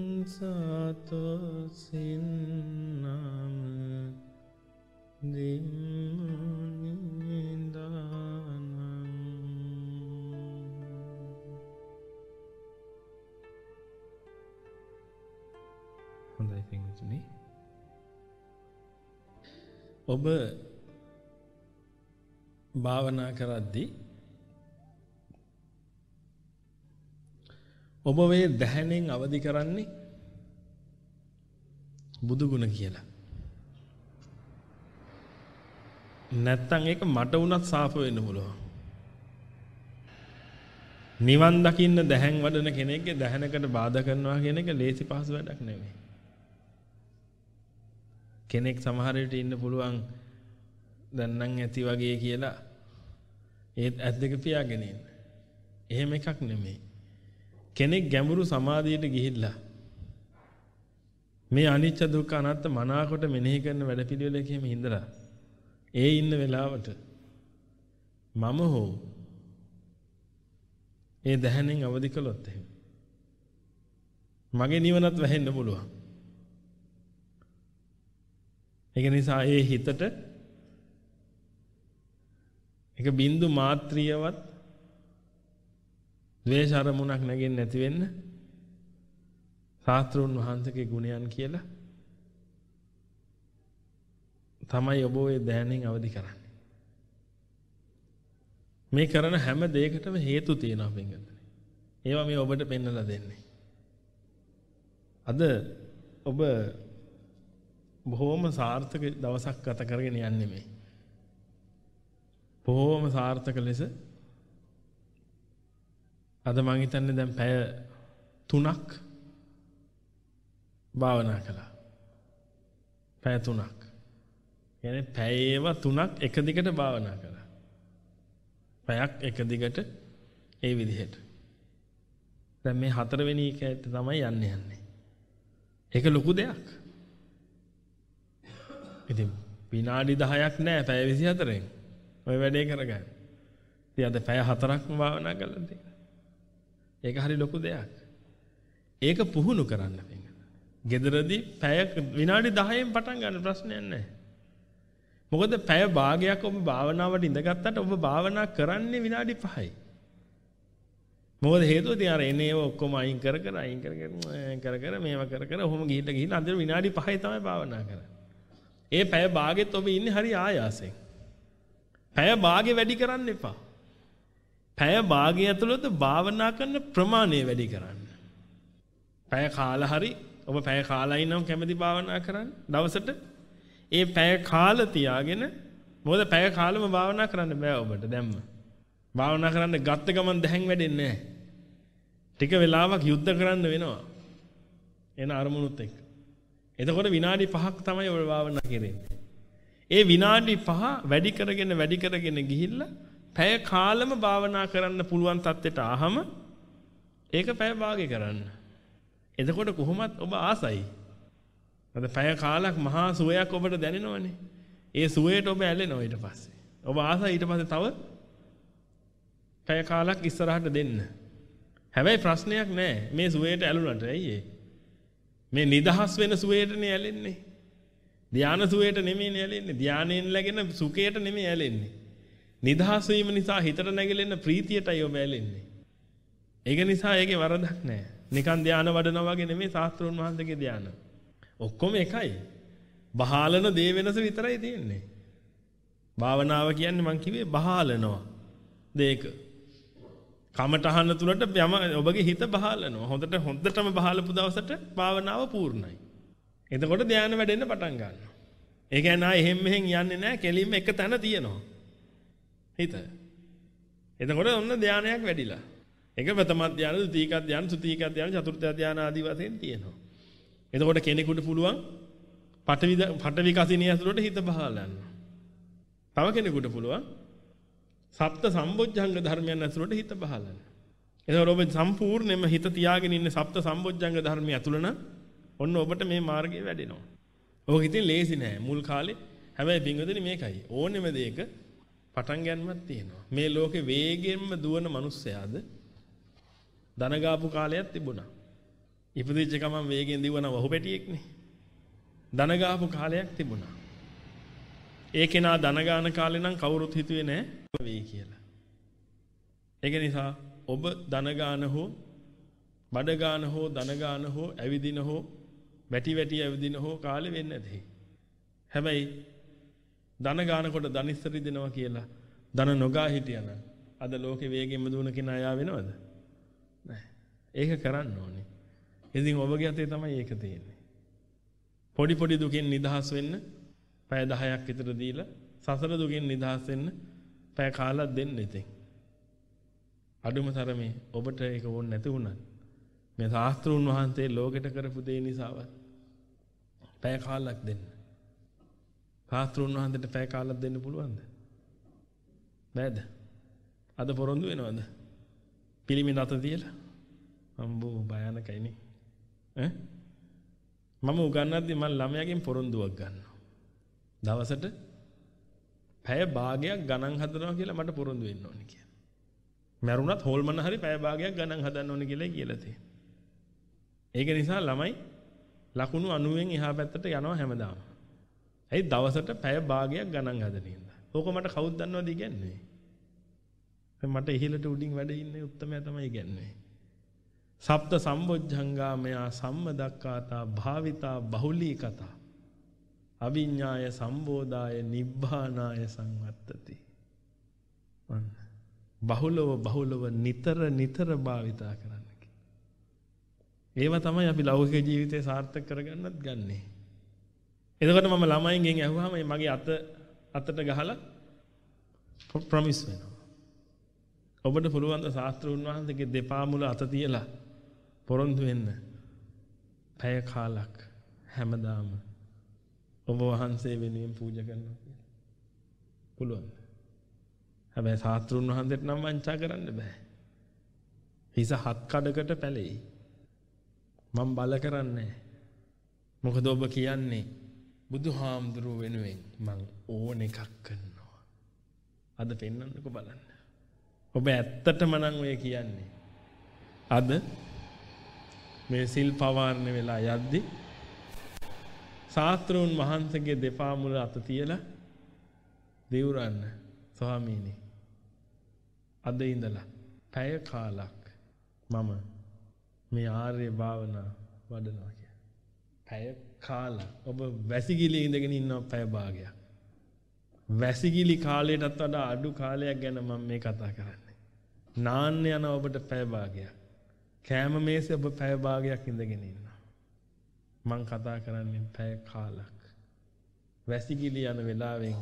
සතොසින්නම් දිම්මුනිදානම් හොඳයි පින්වතුනි ඔබ භාවනා කරද්දී ඔබ වේ දැහැණෙන් අවදි කරන්නේ බුදු ගුණ කියලා. නැත්තම් ඒක මට වුණත් සාප වෙන්න පුළුවන්. නිවන් දකින්න දැහැන් වඩන කෙනෙක්ගේ දැහැනකට බාධා කරනවා කියන එක ලේසි පහසු වැඩක් නෙමෙයි. කෙනෙක් සමහර විට ඉන්න පුළුවන් දැන් නම් ඇති වගේ කියලා ඒත් ඇස් දෙක පියාගෙන ඉන්න. එහෙම එකක් නෙමෙයි. කෙනෙක් ගැඹුරු සමාධියට ගිහිල්ලා මේ අනිච්ච දුක්ඛ අනාත්ම මනාකොට මෙනෙහි කරන වැඩපිළිවෙලක එහෙම හිඳලා ඒ ඉන්න වෙලාවට මම හෝ ඒ දැහැණෙන් අවදි කළොත් එහෙම මගේ නිවනත් වැහෙන්න පුළුවන්. ඒක නිසා ඒ හිතට එක බින්දු මාත්‍රියවත් ද්වේෂ අරමුණක් නැගෙන්නේ නැති වෙන්න සාස්ත්‍රුන් වහන්සේගේ ගුණයන් කියලා තමයි ඔබ ඔය දැනෙන් අවදි කරන්නේ. මේ කරන හැම දෙයකටම හේතු තියෙනවා පින්වත්නි. ඒවා මේ ඔබට පෙන්වලා දෙන්නේ. අද ඔබ බොහොම සාර්ථක දවසක් ගත කරගෙන යන්නේ මේ. බොහොම සාර්ථක ලෙස අද මං හිතන්නේ දැන් පැය තුනක් භාවනා කළා. පැය තුනක්. කියන්නේ පැයේව තුනක් එක දිගට භාවනා කළා. පැයක් එක දිගට ඒ විදිහට. දැන් මේ හතරවෙනි එකට තමයි යන්නේ යන්නේ. ඒක ලොකු දෙයක්. ඉතින් විනාඩි දහයක් නෑ පැය විසිහතරෙන් ඔය වැඩේ කරගන්න. ඉතින් අද පැය හතරක්ම භාවනා කළා තියෙනවා. ඒක හරි ලොකු දෙයක්. ඒක පුහුණු කරන්න පින්න. ගෙදරදී පැය විනාඩි දහයෙන් පටන් ගන්න ප්‍රශ්නයක් නැහැ. මොකද පැය භාගයක් ඔබ භාවනාවට ඉඳගත්තට ඔබ භාවනා කරන්නේ විනාඩි පහයි. මොකද හේතුව තියන අර එනේ ඔක්කොම අයින් කර කර අයින් කර කර කර මේවා කර කර ඔහොම ගිහිල්ලා ගිහිල්ලා අන්තිමට විනාඩි පහයි තමයි භාවනා කරන්නේ. ඒ පැය භාගෙත් ඔබ ඉන්නේ හරි ආයාසයෙන්. පැය භාගෙ වැඩි කරන්න එපා. පැය භාගය ඇතුළත භාවනා කරන ප්‍රමාණය වැඩි කරන්න. පැය කාලා හරි ඔබ පැය කාලා ඉන්නම් කැමති භාවනා කරන්න දවසට ඒ පැය කාල තියාගෙන මොකද පැය කාලෙම භාවනා කරන්න බෑ ඔබට දැම්ම. භාවනා කරන්න ගත්ත ගමන් දැහැන් වැඩෙන්නේ නැහැ. ටික වෙලාවක් යුද්ධ කරන්න වෙනවා. එන අරමුණුත් එක්ක. එතකොට විනාඩි පහක් තමයි ඔබ භාවනා කරන්නේ. ඒ විනාඩි පහ වැඩි කරගෙන වැඩි කරගෙන ගිහිල්ලා පැය කාලෙම භාවනා කරන්න පුළුවන් තත්ත්වයට ආවම ඒක පැය භාගය කරන්න. එතකොට කොහොමත් ඔබ ආසයි. අද පැය කාලක් මහා සුවයක් ඔබට දැනෙනවනේ. ඒ සුවයට ඔබ ඇලෙනවා ඊට පස්සේ. ඔබ ආසයි ඊට පස්සේ තව පැය කාලක් ඉස්සරහට දෙන්න. හැබැයි ප්‍රශ්නයක් නැහැ. මේ සුවයට ඇලුනට ඇයි ඒ? මේ නිදහස් වෙන සුවයටනේ ඇලෙන්නේ. ධාන සුවයට නෙමෙයිනේ ඇලෙන්නේ. ධානයෙන් ලැබෙන සුඛයට නෙමෙයි ඇලෙන්නේ. නිදහස් වීම නිසා හිතට නැගලෙන ප්‍රීතියටයි ඔබ ඇලෙන්නේ. ඒක නිසා ඒකේ වරදක් නැහැ. නිකන් ධාන වඩනවා වගේ නෙමෙයි ශාස්ත්‍රෝන් වහන්සේගේ ධාන. ඔක්කොම එකයි. බහාලන දේ වෙනස විතරයි තියෙන්නේ. භාවනාව කියන්නේ මං කිව්වේ බහාලනවා. දෙක. කමඨහන තුලට යම ඔබගේ හිත බහාලනවා. හොඳට හොඳටම බහාලපු දවසට භාවනාව පූර්ණයි. එතකොට ධානය වැඩෙන්න පටන් ගන්නවා. ඒ කියන්නේ ආ එහෙම් මෙහෙන් යන්නේ නැහැ. කෙලින්ම එක තැන තියෙනවා. හිත. එතකොට ඔන්න ධානයක් වැඩිලා. ඒක ප්‍රථම ධානය, ද්විතීක ධානය, තෘතීක ධානය, චතුර්ථ ධානය ආදී වශයෙන් තියෙනවා. එතකොට කෙනෙකුට පුළුවන් පටවි පටවි කසිනිය ඇතුළට හිත බහලන්න. තව කෙනෙකුට පුළුවන් සප්ත සම්බොජ්ජංග ධර්මයන් ඇතුළට හිත බහලන්න. එතකොට ඔබ සම්පූර්ණයෙන්ම හිත තියාගෙන ඉන්නේ සප්ත සම්බොජ්ජංග ධර්මයේ ඇතුළ නම් ඔන්න ඔබට මේ මාර්ගය වැඩෙනවා. ඔක ඉතින් ලේසි නෑ මුල් කාලේ. හැබැයි පින්වතුනි මේකයි ඕනෙම දෙයක පටන් ගන්නවක් තියෙනවා. මේ ලෝකේ වේගෙන්ම දුවන මිනිස්සයාද දනගාපු කාලයක් තිබුණා. ඉපදිච්ච ගමන් වේගෙන් දිවන වහු පැටියෙක්නේ. දනගාපු කාලයක් තිබුණා. ඒ කෙනා දනගාන කාලේ නම් කවුරුත් හිතුවේ නෑ වෙයි කියලා. ඒක නිසා ඔබ දනගාන හෝ බඩගාන හෝ දනගාන හෝ ඇවිදින හෝ වැටි වැටි ඇවිදින හෝ කාලෙ වෙන්නේ නැති. හැබැයි ධන ගානකොට ධනිස්සරි දෙනවා කියලා ධන නොගා හිටියනම් අද ලෝකේ වේගෙන්ම දුවන කෙනා යා වෙනවද? නැහැ. ඒක කරන්න ඕනේ. ඉතින් ඔබගේ අතේ තමයි ඒක තියෙන්නේ. පොඩි පොඩි දුකින් නිදහස් වෙන්න පැය දහයක් විතර දීලා සසර දුකින් නිදහස් වෙන්න පැය කාලක් දෙන්න ඉතින්. අඩුම තරමේ ඔබට ඒක ඕනේ නැති වුණත් මේ ශාස්ත්‍රූන් වහන්සේ ලෝකෙට කරපු දේ නිසාවත් පැය කාලක් දෙන්න. ශාස්ත්‍රූන් වහන්සේට පැය කාලක් දෙන්න පුළුවන්ද? බෑද? අද පොරොන්දු වෙනවද? පිළිමි නැත තියලා. අම්බෝ භයානකයි නේ. ඈ? මම උගන්වද්දි මම ළමයාගෙන් පොරොන්දුවක් ගන්නවා. දවසට පැය භාගයක් ගණන් හදනවා කියලා මට පොරොන්දු වෙන්න ඕනේ කියලා. මරුණත් හොල්මන හරි පැය භාගයක් ගණන් හදන්න ඕනේ කියලා කියලා තියෙනවා. ඒක නිසා ළමයි ලකුණු අනූවෙන් එහා පැත්තට යනවා හැමදාම. ඇයි දවසට පැය භාගයක් ගණන් හදන ඉඳලා. ඕක මට කවුද දන්නවද ඉගන්නේ? මට ඉහිලට උඩින් වැඩ ඉන්නේ උත්තමයා තමයි ඉගන්නේ. සප්ත සම්බොජ්ජංගාමයා සම්මදක්කාතා භාවිතා බහුලී කතා. අවිඤ්ඤාය සම්බෝධාය නිබ්බානාය සංවත්තති. අන්න. බහුලව බහුලව නිතර නිතර භාවිතා කරන්න. ඒව තමයි අපි ලෞකික ජීවිතේ සාර්ථක කරගන්නත් ගන්නෙ. එතකොට මම ළමයින්ගෙන් අහුවාම මගේ අත අතට ගහලා ප්‍රොමිස් වෙනවා. ඔබට පුළුවන් ද ශාස්ත්‍රඥ වහන්සේගේ දෙපා මුල අත තියලා පොරොන්දු වෙන්න. පැය කාලක් හැමදාම ඔබ වහන්සේ වෙනුවෙන් පූජා කරනවා කියලා. පුළුවන්. හැබැයි ශාස්ත්‍රඥ වහන්සේට නම් වංචා කරන්න බෑ. හිස හත් කඩකට පැලෙයි. මම බල කරන්නේ. මොකද ඔබ කියන්නේ බුදුහාමුදුරුව වෙනුවෙන් මං ඕන එකක් කරනවා. අද පෙන්නන්නකො බලන්න. ඔබ ඇත්තටම නම් ඔය කියන්නේ. අද මේ සිල් පවාරණ වෙලා යද්දි ශාස්ත්‍රඥ වහන්සේගේ දෙපා මුල අත තියලා දෙවුරන්න ස්වාමීනි අද ඉඳලා පැය කාලක් මම මේ ආර්ය භාවනා වඩනවා කියලා. පැය කාලක් ඔබ වැසිකිලි ඉඳගෙන ඉන්නවා පැය භාගයක්. වැසිකිලි කාලයටත් වඩා අඩු කාලයක් ගැන මම මේ කතා කරන්නේ. නාන්න යන ඔබට පැය භාගයක්. කෑම මේසේ ඔබ පැය භාගයක් ඉඳගෙන ඉන්නවා. මං කතා කරන්නේ පැය කාලක්. වැසිකිලි යන වෙලාවෙන්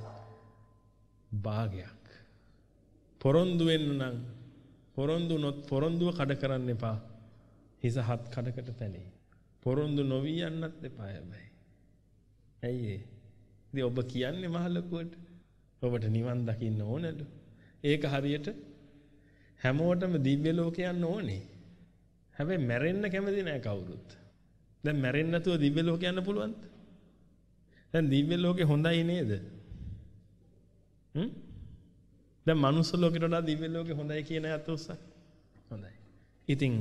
භාගයක්. පොරොන්දු වෙන්න නම් පොරොන්දු නොත් පොරොන්දුව කඩ කරන්න එපා. හිස හත් කඩකට පැලේ. පොරොන්දු නොවී යන්නත් එපා හැබැයි. ඇයි ඒ? ඉතින් ඔබ කියන්නේ මහ ලොකුවට ඔබට නිවන් දකින්න ඕනලු. ඒක හරියට හැමෝටම දිව්‍ය ලෝකේ යන්න ඕනේ. හැබැයි මැරෙන්න කැමති නෑ කවුරුත්. දැන් මැරෙන්න නැතුව දිව්‍ය ලෝකේ යන්න පුළුවන්ද? දැන් දිව්‍ය ලෝකේ හොඳයි නේද? හ්ම්? දැන් මනුස්ස ලෝකෙට වඩා දිව්‍ය ලෝකේ හොඳයි කියන අත උස්සක්. හොඳයි. ඉතින්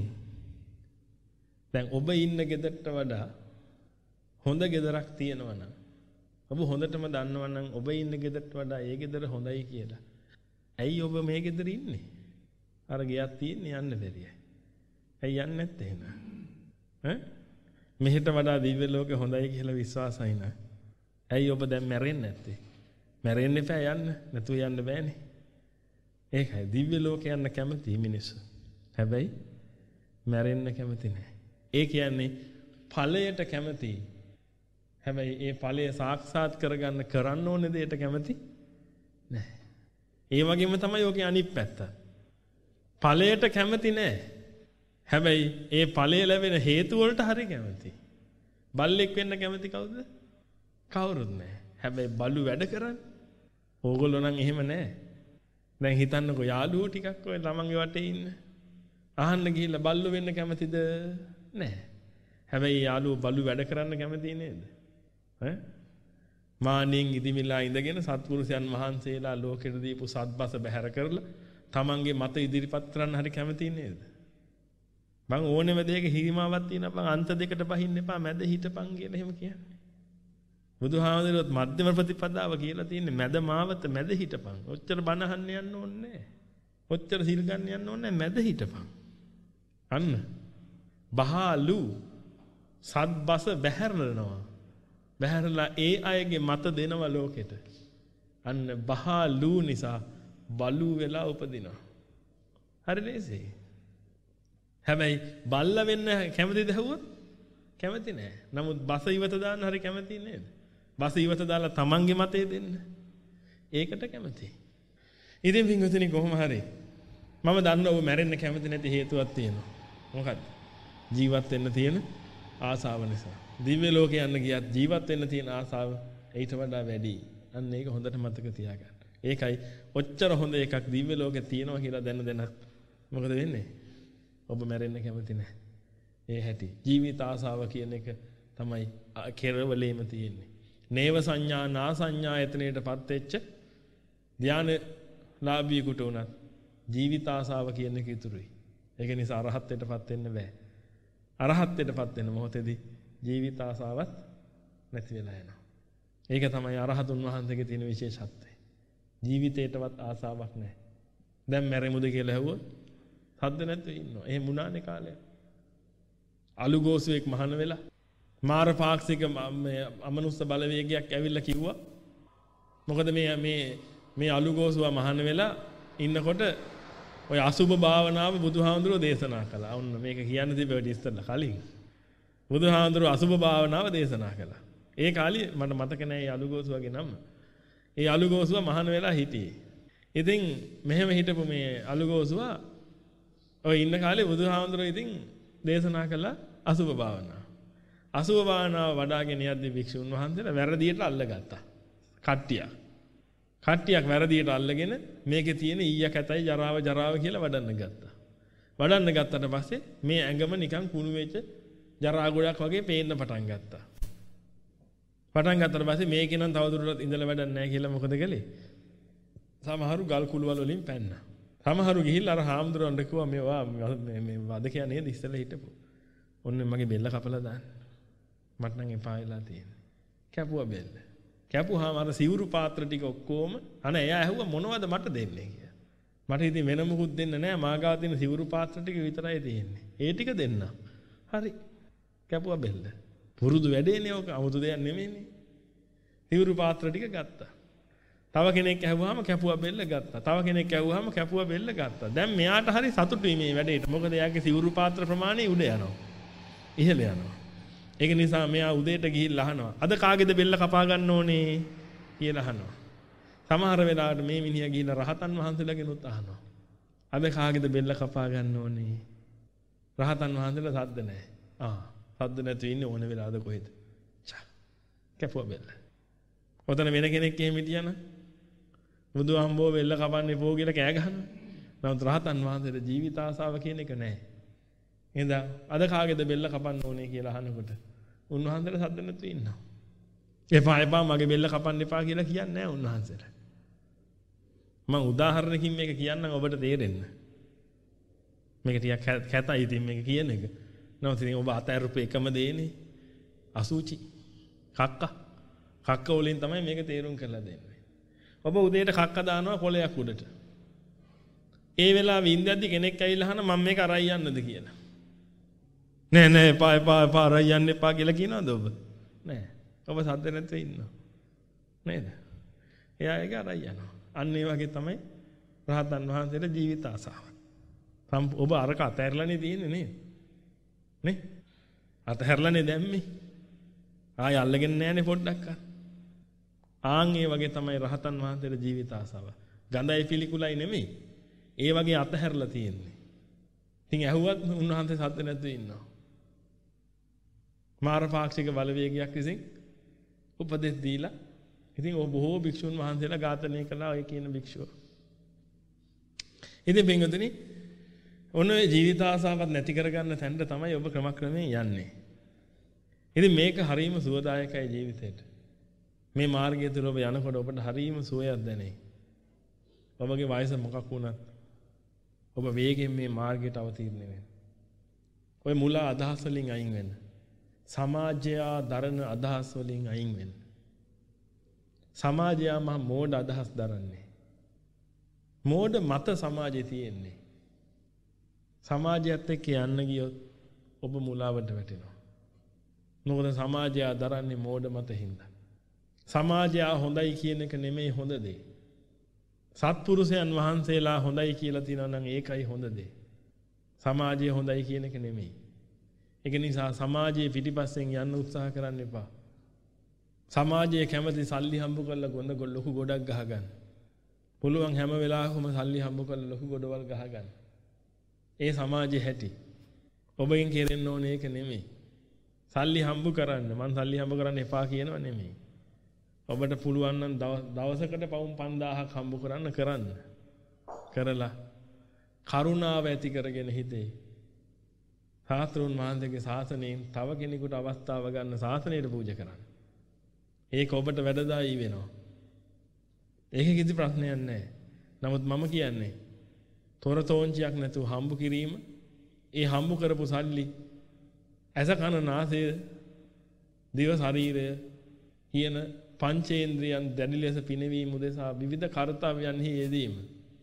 දැන් ඔබ ඉන්න ගෙදරට වඩා හොඳ ගෙදරක් තියෙනවා නම් ඔබ හොඳටම දන්නවා නම් ඔබ ඉන්න ගෙදරට වඩා ඒ ගෙදර හොඳයි කියලා. ඇයි ඔබ මේ ගෙදර ඉන්නේ? අර ගියක් තියෙන්නේ යන්න බැරියයි. ඇයි යන්නේ නැත්තේ එහෙනම්? ඈ? මෙහෙට වඩා දිව්‍ය ලෝකේ හොඳයි කියලා විශ්වාසයි නා. ඇයි ඔබ දැන් මැරෙන්නේ නැත්තේ? මැරෙන්න එපා යන්න. නැතුව යන්න බෑනේ. ඒකයි දිව්‍ය ලෝකේ යන්න කැමති මිනිස්සු. හැබැයි මැරෙන්න කැමති නෑ. ඒ කියන්නේ ඵලයට කැමති. හැබැයි ඒ ඵලය සාක්ෂාත් කරගන්න කරන්න ඕන දෙයට කැමති නෑ. ඒ වගේම තමයි ඔකේ අනිත් පැත්ත. ඵලයට කැමති නෑ. හැබැයි ඒ ඵලය ලැබෙන හේතු වලට හරි කැමති. බල්ලෙක් වෙන්න කැමති කවුද? කවුරුත් නැහැ. හැබැයි බලු වැඩ කරන්නේ. ඕගොල්ලෝ නම් එහෙම නැහැ. දැන් හිතන්නකෝ යාළුවෝ ටිකක් ඔය ළමංගේ වටේ ඉන්න. අහන්න ගිහිල්ලා බල්ලු වෙන්න කැමතිද? නැහැ. හැබැයි යාළුවෝ බලු වැඩ කරන්න කැමති නේද? ඈ? මානෙන් ඉදිමිලා ඉඳගෙන සත්පුරුෂයන් වහන්සේලා ලෝකෙට දීපු සත්බස බැහැර කරලා තමන්ගේ මත ඉදිරිපත් කරන්න හරි කැමති නේද? මං ඕනෙම දෙයක හිරිමාවක් තියෙනවා බං අන්ත දෙකට බහින්න එපා මැද හිටපන් කියලා එහෙම කියන්නේ. බුදුහාමුදුරුවෝත් මධ්‍යම ප්‍රතිපදාව කියලා තියෙන්නේ මැද මාවත මැද හිටපන්. ඔච්චර බණ අහන්න යන්න ඕනේ නැහැ. ඔච්චර සිල් ගන්න යන්න ඕනේ නැහැ මැද හිටපන්. අන්න බහලු සත්බස බැහැරනවා. බැහැරලා ඒ අයගේ මත දෙනවා ලෝකෙට. අන්න බහලු නිසා බලු වෙලා උපදිනවා. හරි නේද? හැබැයි බල්ල වෙන්න කැමතිද ඇහුවොත්? කැමති නෑ. නමුත් බස ඉවත දාන්න හරි කැමති නේද? බස ඉවත දාලා තමන්ගේ මතේ දෙන්න. ඒකට කැමති. ඉතින් පින්වතුනි කොහොම හරි මම දන්නවා ඔබ මැරෙන්න කැමති නැති හේතුවක් තියෙනවා. මොකක්ද? ජීවත් වෙන්න තියෙන ආසාව නිසා. දිව්‍ය ලෝකේ යන්න ගියත් ජීවත් වෙන්න තියෙන ආසාව ඊට වඩා වැඩි. අන්න ඒක හොඳට මතක තියාගන්න. ඒකයි ඔච්චර හොඳ එකක් දිව්‍ය ලෝකේ තියෙනවා කියලා දැන දැනත් මොකද වෙන්නේ? ඔබ මැරෙන්න කැමති නැහැ. ඒ හැටි. ජීවිත ආසාව කියන එක තමයි කෙරවලේම තියෙන්නේ. නේව සංඥා නා සංඥා යතනෙටපත් වෙච්ච ධානලාභීකට උනත් ජීවිත ආසාව කියන එක ඉතුරුයි. ඒක නිසා අරහත්ත්වයටපත් වෙන්න බෑ. අරහත්ත්වයටපත් වෙන මොහොතේදී ජීවිත ආසාවත් නැති වෙලා යනවා. ඒක තමයි අරහතුන් වහන්සේගේ තියෙන විශේෂත්වය. ජීවිතේටවත් ආසාවක් නැහැ. දැන් මැරෙමුද කියලා ඇහුවොත් සද්ද නැතුව ඉන්නවා. එහෙම වුණානේ කාලයක්. අලුගෝසුවෙක් මහාන වෙලා මාර පාක්ෂික අමනුස්ස බලවේගයක් ඇවිල්ලා කිව්වා. මොකද මේ මේ මේ අලුගෝසුවා මහාන වෙලා ඉන්නකොට ඔය අසුබ භාවනාව බුදුහාමුදුරුවෝ දේශනා කළා. ඔන්න මේක කියන්න තිබෙ ඉස්සෙල්ලා කලින්. බුදුහාමුදුරුවෝ අසුබ භාවනාව දේශනා කළා. ඒ කාලේ මට මතක නැහැ මේ අලුගෝසුවගේ නම. ඒ අලුගෝසුවා මහාන වෙලා හිටියේ. ඉතින් මෙහෙම හිටපු මේ අලුගෝසුවා ඔය ඉන්න කාලේ බුදුහාමුදුරුවෝ ඉතින් දේශනා කළා අසුබ භාවනාව. අසුබ භාවනාව වඩාගෙන යද්දී භික්ෂුන් වහන්සේලා වැරදියට අල්ලගත්තා. කට්ටියක්. කට්ටියක් වැරදියට අල්ලගෙන මේකේ තියෙන ඊය කැතයි ජරාව ජරාව කියලා වඩන්න ගත්තා. වඩන්න ගත්තට පස්සේ මේ ඇඟම නිකන් කුණු වෙච්ච ජරා ගොඩක් වගේ පේන්න පටන් ගත්තා. පටන් ගත්තට පස්සේ මේකේ නම් තවදුරටත් ඉඳලා වැඩක් නැහැ කියලා මොකද කළේ? සමහරු ගල් කුළුවල වලින් පැන්නා. සමහරු ගිහිල්ලා අර හාමුදුරන්ට කිව්වා මේවා මේ මේ වදකයා නේද ඉස්සෙල්ලා හිටපු. ඔන්න මගේ බෙල්ල කපලා දාන්න. මට නම් එපා වෙලා තියෙන්නේ. කැපුවා බෙල්ල. කැපුවාම අර සිවුරු පාත්‍ර ටික ඔක්කොම අනේ එයා ඇහුවා මොනවද මට දෙන්නේ කියලා. මට ඉතින් වෙන මොකුත් දෙන්න නෑ මාගාව තියෙන සිවුරු පාත්‍ර ටික විතරයි තියෙන්නේ. ඒ ටික දෙන්න. හරි. කැපුවා බෙල්ල. පුරුදු වැඩේනේ ඔක 아무තු දෙයක් නෙමෙයිනේ. සිවුරු පාත්‍ර ටික ගත්තා. තව කෙනෙක් ඇහුවාම කැපුවා බෙල්ල ගත්තා. තව කෙනෙක් ඇහුවාම කැපුවා බෙල්ල ගත්තා. දැන් මෙයාට හරි සතුටුයි මේ වැඩේට. මොකද එයාගේ සිවුරු පාත්‍ර ප්‍රමාණය උඩ යනවා. ඉහළ යනවා. ඒක නිසා මෙයා උදේට ගිහිල්ලා අහනවා. අද කාගේද බෙල්ල කපා ගන්න ඕනේ කියලා අහනවා. සමහර වෙලාවට මේ මිනිහා ගිහිල්ලා රහතන් වහන්සේලාගෙනුත් අහනවා. අද කාගේද බෙල්ල කපා ගන්න ඕනේ? රහතන් වහන්සේලා සද්ද නැහැ. ආ සද්ද නැතුව ඉන්නේ ඕන වෙලාවද කොහෙද? චා. කැපුවා බෙල්ල. ඔතන වෙන කෙනෙක් එහෙම හිටියනම් බුදුහාමුදුරුවෝ බෙල්ල කපන්නේ පො කියලා කෑ ගහනවා. නමුත් රහතන් වහන්සේට ජීවිත ආසාව කියන එක නැහැ. එහෙනම් අද කාගේද බෙල්ල කපන්න ඕනේ කියලා අහනකොට උන්වහන්සේලා සද්ද නැතුව ඉන්නවා. එපා එපා මගේ බෙල්ල කපන්න එපා කියලා කියන්නේ නැහැ උන්වහන්සේට. මම උදාහරණකින් මේක කියන්නම් ඔබට තේරෙන්න. මේක ටිකක් කැතයි ඉතින් මේක කියන එක. නමුත් ඉතින් ඔබ අතහැරපු එකම දේනේ අසුචි කක්ක කක්ක වලින් තමයි මේක තේරුම් කරලා දෙන්නේ. ඔබ උදේට කක්ක දානවා කොලයක් උඩට. ඒ වෙලාවෙ ඉඳද්දි කෙනෙක් ඇවිල්ලා අහන මම මේක අරයි යන්නද කියලා. නෑ නෑ එපා එපා එපා අරයි යන්න එපා කියලා කියනවද ඔබ? නෑ. ඔබ සද්ද නැතුව ඉන්නවා. නේද? එයා ඒක අරයි යනවා. අන්න ඒ වගේ තමයි රහතන් වහන්සේට ජීවිත ආසාව. ඔබ අරක අතහැරලානේ තියෙන්නේ නේද? නේ? අතහැරලානේ දැම්මේ. ආය අල්ලගෙන නෑනේ පොඩ්ඩක් අර. ආන් ඒ වගේ තමයි රහතන් වහන්සේට ජීවිත ආසාව. ගඳයි පිළිකුලයි නෙමෙයි. ඒ වගේ අතහැරලා තියෙන්නේ. ඉතින් ඇහුවත් උන්වහන්සේ සද්ද නැතුව ඉන්නවා. මාරපාක්ෂික බලවේගයක් විසින් උපදෙස් දීලා ඉතින් ඔය බොහෝ භික්ෂුන් වහන්සේලා ඝාතනය කළා ඔය කියන භික්ෂුව. ඉතින් බින්දුනි ඔන්න ඔය ජීවිත ආසාවක් නැති කරගන්න තැනට තමයි ඔබ ක්‍රමක්‍රමයෙන් යන්නේ. ඉතින් මේක හරීම සුවදායකයි ජීවිතේට. මේ මාර්ගය තුල ඔබ යනකොට ඔබට හරීම සුවයක් දැනේ. ඔබගේ වයස මොකක් වුණත් ඔබ වේගෙන් මේ මාර්ගයට අවතීර්ණ වෙන්න. ඔය මුල අදහස් වලින් අයින් වෙන්න. සමාජය දරන අදහස් වලින් අයින් වෙන්න. සමාජය මහ මෝඩ අදහස් දරන්නේ. මෝඩ මත සමාජයේ තියෙන්නේ. සමාජයත් එක්ක යන්න ගියොත් ඔබ මුලාවට වැටෙනවා. මොකද සමාජය දරන්නේ මෝඩ මත හින්දා. සමාජය හොඳයි කියන එක නෙමෙයි හොඳ දේ. සත්පුරුෂයන් වහන්සේලා හොඳයි කියලා තියනවා නම් ඒකයි හොඳ දේ. සමාජය හොඳයි කියන එක නෙමෙයි. ඒක නිසා සමාජයේ පිටිපස්සෙන් යන්න උත්සාහ කරන්න එපා. සමාජයේ කැමති සල්ලි හම්බ කරලා ගොන්න ලොකු ගොඩක් ගහගන්න. පුළුවන් හැම වෙලාවකම සල්ලි හම්බ කරලා ලොකු ගොඩවල් ගහගන්න. ඒ සමාජයේ හැටි. ඔබෙන් කෙරෙන්න ඕනේ ඒක නෙමෙයි. සල්ලි හම්බ කරන්න මං සල්ලි හම්බ කරන්න එපා කියනව නෙමෙයි. ඔබට පුළුවන් නම් දවසකට පවුම් පන්දාහක් හම්බ කරන්න කරන්න. කරලා කරුණාව ඇති කරගෙන හිතේ. සාස්ත්‍රුන් වහන්සේගේ ශාසනයෙන් තව කෙනෙකුට අවස්ථාව ගන්න ශාසනයට පූජා කරන්න. ඒක ඔබට වැඩදායි වෙනවා. ඒක කිසි ප්‍රශ්නයක් නැහැ. නමුත් මම කියන්නේ තොරතෝංචියක් නැතුව හම්බ කිරීම ඒ හම්බ කරපු සල්ලි ඇස කන නාසය දිව ශරීරය කියන පංචේන්ද්‍රයන් දැඩි ලෙස පිනවීම උදෙසා විවිධ කර්තව්‍යයන්හි යෙදීම.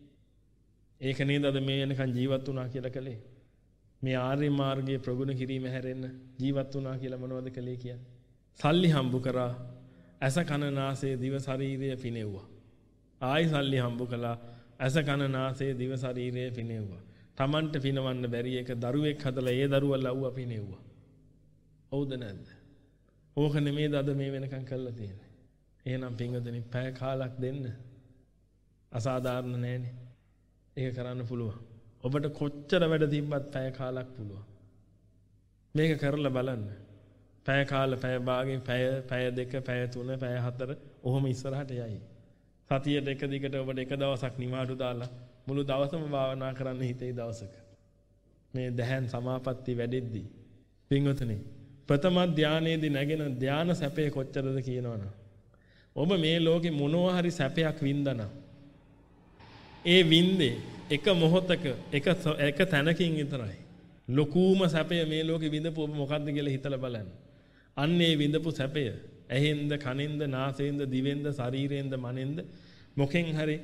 ඒක නේද අද මේ වෙනකන් ජීවත් වුණා කියලා කලේ. මේ ආර්ය මාර්ගයේ ප්‍රගුණ කිරීම හැරෙන්න ජීවත් වුණා කියලා මොනවද කලේ කියන්නේ? සල්ලි හම්බ කරා ඇස කන නාසය දිව ශරීරය පිනෙව්වා. ආයි සල්ලි හම්බ කළා ඇස කන නාසය දිව ශරීරය පිනෙව්වා. Tamanට පිනවන්න බැරි එක දරුවෙක් හදලා ඒ දරුවා ලව්වා පිනෙව්වා. හවුද නැද්ද? ඕක නෙමෙයිද අද මේ වෙනකන් කරලා තියෙන්නේ. එහෙනම් පින්වතුනි පැය කාලක් දෙන්න. අසාධාරණ නෑනේ. ඒක කරන්න පුළුවන්. ඔබට කොච්චර වැඩ තිබ්බත් පැය කාලක් පුළුවන්. මේක කරලා බලන්න. පැය කාල පැය භාගෙන් පැය පැය දෙක පැය තුන පැය හතර ඔහොම ඉස්සරහට යයි. සතියට එක දිගට ඔබට එක දවසක් නිමාඩු දාලා මුළු දවසම භාවනා කරන්න හිතේ දවසක. මේ දැහැන් සමාපatti වැඩෙද්දී පින්වතුනි ප්‍රථම ධානයේදී නැගෙන ධාන සැපේ කොච්චරද කියනවනම් ඔබ මේ ලෝකේ මොනවා හරි සැපයක් වින්දනම් ඒ වින්දේ එක මොහොතක එක එක තැනකින් විතරයි. ලොකුම සැපය මේ ලෝකේ විඳපු ඔබ මොකද්ද කියලා හිතලා බලන්න. අන්න ඒ විඳපු සැපය ඇහෙන්ද කනෙන්ද නාසයෙන්ද දිවෙන්ද ශරීරයෙන්ද මනෙන්ද මොකෙන් හරි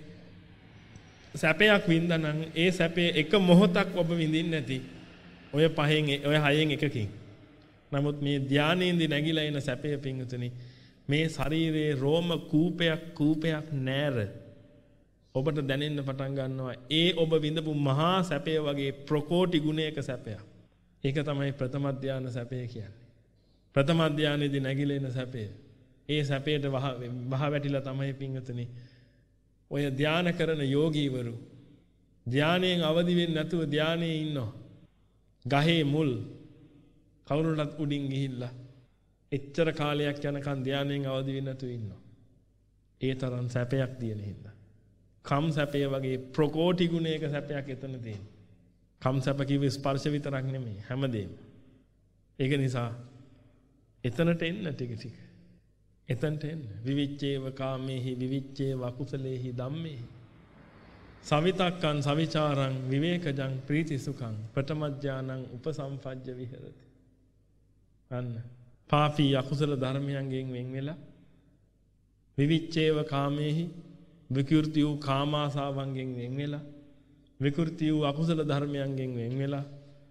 සැපයක් වින්දනම් ඒ සැපේ එක මොහොතක් ඔබ විඳින්නේ නැති. ඔය පහෙන් ඔය හයෙන් එකකින්. නමුත් මේ ධානයේදී නැగిලා එන සැපය පිංගුතුනි මේ ශරීරයේ රෝම කූපයක් කූපයක් නැර ඔබට දැනෙන්න පටන් ගන්නවා. ඒ ඔබ විඳපු මහා සැපය වගේ ප්‍රකෝටි ගුණයක සැපයක්. ඒක තමයි ප්‍රථම ධාන සැපය කියන්නේ. ප්‍රථම ධානයේදී නැగిලා එන සැපය. ඒ සැපයට වහ වහ වැටිලා තමයි පිංගුතුනි ඔය ධාන කරන යෝගීවරු ධානයෙන් අවදි වෙන්නේ නැතුව ධානයේ ඉන්නවා. ගහේ මුල් කවුරුණත් උඩින් ගිහිල්ලා එච්චර කාලයක් යනකන් ධානයෙන් අවදි වෙන්නේ නැතුව ඉන්නවා. ඒ තරම් සැපයක් තියෙන හින්දා. කම් සැපේ වගේ ප්‍රකෝටි ගුණයක සැපයක් එතන තියෙනවා. කම් සැප කිව්වේ ස්පර්ශ විතරක් නෙමෙයි හැමදේම. ඒක නිසා එතනට එන්න ටික ටික. එතනට එන්න. විවිච්ඡේව කාමේහි විවිච්ඡේව අකුසලේහි ධම්මේහි. සවිතක්කං සවිචාරං විවේකජං ප්‍රීති සුඛං ප්‍රථම ඥානං උපසම්පජ්ජ විහෙරති. අන්න පාපී අකුසල ධර්මයන්ගෙන් වෙන් වෙලා විවිච්ඡේව කාමේහි විකෘති වූ කාමාසාවන්ගෙන් වෙන් වෙලා විකෘති වූ අකුසල ධර්මයන්ගෙන් වෙන් වෙලා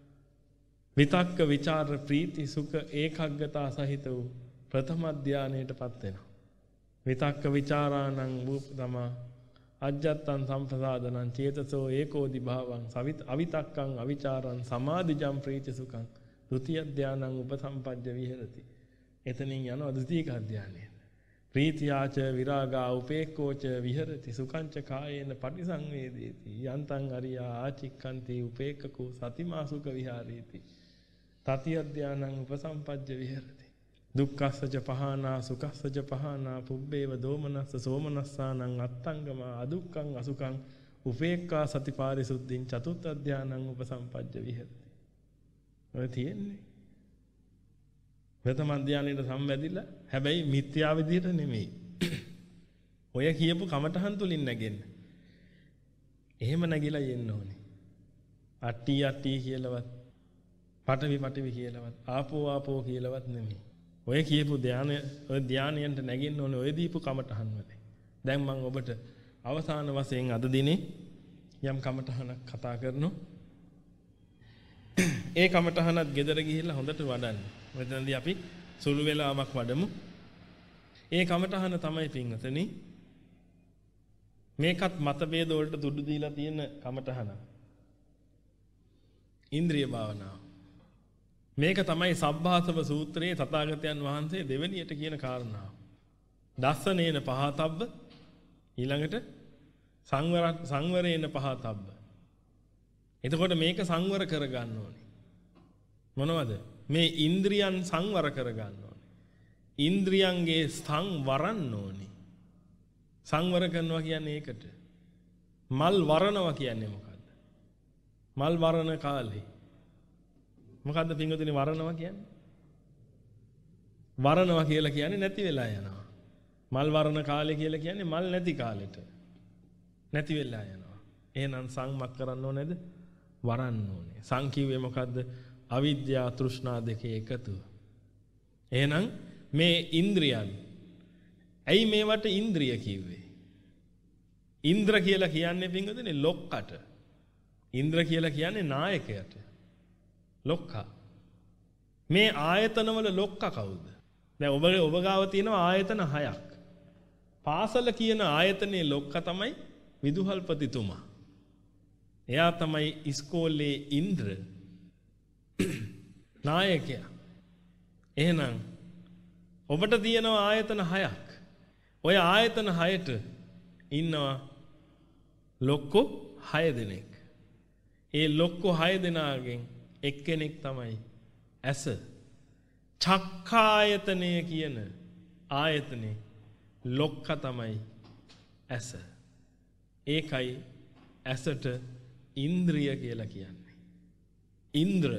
විතක්ක විචාර ප්‍රීති සුඛ ඒකග්ගතා සහිත වූ ප්‍රථම ධානයටපත් වෙනවා. විතක්ක විචාරාණං වූපතම අජ්ජත්තං සම්පසාදනං චේතසෝ ඒකෝදි භාවං සවිත අවිතක්කං අවිචාරං සමාධිජං ප්‍රීති සුඛං ဒုတိ ය ධානං උපසම්පජ්ජ විහෙරති. එතනින් යනවා ද්විතීක ධානය. ප්‍රීතියාච විරාගා උපේක්ඛෝච විහෙරති සුඛංච කායේන පටිසංවේදේති යන්තං අරියා ආචික්ඛන්ති උපේක්ඛකෝ සතිමා සුඛ විහාරේති. තති අධ්‍යානං උපසම්පජ්ජ විහෙරති. දුක්ඛස්සජ පහනා සුඛස්සජ පහනා පුබ්බේව දෝමනස්ස සෝමනස්සානං අත්තංගම අදුක්ඛං අසුඛං උපේක්ඛා සති පාරිසුද්ධින් චතුත්ථ අධ්‍යානං උපසම්පජ්ජ විහෙරති. ඔය තියෙන්නේ. ප්‍රථම අධ්‍යානෙට සම්බැඳිලා හැබැයි මිත්‍යා විදියට නෙමෙයි. ඔය කියපු කමඨහන් තුලින් නැගෙන්න. එහෙම නැගිලා යන්න ඕනේ. අට්ටි අට්ටි කියලාවත් පටවි පටවි කියලාවත් ආපෝ ආපෝ කියලාවත් නෙමෙයි. ඔය කියපු ධානය ඔය ධානයන්ට නැගෙන්න ඕනේ ඔය දීපු කමඨහන් වලින්. දැන් මම ඔබට අවසාන වශයෙන් අද දිනේ යම් කමඨහනක් කතා කරනවා. ඒ කමඨහනත් ගෙදර ගිහිල්ලා හොඳට වඩන්න. මෙතනදී අපි සුළු වෙලාවක් වඩමු. ඒ කමඨහන තමයි පින්වතුනි මේකත් මතභේද වලට තුඩු දීලා තියෙන කමඨහන. ඉන්ද්‍රිය භාවනාව. මේක තමයි සබ්බාසව සූත්‍රයේ තථාගතයන් වහන්සේ දෙවෙනියට කියන කාරණාව. දස්සනේන පහතබ්බ ඊළඟට සංවර සංවරේන පහතබ්බ. එතකොට මේක සංවර කරගන්න ඕනේ. මොනවද? මේ ඉන්ද්‍රියන් සංවර කරගන්න ඕනේ. ඉන්ද්‍රියන්ගේ සංවරන්න ඕනේ. සංවර කරනවා කියන්නේ ඒකට. මල් වරනවා කියන්නේ මොකද්ද? මල් වරන කාලේ. මොකද්ද පින්වතුනි වරනවා කියන්නේ? වරනවා කියලා කියන්නේ නැති වෙලා යනවා. මල් වරන කාලේ කියලා කියන්නේ මල් නැති කාලෙට. නැති වෙලා යනවා. එහෙනම් සංමක් කරන්න ඕනේද? වරන්න ඕනේ. සං කිව්වේ මොකද්ද? අවිද්‍යාව තෘෂ්ණා දෙකේ එකතුව. එහෙනම් මේ ඉන්ද්‍රියන් ඇයි මේවට ඉන්ද්‍රිය කිව්වේ? ඉන්ද්‍ර කියලා කියන්නේ පින්වතුනි ලොක්කට. ඉන්ද්‍ර කියලා කියන්නේ නායකයට. ලොක්කා. මේ ආයතනවල ලොක්කා කවුද? දැන් ඔබ ඔබ ගාව තියෙනවා ආයතන හයක්. පාසල කියන ආයතනයේ ලොක්කා තමයි විදුහල්පතිතුමා. එයා තමයි ඉස්කෝලේ ඉන්ද්‍ර නායකයා. එහෙනම් ඔබට තියෙනවා ආයතන හයක්. ඔය ආයතන හයට ඉන්නවා ලොක්කෝ හය දෙනෙක්. ඒ ලොක්කෝ හය දෙනාගෙන් එක්කෙනෙක් තමයි ඇස. චක්කායතනය කියන ආයතනේ ලොක්ක තමයි ඇස. ඒකයි ඇසට ඉන්ද්‍රිය කියලා කියන්නේ. ඉන්ද්‍ර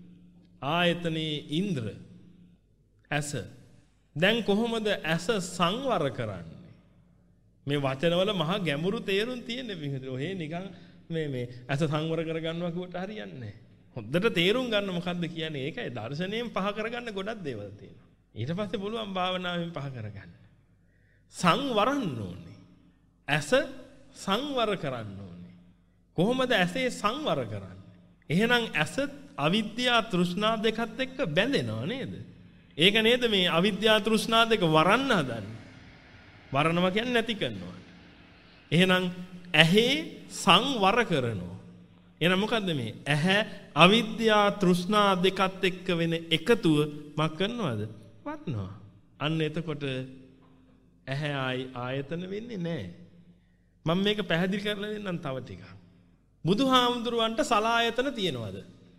ආයතනයේ ඉන්ද්‍ර ඇස. දැන් කොහොමද ඇස සංවර කරන්නේ? මේ වචනවල මහා ගැඹුරු තේරුම් තියෙන්නේ පිටුද? ඔහේ නිකන් මේ මේ ඇස සංවර කරගන්නවා කියවට හරියන්නේ නැහැ. හොඳට තේරුම් ගන්න මොකද්ද කියන්නේ? ඒකයි දර්ශනයෙන් පහ කරගන්න ගොඩක් දේවල් තියෙනවා. ඊට පස්සේ පුළුවන් භාවනාවෙන් පහ කරගන්න. සංවරන්න ඕනේ. ඇස සංවර කරන්න ඕනේ. කොහොමද ඇසේ සංවර කරන්නේ? එහෙනම් ඇස අවිද්‍යා තෘෂ්ණා දෙකත් එක්ක බැඳෙනව නේද? ඒක නේද මේ අවිද්‍යා තෘෂ්ණා දෙක වරන්න හදන්නේ. වරනවා කියන්නේ නැති කරනවා. එහෙනම් ඇහි සංවර කරනවා. එහෙනම් මොකද්ද මේ? ඇහැ අවිද්‍යා තෘෂ්ණා දෙකත් එක්ක වෙන එකතුව මක් කරනවද? වටනවා. අන්න එතකොට ඇහැ ආයි ආයතන වෙන්නේ නැහැ. මම මේක පැහැදිලි කරලා දෙන්නම් තව ටිකක්. බුදුහාමුදුරුවන්ට සලායතන තියෙනවද?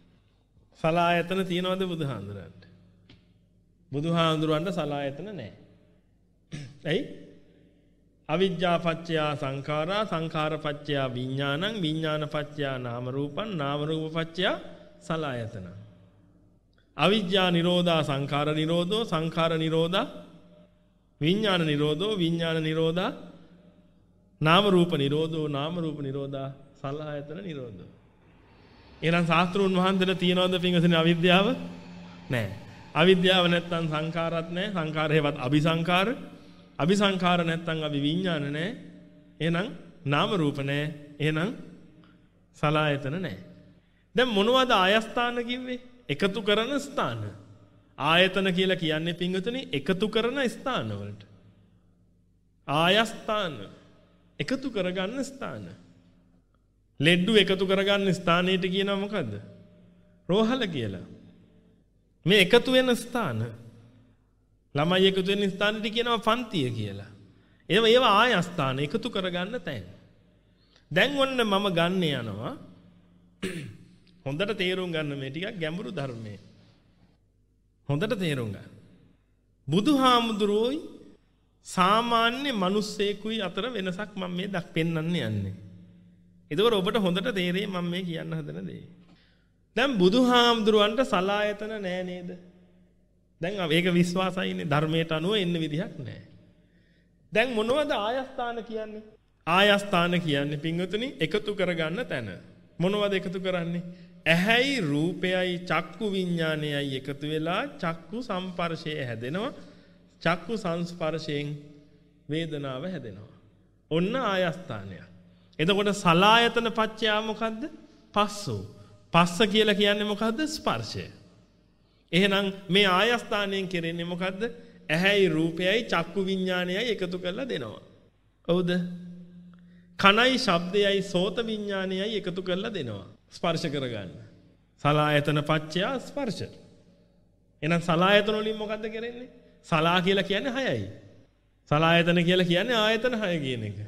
සලායතන තියෙනවද බුදුහාමුදුරන්ට? බුදුහාමුදුරුවන්ට සලායතන නැහැ. ඇයි? අවිජ්ජා පත්‍ය සංඛාරා සංඛාර පත්‍ය විඥානං විඥාන පත්‍ය නාම රූපං නාම රූප පත්‍ය සලආයතන. අවිජ්ජා නිරෝධා සංඛාර නිරෝධෝ සංඛාර නිරෝධා විඥාන නිරෝධෝ විඥාන නිරෝධා නාම රූප නිරෝධෝ නාම රූප නිරෝධා සලආයතන නිරෝධෝ. එහෙනම් ශාස්ත්‍රුන් වහන්සේලා තියනවද පින්වතුනි අවිද්‍යාව? නැහැ. අවිද්‍යාව නැත්තම් සංඛාරත් නැහැ. සංඛාරේවත් අபிසංඛාර අபிසංඛාර නැත්තම් අභි විඥාන නැහැ. එහෙනම් නාම රූප නැහැ. එහෙනම් සලආයතන නැහැ. දැන් මොනවද ආයස්ථාන කිව්වේ? එකතු කරන ස්ථාන. ආයතන කියලා කියන්නේ පින්වතුනි එකතු කරන ස්ථාන වලට. ආයස්ථාන එකතු කරගන්න ස්ථාන. ලෙඩ්ඩු එකතු කරගන්න ස්ථානයට කියනවා මොකද්ද? රෝහල කියලා. මේ එකතු වෙන ස්ථාන. ළමයි එකතු වෙන ස්ථානෙට කියනවා පන්තිය කියලා. ඒවා ඒවා ආයස්ථාන එකතු කරගන්න තැන්. දැන් ඔන්න මම ගන්න යනවා හොඳට තේරුම් ගන්න මේ ටිකක් ගැඹුරු ධර්මයේ. හොඳට තේරුම් ගන්න. බුදුහාමුදුරුවෝයි සාමාන්‍ය මිනිස්සෙකුයි අතර වෙනසක් මම මේ දක් පෙන්වන්න යන්නේ. ඒකවල ඔබට හොඳට තේරෙයි මම මේ කියන්න හදන දේ. දැන් බුදුහාමුදුරුවන්ට සලායතන නෑ නේද? දැන් ඒක විශ්වාසයිනේ ධර්මයට අනුව එන්න විදිහක් නෑ. දැන් මොනවද ආයස්ථාන කියන්නේ? ආයස්ථාන කියන්නේ පින්වතුනි එකතු කරගන්න තැන. මොනවද එකතු කරන්නේ? ඇහැයි රූපයයි චක්කු විඥානයයි එකතු වෙලා චක්කු සංස්පර්ශය හැදෙනවා. චක්කු සංස්පර්ශයෙන් වේදනාව හැදෙනවා. ඔන්න ආයස්ථානය. එතකොට සලායතන පච්චයා මොකද්ද? පස්සෝ. පස්ස කියලා කියන්නේ මොකද්ද? ස්පර්ශය. එහෙනම් මේ ආයස්ථානයෙන් කෙරෙන්නේ මොකද්ද? ඇහැයි රූපයයි චක්කු විඥානයයි එකතු කරලා දෙනවා. හවුද? කනයි ශබ්දයයි සෝත විඥානයයි එකතු කරලා දෙනවා. ස්පර්ශ කරගන්න. සලායතන පච්චයා ස්පර්ශ. එහෙනම් සලායතන වලින් මොකද්ද කරන්නේ? සලා කියලා කියන්නේ හයයි. සලායතන කියලා කියන්නේ ආයතන හය කියන එක.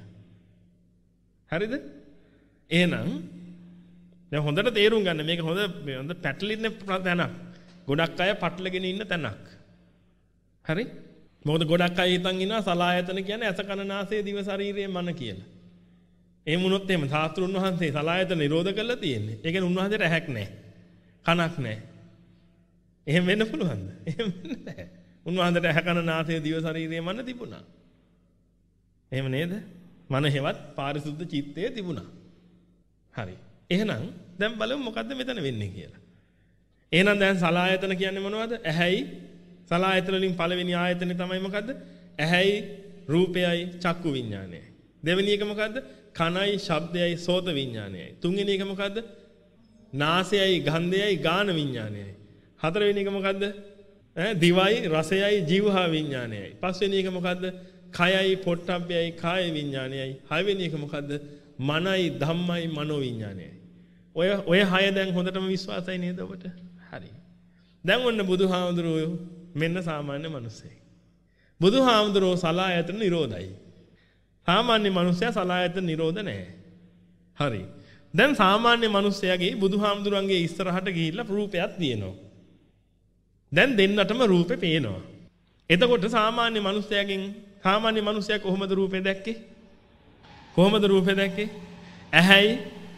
හරිද? එහෙනම් දැන් හොඳට තේරුම් ගන්න මේක හොඳ හොඳ පැටලින්න තැනක්. ගොඩක් අය පටලගෙන ඉන්න තැනක්. හරි? මොකද ගොඩක් අය හිතන් ඉන්නවා සලායතන කියන්නේ ඇස කන නාසය දිව ශරීරය මන කියලා. එහෙම වුණොත් එහෙම සාස්ත්‍රුන් වහන්සේ සලායතන නිරෝධ කරලා තියෙන්නේ. ඒ කියන්නේ උන්වහන්සේට ඇහැක් නැහැ. කනක් නැහැ. එහෙම වෙන්න පුළුවන්ද? එහෙම නැහැ. උන්වහන්සේට ඇහැ කන නාසය දිව ශරීරය මන තිබුණා. එහෙම නේද? මන හේවත් පාරිශුද්ධ චිත්තය තිබුණා. හරි. එහෙනම් දැන් බලමු මොකද්ද මෙතන වෙන්නේ කියලා. එහෙනම් දැන් සලායතන කියන්නේ මොනවද? ඇහැයි සලායතන වලින් පළවෙනි ආයතනේ තමයි මොකද්ද? ඇහැයි රූපයයි චක්කු විඥානයයි. දෙවෙනි එක මොකද්ද? කනයි ශබ්දයයි සෝත විඥානයයි. තුන්වෙනි එක මොකද්ද? නාසයයි ගන්ධයයි ගාන විඥානයයි. හතරවෙනි එක මොකද්ද? ඈ දිවයි රසයයි ජීවහා විඥානයයි. පස්වෙනි එක මොකද්ද? කයයි පොට්ටබ්බයයි කාය විඥානයයි. හයවෙනි එක මොකද්ද? මනයි ධම්මයි මනෝ විඥානයයි. ඔය ඔය හය දැන් හොඳටම විශ්වාසයි නේද ඔබට? හරි. දැන් ඔන්න බුදුහාමුදුරුවෝ මෙන්න සාමාන්‍ය මිනිස්සෙක්. බුදුහාමුදුරුවෝ සලායතන නිරෝධයි. සාමාන්‍ය මිනිස්සයා සලායතන නිරෝධ නැහැ. හරි. දැන් සාමාන්‍ය මිනිස්සයාගේ බුදුහාමුදුරන්ගේ ඉස්සරහට ගිහිල්ලා රූපයක් තියෙනවා. දැන් දෙන්නටම රූපේ පේනවා. එතකොට සාමාන්‍ය මිනිස්සයාගෙන් සාමාන්‍ය මිනිස්සයා කොහොමද රූපේ දැක්කේ? කොහොමද රූපේ දැක්කේ? ඇහැයි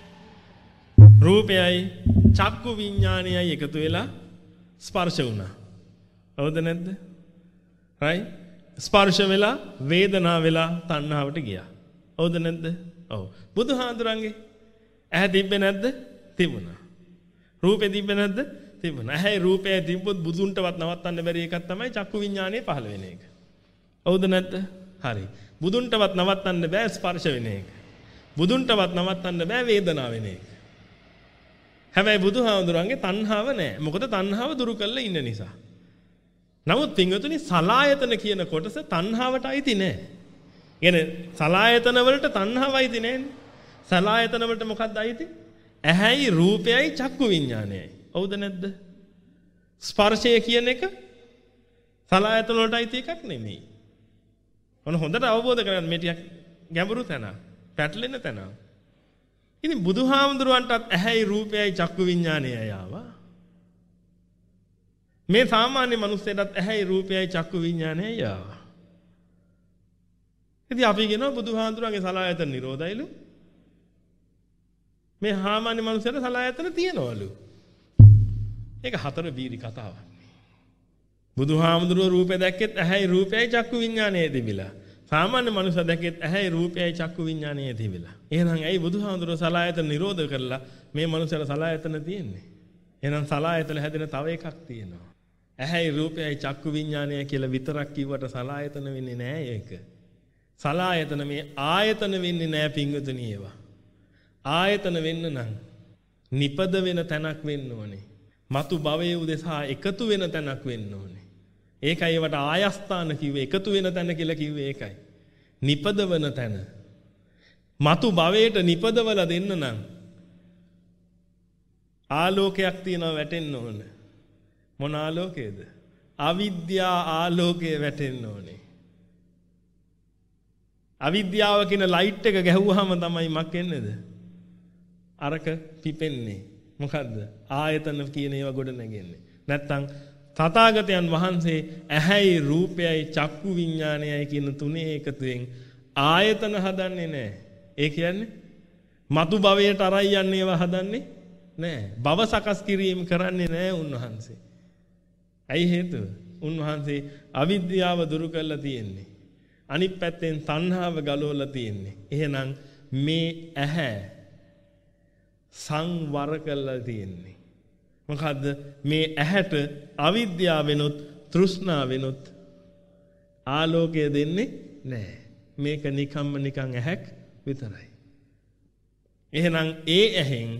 රූපයයි චක්කු විඥානයයි එකතු වෙලා ස්පර්ශ වුණා. හවුද නැද්ද? right? ස්පර්ශ වෙලා වේදනාව වෙලා තණ්හාවට ගියා. හවුද නැද්ද? ඔව්. බුදුහාඳුරන්ගේ ඇහැ තිබ්බේ නැද්ද? තිබුණා. රූපේ තිබ්බේ නැද්ද? තිබුණා. ඇහැයි රූපයයි තිබ්බොත් බුදුන්ටවත් නවත්තන්න බැරි එකක් තමයි චක්කු විඥානය පහළ වෙන එක. හවුද නැද්ද? හරි. බුදුන්ටවත් නවත්තන්න බෑ ස්පර්ශ වෙන එක. බුදුන්ටවත් නවත්තන්න බෑ වේදනාව වෙන එක. හැබැයි බුදුහාමුදුරන්ගේ තණ්හාව නැහැ. මොකද තණ්හාව දුරු කරලා ඉන්න නිසා. නමුත් පින්වතුනි සලායතන කියන කොටස තණ්හාවට අයිති නැහැ. කියන්නේ සලායතන වලට තණ්හාව අයිති නැහැනේ. සලායතන වලට මොකක්ද අයිති? ඇහැයි රූපයයි චක්කු විඥානයයි. හවුද නැද්ද? ස්පර්ශය කියන එක සලායතන වලට අයිති එකක් නෙමෙයි. ඔන්න හොඳට අවබෝධ කරගන්න මේ ටික ගැඹුරු තැන. පැටලෙන තැන. ඉතින් බුදුහාමුදුරුවන්ටත් ඇහැයි රූපයයි චක්කු විඥානයයි ආවා. මේ සාමාන්‍ය මිනිස්සෙටත් ඇහැයි රූපයයි චක්කු විඥානයයි ආවා. ඉතින් අපි කියනවා බුදුහාමුදුරුවන්ගේ සලායතන නිරෝධයිලු. මේ සාමාන්‍ය මිනිස්සෙට සලායතන තියනවලු. ඒක හතර බීරි කතාවක්. බුදුහාමුදුරුවෝ රූපේ දැක්කෙත් ඇහැයි රූපයයි චක්කු විඥානයයි තිබිලා. සාමාන්‍ය මනුස්සයා දැක්කෙත් ඇහැයි රූපයයි චක්කු විඥානයයි තිබිලා. එහෙනම් ඇයි බුදුහාමුදුරුවෝ සලායතන නිරෝධ කරලා මේ මනුස්සයාට සලායතන තියෙන්නේ? එහෙනම් සලායතන හැදෙන තව එකක් තියෙනවා. ඇහැයි රූපයයි චක්කු විඥානයයි කියලා විතරක් කිව්වට සලායතන වෙන්නේ නෑ ඒක. සලායතන මේ ආයතන වෙන්නේ නෑ පින්වතුනි ඒවා. ආයතන වෙන්න නම් නිපද වෙන තැනක් වෙන්න ඕනේ. මතු භවයේ උදෙසා එකතු වෙන තැනක් වෙන්න ඕනේ. ඒකයි ඒවට ආයස්ථාන කිව්වේ එකතු වෙන තැන කියලා කිව්වේ ඒකයි. නිපදවන තැන. මතු භවයට නිපදවලා දෙන්න නම් ආලෝකයක් තියනවා වැටෙන්න ඕන. මොන ආලෝකයේද? අවිද්‍යා ආලෝකයේ වැටෙන්න ඕනේ. අවිද්‍යාව කියන ලයිට් එක ගැහුවාම තමයි මක් වෙන්නේද? අරක පිපෙන්නේ. මොකද්ද? ආයතන කියන ඒවා ගොඩ නැගෙන්නේ. නැත්තම් තථාගතයන් වහන්සේ ඇහැයි රූපයයි චක්කු විඥානයයි කියන තුනේ එකතුවෙන් ආයතන හදන්නේ නැහැ. ඒ කියන්නේ මතු භවයට අරයි යන්නේ ඒවා හදන්නේ නැහැ. භව සකස් කිරීම කරන්නේ නැහැ උන්වහන්සේ. ඇයි හේතුව? උන්වහන්සේ අවිද්‍යාව දුරු කරලා තියෙන්නේ. අනිත් පැත්තෙන් තණ්හාව ගලවලා තියෙන්නේ. එහෙනම් මේ ඇහැ සංවර කරලා තියෙන්නේ. මොකද්ද? මේ ඇහැට අවිද්‍යාවෙනුත් තෘෂ්ණාවෙනුත් ආලෝකය දෙන්නේ නැහැ. මේක නිකම්ම නිකන් ඇහැක් විතරයි. එහෙනම් ඒ ඇහෙන්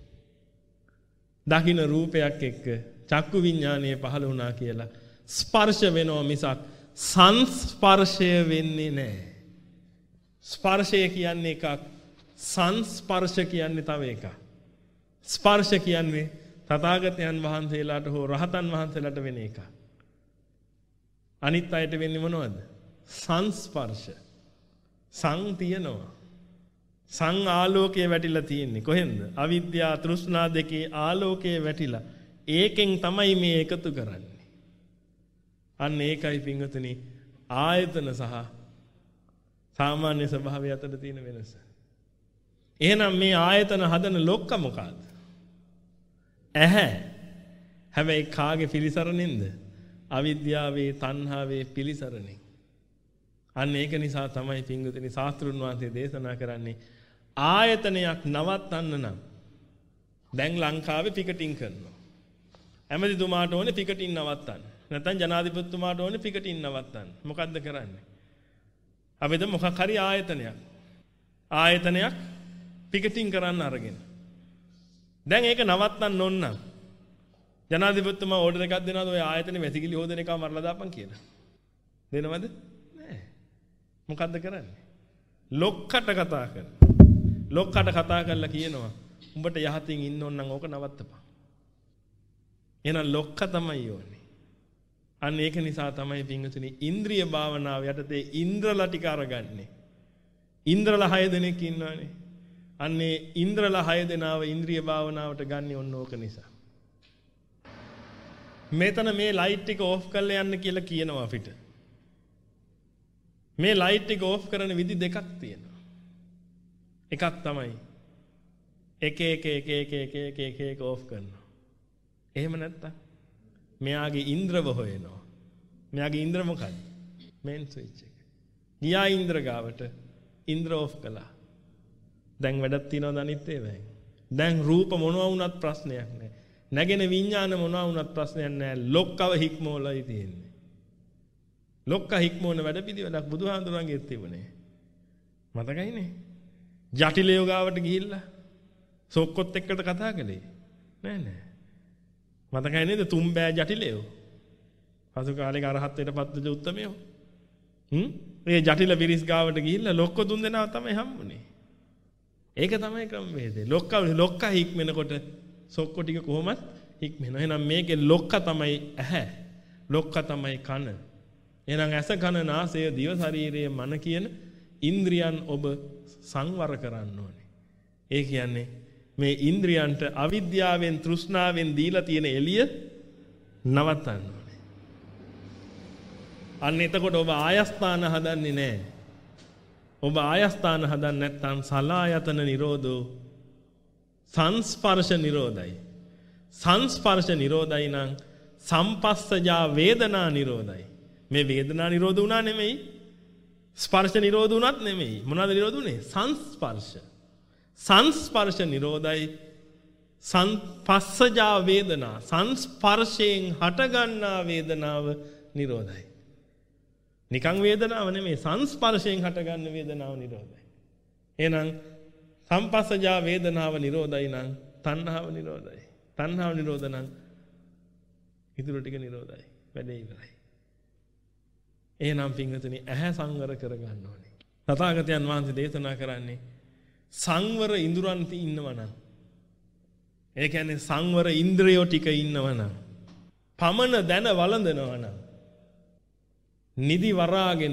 දකින්න රූපයක් එක්ක චක්කු විඥානය පහළ වුණා කියලා ස්පර්ශ වෙනවා මිසක් සංස්පර්ශය වෙන්නේ නැහැ. ස්පර්ශය කියන්නේ එකක්, සංස්පර්ශ කියන්නේ තව එකක්. ස්පර්ශ කියන්නේ තථාගතයන් වහන්සේලාට හෝ රහතන් වහන්සේලාට වෙන එකක්. අනිත් අයට වෙන්නේ මොනවද? සංස්පර්ශ. සං තියනවා. සං ආලෝකයේ වැටිලා තියෙන්නේ කොහෙන්ද? අවිද්‍යාව තෘෂ්ණා දෙකේ ආලෝකයේ වැටිලා ඒකෙන් තමයි මේ එකතු කරන්නේ. අන්න ඒකයි පින්වතුනි ආයතන සහ සාමාන්‍ය ස්වභාවය අතර තියෙන වෙනස. එහෙනම් මේ ආයතන හදන ලොක්ක මොකක්ද? ඇහැ. හැබැයි කාගේ පිළිසරණින්ද? අවිද්‍යාවේ තණ්හාවේ පිළිසරණින්. අන්න ඒක නිසා තමයි පින්වතුනි ශාස්ත්‍රුන් වහන්සේ දේශනා කරන්නේ ආයතනයක් නවත්තන්න නම් දැන් ලංකාවේ පිකටින් කරනවා. ඇමතිතුමාට ඕනේ පිකටින් නවත්තන්න. නැත්නම් ජනාධිපතිතුමාට ඕනේ පිකටින් නවත්තන්න. මොකද්ද කරන්නේ? අපිට මොකක් හරි ආයතනයක්. ආයතනයක් පිකටින් කරන්න අරගෙන. දැන් ඒක නවත්තන්න ඕන නම් ජනාධිපතිතුමා ඕඩර් එකක් දෙනවද ඔය ආයතනේ වැසිකිලි හොදන එක මරලා දාපන් කියලා? දෙනවද? නෑ. මොකද්ද කරන්නේ? ලොක්කට කතා කරනවා. ලොක්කට කතා කරලා කියනවා උඹට යහතින් ඉන්න ඕන නම් ඕක නවත්තපන්. එහෙනම් ලොක්ක තමයි ඕනේ. අන්න ඒක නිසා තමයි පින්වතුනි ඉන්ද්‍රිය භාවනාව යටතේ ඉන්ද්‍රලා ටික අරගන්නේ. ඉන්ද්‍රලා හය දෙනෙක් ඉන්නවනේ. අන්නේ ඉන්ද්‍රලා හය දෙනාව ඉන්ද්‍රිය භාවනාවට ගන්නේ ඔන්න ඕක නිසා. මෙතන මේ ලයිට් එක ඕෆ් කරලා යන්න කියලා කියනවා අපිට. මේ ලයිට් එක ඕෆ් කරන විදි දෙකක් තියෙනවා. එකක් තමයි එක එක එක එක එක එක එක එක ඕෆ් කරනවා. එහෙම නැත්තම් මෙයාගේ ඉන්ද්‍රව හොයනවා. මෙයාගේ ඉන්ද්‍ර මොකක්ද? මේන් ස්විච් එක. ගියා ඉන්ද්‍ර ගාවට ඉන්ද්‍ර ඕෆ් කළා. දැන් වැඩක් තියනවද අනිත් ඒවායි? දැන් රූප මොනවා වුණත් ප්‍රශ්නයක් නැහැ. නැගෙන විඥාන මොනවා වුණත් ප්‍රශ්නයක් නැහැ. ලොක්කව හික්මෝලයි තියෙන්නේ. ලොක්ක හික්මෝන වැඩ පිළිවෙලක් බුදුහාඳුරන්ගෙත් තිබුණේ. මතකයිනේ? ජටිල යෝගාවට ගිහිල්ලා සොක්කොත් එක්කට කතා කළේ. නෑ නෑ. මතකයි නේද තුන් බෑ ජටිලයෝ? පසු කාලේ අරහත්ත්වයට පත්වෙච්ච උත්තමයෝ. හ්ම්? ඒ ජටිල විරිස් ගාවට ගිහිල්ලා ලොක්ක තුන් දෙනාව තමයි හම්බුනේ. ඒක තමයි ක්‍රමවේදය. ලොක්ක ලොක්ක හික්මනකොට සොක්කො ටික කොහොමත් හික්මෙනවා. එහෙනම් මේකේ ලොක්ක තමයි ඇහැ. ලොක්ක තමයි කන. එහෙනම් ඇස කන නාසය දිව ශරීරය මන කියන ඉන්ද්‍රියන් ඔබ සංවර කරන්න ඕනේ. ඒ කියන්නේ මේ ඉන්ද්‍රියන්ට අවිද්‍යාවෙන් තෘෂ්ණාවෙන් දීලා තියෙන එළිය නවත්තන්න ඕනේ. අන්න එතකොට ඔබ ආයස්ථාන හදන්නේ නැහැ. ඔබ ආයස්ථාන හදන්න නැත්නම් සලායතන නිරෝධෝ සංස්පර්ශ නිරෝධයි. සංස්පර්ශ නිරෝධයි නම් සම්පස්සජා වේදනා නිරෝධයි. මේ වේදනා නිරෝධ වුණා නෙමෙයි. ස්පර්ශ නිරෝධ වුණත් නෙමෙයි. මොනවාද නිරෝධ වුනේ? සංස්පර්ශ. සංස්පර්ශ නිරෝධයි. සංපස්සජා වේදනා සංස්පර්ශයෙන් හටගන්නා වේදනාව නිරෝධයි. නිකං වේදනාව නෙමෙයි සංස්පර්ශයෙන් හටගන්න වේදනාව නිරෝධයි. එහෙනම් සංපස්සජා වේදනාව නිරෝධයි නම් තණ්හාව නිරෝධයි. තණ්හාව නිරෝධ නම් ඉතුරු ටික නිරෝධයි. වැඩේ ඉවරයි. එහෙනම් පින්වතුනි ඇහැ සංවර කරගන්න ඕනේ. තථාගතයන් වහන්සේ දේශනා කරන්නේ සංවර ඉඳුරන් ඉන්නවනම් ඒ කියන්නේ සංවර ඉන්ද්‍රියෝ ටික ඉන්නවනම් පමන දැන වළඳනවනම් නිදි වරාගෙන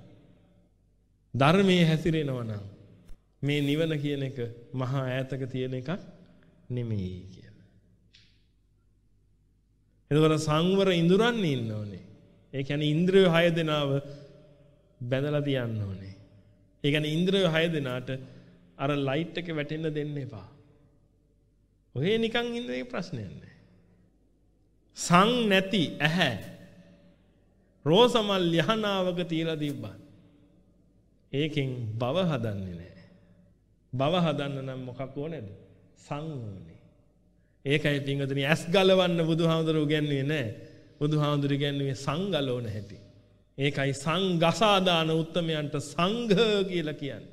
ධර්මයේ හැසිරෙනවනම් මේ නිවන කියන එක මහා ඈතක තියෙන එකක් නෙමෙයි කියලා. එතකොට සංවර ඉඳුරන් ඉන්න ඕනේ. ඒ කියන්නේ ඉන්ද්‍රිය හය දෙනාව බැඳලා තියන්න ඕනේ. ඒ කියන්නේ ඉන්ද්‍රිය හය දෙනාට අර ලයිට් එක වැටෙන්න දෙන්න එපා. ඔය නිකන් ඉන්න එක ප්‍රශ්නයක් නෑ. සං නැති ඇහැ රෝසමල් යහනාවක තියලා තිබ්බා. ඒකෙන් භව හදන්නේ නෑ. භව හදන්න නම් මොකක් ඕනේද? සං ඕනේ. ඒකයි පින්වතුනි ඇස් ගලවන්න බුදුහාමුදුරුවෝ කියන්නේ නෑ. බුදුහාමුදුරුවෝ කියන්නේ සං ගලවන හැටි. ඒකයි සංඝසා දාන උත්තමයන්ට සංඝ කියලා කියන්නේ.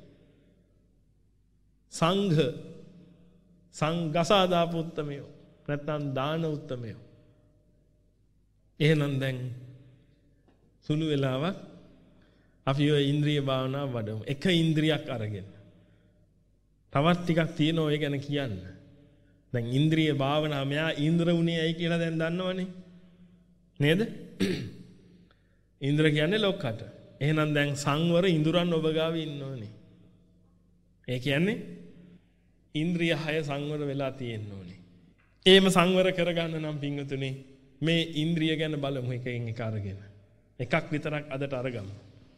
සංඝ සංඝසා දාපු උත්තමයෝ නැත්නම් දාන උත්තමයෝ. එහෙනම් දැන් සුළු වෙලාවක් අපි ඔය ඉන්ද්‍රිය භාවනාව වඩමු. එක ඉන්ද්‍රියක් අරගෙන. තවත් ටිකක් තියෙනවා ඔය ගැන කියන්න. දැන් ඉන්ද්‍රිය භාවනාව මෙයා ඉන්ද්‍ර උනේ ඇයි කියලා දැන් දන්නවනේ. නේද? ඉන්ද්‍ර කියන්නේ ලොක්කට. එහෙනම් දැන් සංවර ඉඳුරන් ඔබ ගාව ඉන්න ඕනේ. ඒ කියන්නේ ඉන්ද්‍රිය හය සංවර වෙලා තියෙන්න ඕනේ. ඒම සංවර කරගන්න නම් පින්වතුනි මේ ඉන්ද්‍රිය ගැන බලමු එකෙන් එක අරගෙන. එකක් විතරක් අදට අරගමු.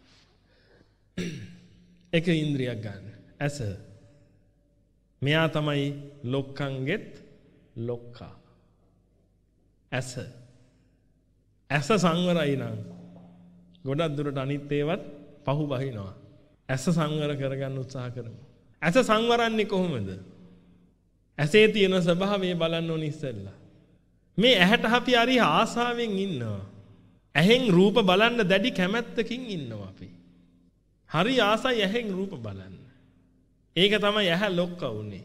එක ඉන්ද්‍රියක් ගන්න. ඇස. මෙයා තමයි ලොක්කන්ගෙත් ලොක්කා. ඇස. ඇස සංවරයි නම් ගොඩක් දුරට අනිත් ඒවත් පහු බහිනවා. ඇස සංවර කරගන්න උත්සාහ කරමු. ඇස සංවරන්නේ කොහොමද? ඇසේ තියෙන ස්වභාවය බලන්න ඕනි ඉස්සෙල්ලා. මේ ඇහැට අපි හරි ආසාවෙන් ඉන්නවා. ඇහෙන් රූප බලන්න දැඩි කැමැත්තකින් ඉන්නවා අපි. හරි ආසයි ඇහෙන් රූප බලන්න. ඒක තමයි ඇහැ ලොක්ක උනේ.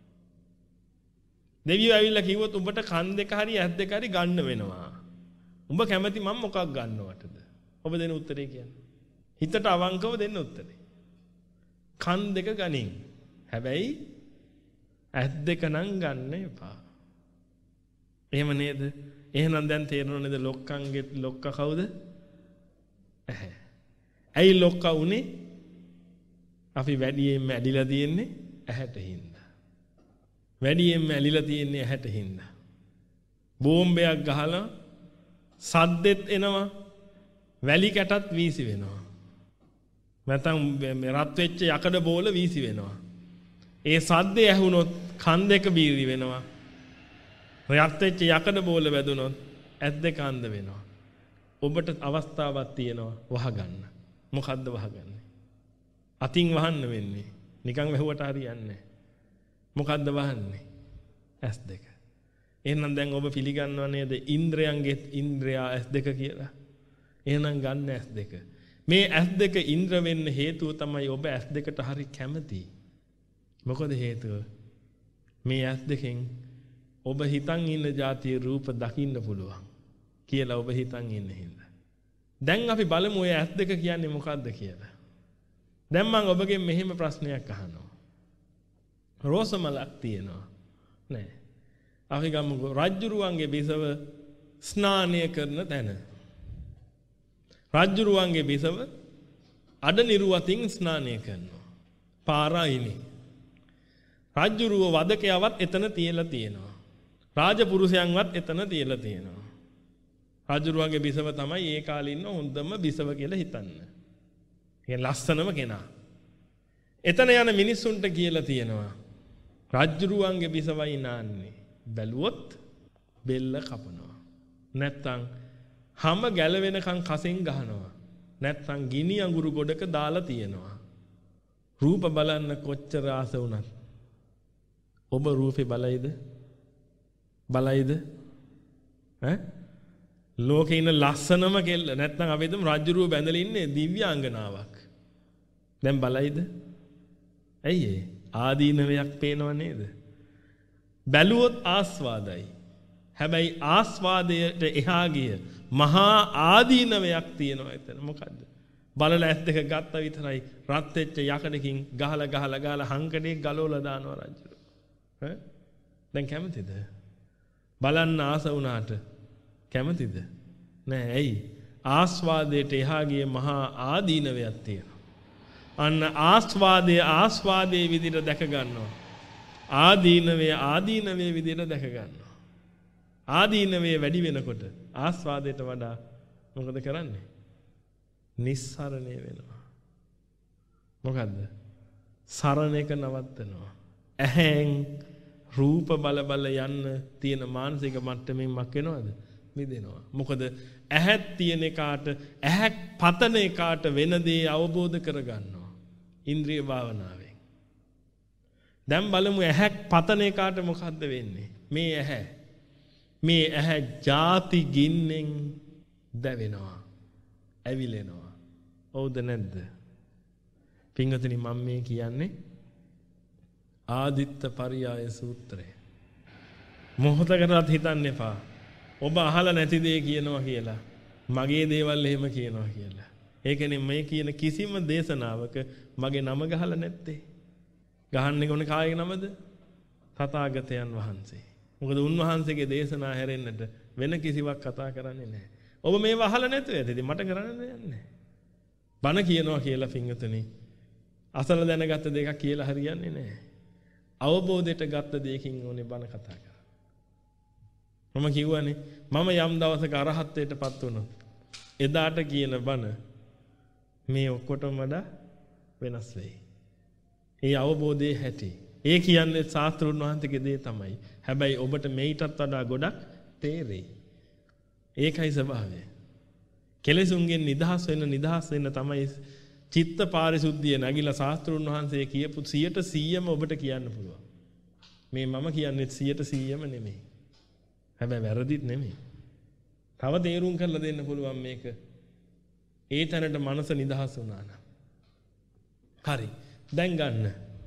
දෙවියෝ ඇවිල්ලා කිව්වොත් උඹට කන් දෙක හරි ඇස් දෙක හරි ගන්න වෙනවා. උඹ කැමති මම මොකක් ගන්නවටද? ඔබ දෙන උත්තරේ කියන්නේ. හිතට අවංකව දෙන්න උත්තරේ. කන් දෙක ගනින්. හැබැයි ඇස් දෙක නම් ගන්න එපා. එහෙම නේද? එහෙනම් දැන් තේරෙනව නේද ලොක්කන්ගේ ලොක්ක කවුද? ඇහැ. ඇයි ලොක්ක උනේ? අපි වැඩියෙන් ඇලිලා තියෙන්නේ ඇහැට හින්දා. වැඩියෙන් ඇලිලා තියෙන්නේ ඇහැට හින්දා. බෝම්බයක් ගහලා සද්දෙත් එනවා. වැලි කැටත් වීසි වෙනවා. නැත්නම් රත් වෙච්ච යකඩ බෝල වීසි වෙනවා. ඒ සද්දේ ඇහුනොත් කන් දෙක බීරි වෙනවා. රත් වෙච්ච යකඩ බෝල වැදුනොත් ඇස් දෙක අන්ධ වෙනවා. ඔබට අවස්ථාවක් තියෙනවා වහගන්න. මොකද්ද වහගන්නේ? අතින් වහන්න වෙන්නේ. නිකන් වැහුවට හරියන්නේ නැහැ. මොකද්ද වහන්නේ? ඇස් දෙක. එහෙනම් දැන් ඔබ පිළිගන්නව නේද ඉන්ද්‍රයන්ගේ ඉන්ද්‍රයා ඇස් දෙක කියලා? එහෙනම් ගන්න ඇස් දෙක. මේ ඇස් දෙක ඉන්ද්‍ර වෙන්න හේතුව තමයි ඔබ ඇස් දෙකට හරි කැමති. මොකද හේතුව? මේ ඇස් දෙකෙන් ඔබ හිතන් ඉන්න જાතිය රූප දකින්න පුළුවන් කියලා ඔබ හිතන් ඉන්න හින්දා. දැන් අපි බලමු ඔය ඇස් දෙක කියන්නේ මොකද්ද කියලා. දැන් මම ඔබගෙන් මෙහෙම ප්‍රශ්නයක් අහනවා. රෝසමලක් තියෙනවා. නෑ. අපි ගමුකෝ රජ්ජුරුවන්ගේ බිසව ස්නානය කරන තැන. රජ්ජුරුවන්ගේ බිසව අඩ නිරුවතින් ස්නානය කරනවා. පාරායිනේ. රජ්ජුරුව වදකයවත් එතන තියලා තියෙනවා. රාජපුරුෂයන්වත් එතන තියලා තියෙනවා. රජ්ජුරුවන්ගේ බිසව තමයි ඒ කාලේ ඉන්න හොඳම බිසව කියලා හිතන්න. ඒ ලස්සනම කෙනා. එතන යන මිනිස්සුන්ට කියලා තියෙනවා. රජ්ජුරුවන්ගේ බිසවයි නාන්නේ. බැලුවොත් බෙල්ල කපනවා. නැත්තම් හැම ගැලවෙනකන් කසෙන් ගහනවා. නැත්තම් ගිනි අඟුරු ගොඩක දාලා තියෙනවා. රූප බලන්න කොච්චර ආස වුණත් ඔබ රූපේ බලයිද? බලයිද? ඈ? ලෝකේ ඉන්න ලස්සනම කෙල්ල නැත්තම් අපි හිතමු රජ්ජුරුව බැඳලා ඉන්නේ දිව්‍යාංගනාවක්. දැන් බලයිද? ඇයි ඒ? ආදීනවයක් පේනව නේද? බැලුවොත් ආස්වාදයි. හැබැයි ආස්වාදයට එහා ගිය මහා ආදීනවයක් තියෙනවා එතන. මොකද්ද? බලලා ඇස් දෙක ගත්තා විතරයි රත් වෙච්ච යකඩකින් ගහලා ගහලා ගහලා හංකඩේ ගලවලා දානවා රජුර. ඈ? දැන් කැමතිද? බලන්න ආස වුණාට කැමතිද? නෑ. ඇයි? ආස්වාදයට එහා ගිය මහා ආදීනවයක් තියෙනවා. අන්න ආස්වාදයේ ආස්වාදයේ විදිහට දැක ගන්නවා. ආදීනවේ ආදීනවේ විදිහට දැක ගන්නවා. ආදීනවේ වැඩි වෙනකොට ආස්වාදයට වඩා මොකද කරන්නේ? නිස්සරණය වෙනවා. මොකද්ද? සරණ එක නවත්තනවා. ඇහෙන් රූප බල බල යන්න තියෙන මානසික මට්ටමින් මක් වෙනවද? මිදෙනවා. මොකද ඇහක් තියෙන එකාට ඇහක් පතන එකාට වෙන දේ අවබෝධ කරගන්නවා. ඉන්ද්‍රිය භාවනාවෙන්. දැන් බලමු ඇහක් පතන එකාට මොකද්ද වෙන්නේ? මේ ඇහැ මේ ඇහැ ಜಾති ගින්නෙන් දැවෙනවා. ඇවිලෙනවා. හවුද නැද්ද? පින්වතුනි මම මේ කියන්නේ ආදිත්ත පරියාය සූත්‍රය. මොහොතකටවත් හිතන්න එපා. ඔබ අහලා නැති දේ කියනවා කියලා. මගේ දේවල් එහෙම කියනවා කියලා. ඒ කියන්නේ මේ කියන කිසිම දේශනාවක මගේ නම ගහලා නැත්තේ. ගහන්නේ කොන කාගේ නමද? තථාගතයන් වහන්සේ. මොකද උන්වහන්සේගේ දේශනා හැරෙන්නට වෙන කිසිවක් කතා කරන්නේ නැහැ. ඔබ මේව අහලා නැතුව ඇති. ඉතින් මට කරන්න දෙයක් නැහැ. බණ කියනවා කියලා පින්වතුනි අසල දැනගත්ත දෙයක් කියලා හරියන්නේ නැහැ. අවබෝධයට ගත්ත දෙයකින් ඕනේ බණ කතා කරන්න. මම කිව්වනේ මම යම් දවසක අරහත්ත්වයටපත් වුණොත් එදාට කියන බණ මේ ඔක්කොටම වඩා වෙනස් වෙයි. ඒ අවබෝධයේ හැටි. ඒ කියන්නේ ශාස්ත්‍රුන් වහන්සේගේ දේ තමයි. හැබැයි ඔබට මේටත් වඩා ගොඩක් තේරෙයි. ඒකයි ස්වභාවය. කෙලෙසුන්ගෙන් නිදහස් වෙන්න නිදහස් වෙන්න තමයි චිත්ත පාරිශුද්ධිය නැගිලා ශාස්ත්‍රුන් වහන්සේ කියපු සියයට සීයම ඔබට කියන්න පුළුවන්. මේ මම කියන්නේ සියයට සීයම නෙමෙයි. හැබැයි වැරදිත් නෙමෙයි. තව තේරුම් කරලා දෙන්න පුළුවන් මේක. ඒ තැනට මනස නිදහස් වුණා නම්. හරි. දැන් ගන්න.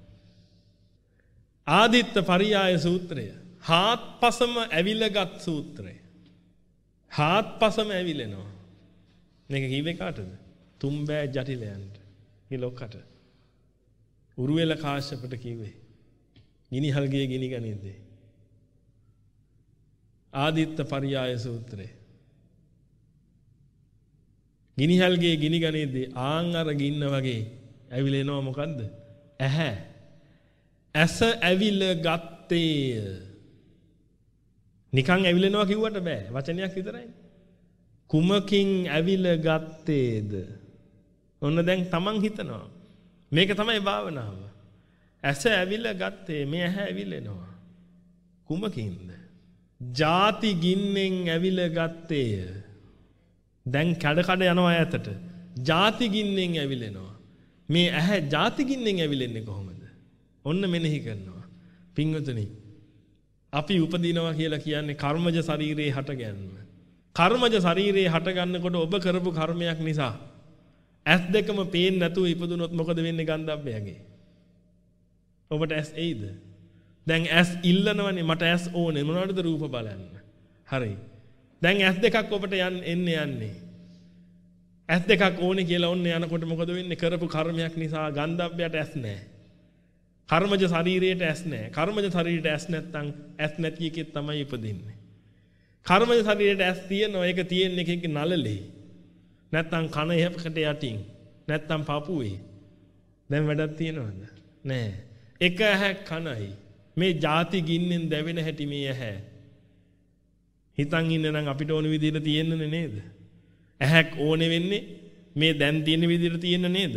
ආදිත්ත පරියාය සූත්‍රය. හාත්පසම ඇවිලගත් සූත්‍රය. හාත්පසම ඇවිලෙනවා. මේක කිව්වේ කාටද? තුම්බෑ ජටිලයන්ට. කිලොක්කට. උරුවෙල කාශ්‍යපට කිව්වේ. ගිනිහල්ගේ ගිනි ගනිද්දී. ආදිත්ත පරියාය සූත්‍රය. ගිනිහල්ගේ ගිනි ගනිද්දී ආන් අර ගින්න වගේ ඇවිලෙනවා මොකද්ද? ඇහැ. ඇස ඇවිල ගත්තේය. නිකන් ඇවිලෙනවා කිව්වට බෑ. වචනයක් විතරයි. කුමකින් ඇවිල ගත්තේද? ඔන්න දැන් තමන් හිතනවා. මේක තමයි භාවනාව. ඇස ඇවිල ගත්තේ මේ ඇහැ ඇවිලෙනවා. කුමකින්ද? ಜಾති ගින්නෙන් ඇවිල ගත්තේය. දැන් කඩ කඩ යනවා ඈතට. ಜಾති ගින්නෙන් ඇවිලෙනවා. මේ ඇහැ ಜಾති ගින්නෙන් ඇවිලෙන්නේ කොහොමද? ඔන්න මෙනෙහි කරනවා. පින්වතුනි අපි උපදිනවා කියලා කියන්නේ කර්මජ ශරීරයේ හට ගැනීම. කර්මජ ශරීරයේ හට ගන්නකොට ඔබ කරපු කර්මයක් නිසා ඇස් දෙකම පේන්නේ නැතුව ඉපදුනොත් මොකද වෙන්නේ ගන්ධබ්බයගේ? ඔබට ඇස් එයිද? දැන් ඇස් ඉල්ලනවනේ මට ඇස් ඕනේ මොනවටද රූප බලන්න. හරි. දැන් ඇස් දෙකක් ඔබට යන්න එන්නේ යන්නේ. ඇස් දෙකක් ඕනේ කියලා ඔන්න යනකොට මොකද වෙන්නේ? කරපු කර්මයක් නිසා ගන්ධබ්බයට ඇස් නැහැ. කර්මජ ශරීරයට ඇස් නැහැ. කර්මජ ශරීරයට ඇස් නැත්නම් ඇස් නැති එකෙක් තමයි ඉපදින්නේ. කර්මජ ශරීරයට ඇස් තියෙනවා ඒක තියෙන එකේ නළලේ. නැත්නම් කන එහෙකට යටින්. නැත්නම් පපුවේ. දැන් වැඩක් තියෙනවද? නැහැ. එක ඇහැක් කනයි. මේ ಜಾති ගින්නෙන් දැවෙන හැටි මේ ඇහැ. හිතන් ඉන්න නම් අපිට ඕන විදිහට තියෙන්නේ නේද? ඇහැක් ඕනේ වෙන්නේ මේ දැන් තියෙන විදිහට තියෙන්න නේද?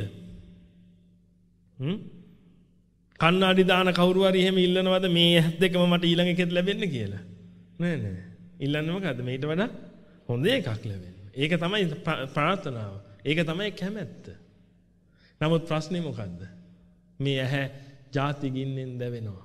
හ්ම්? කන්නාඩි දාන කවුරු හරි එහෙම ඉල්ලනවද මේ ඇස් දෙකම මට ඊළඟ එකෙත් ලැබෙන්න කියලා? නෑ නෑ. ඉල්ලන්නේ මොකද්ද? මේට වඩා හොඳ එකක් ලැබෙන්න. ඒක තමයි ප්‍රාර්ථනාව. ඒක තමයි කැමැත්ත. නමුත් ප්‍රශ්නේ මොකද්ද? මේ ඇහැ ಜಾති ගින්නෙන් දැවෙනවා.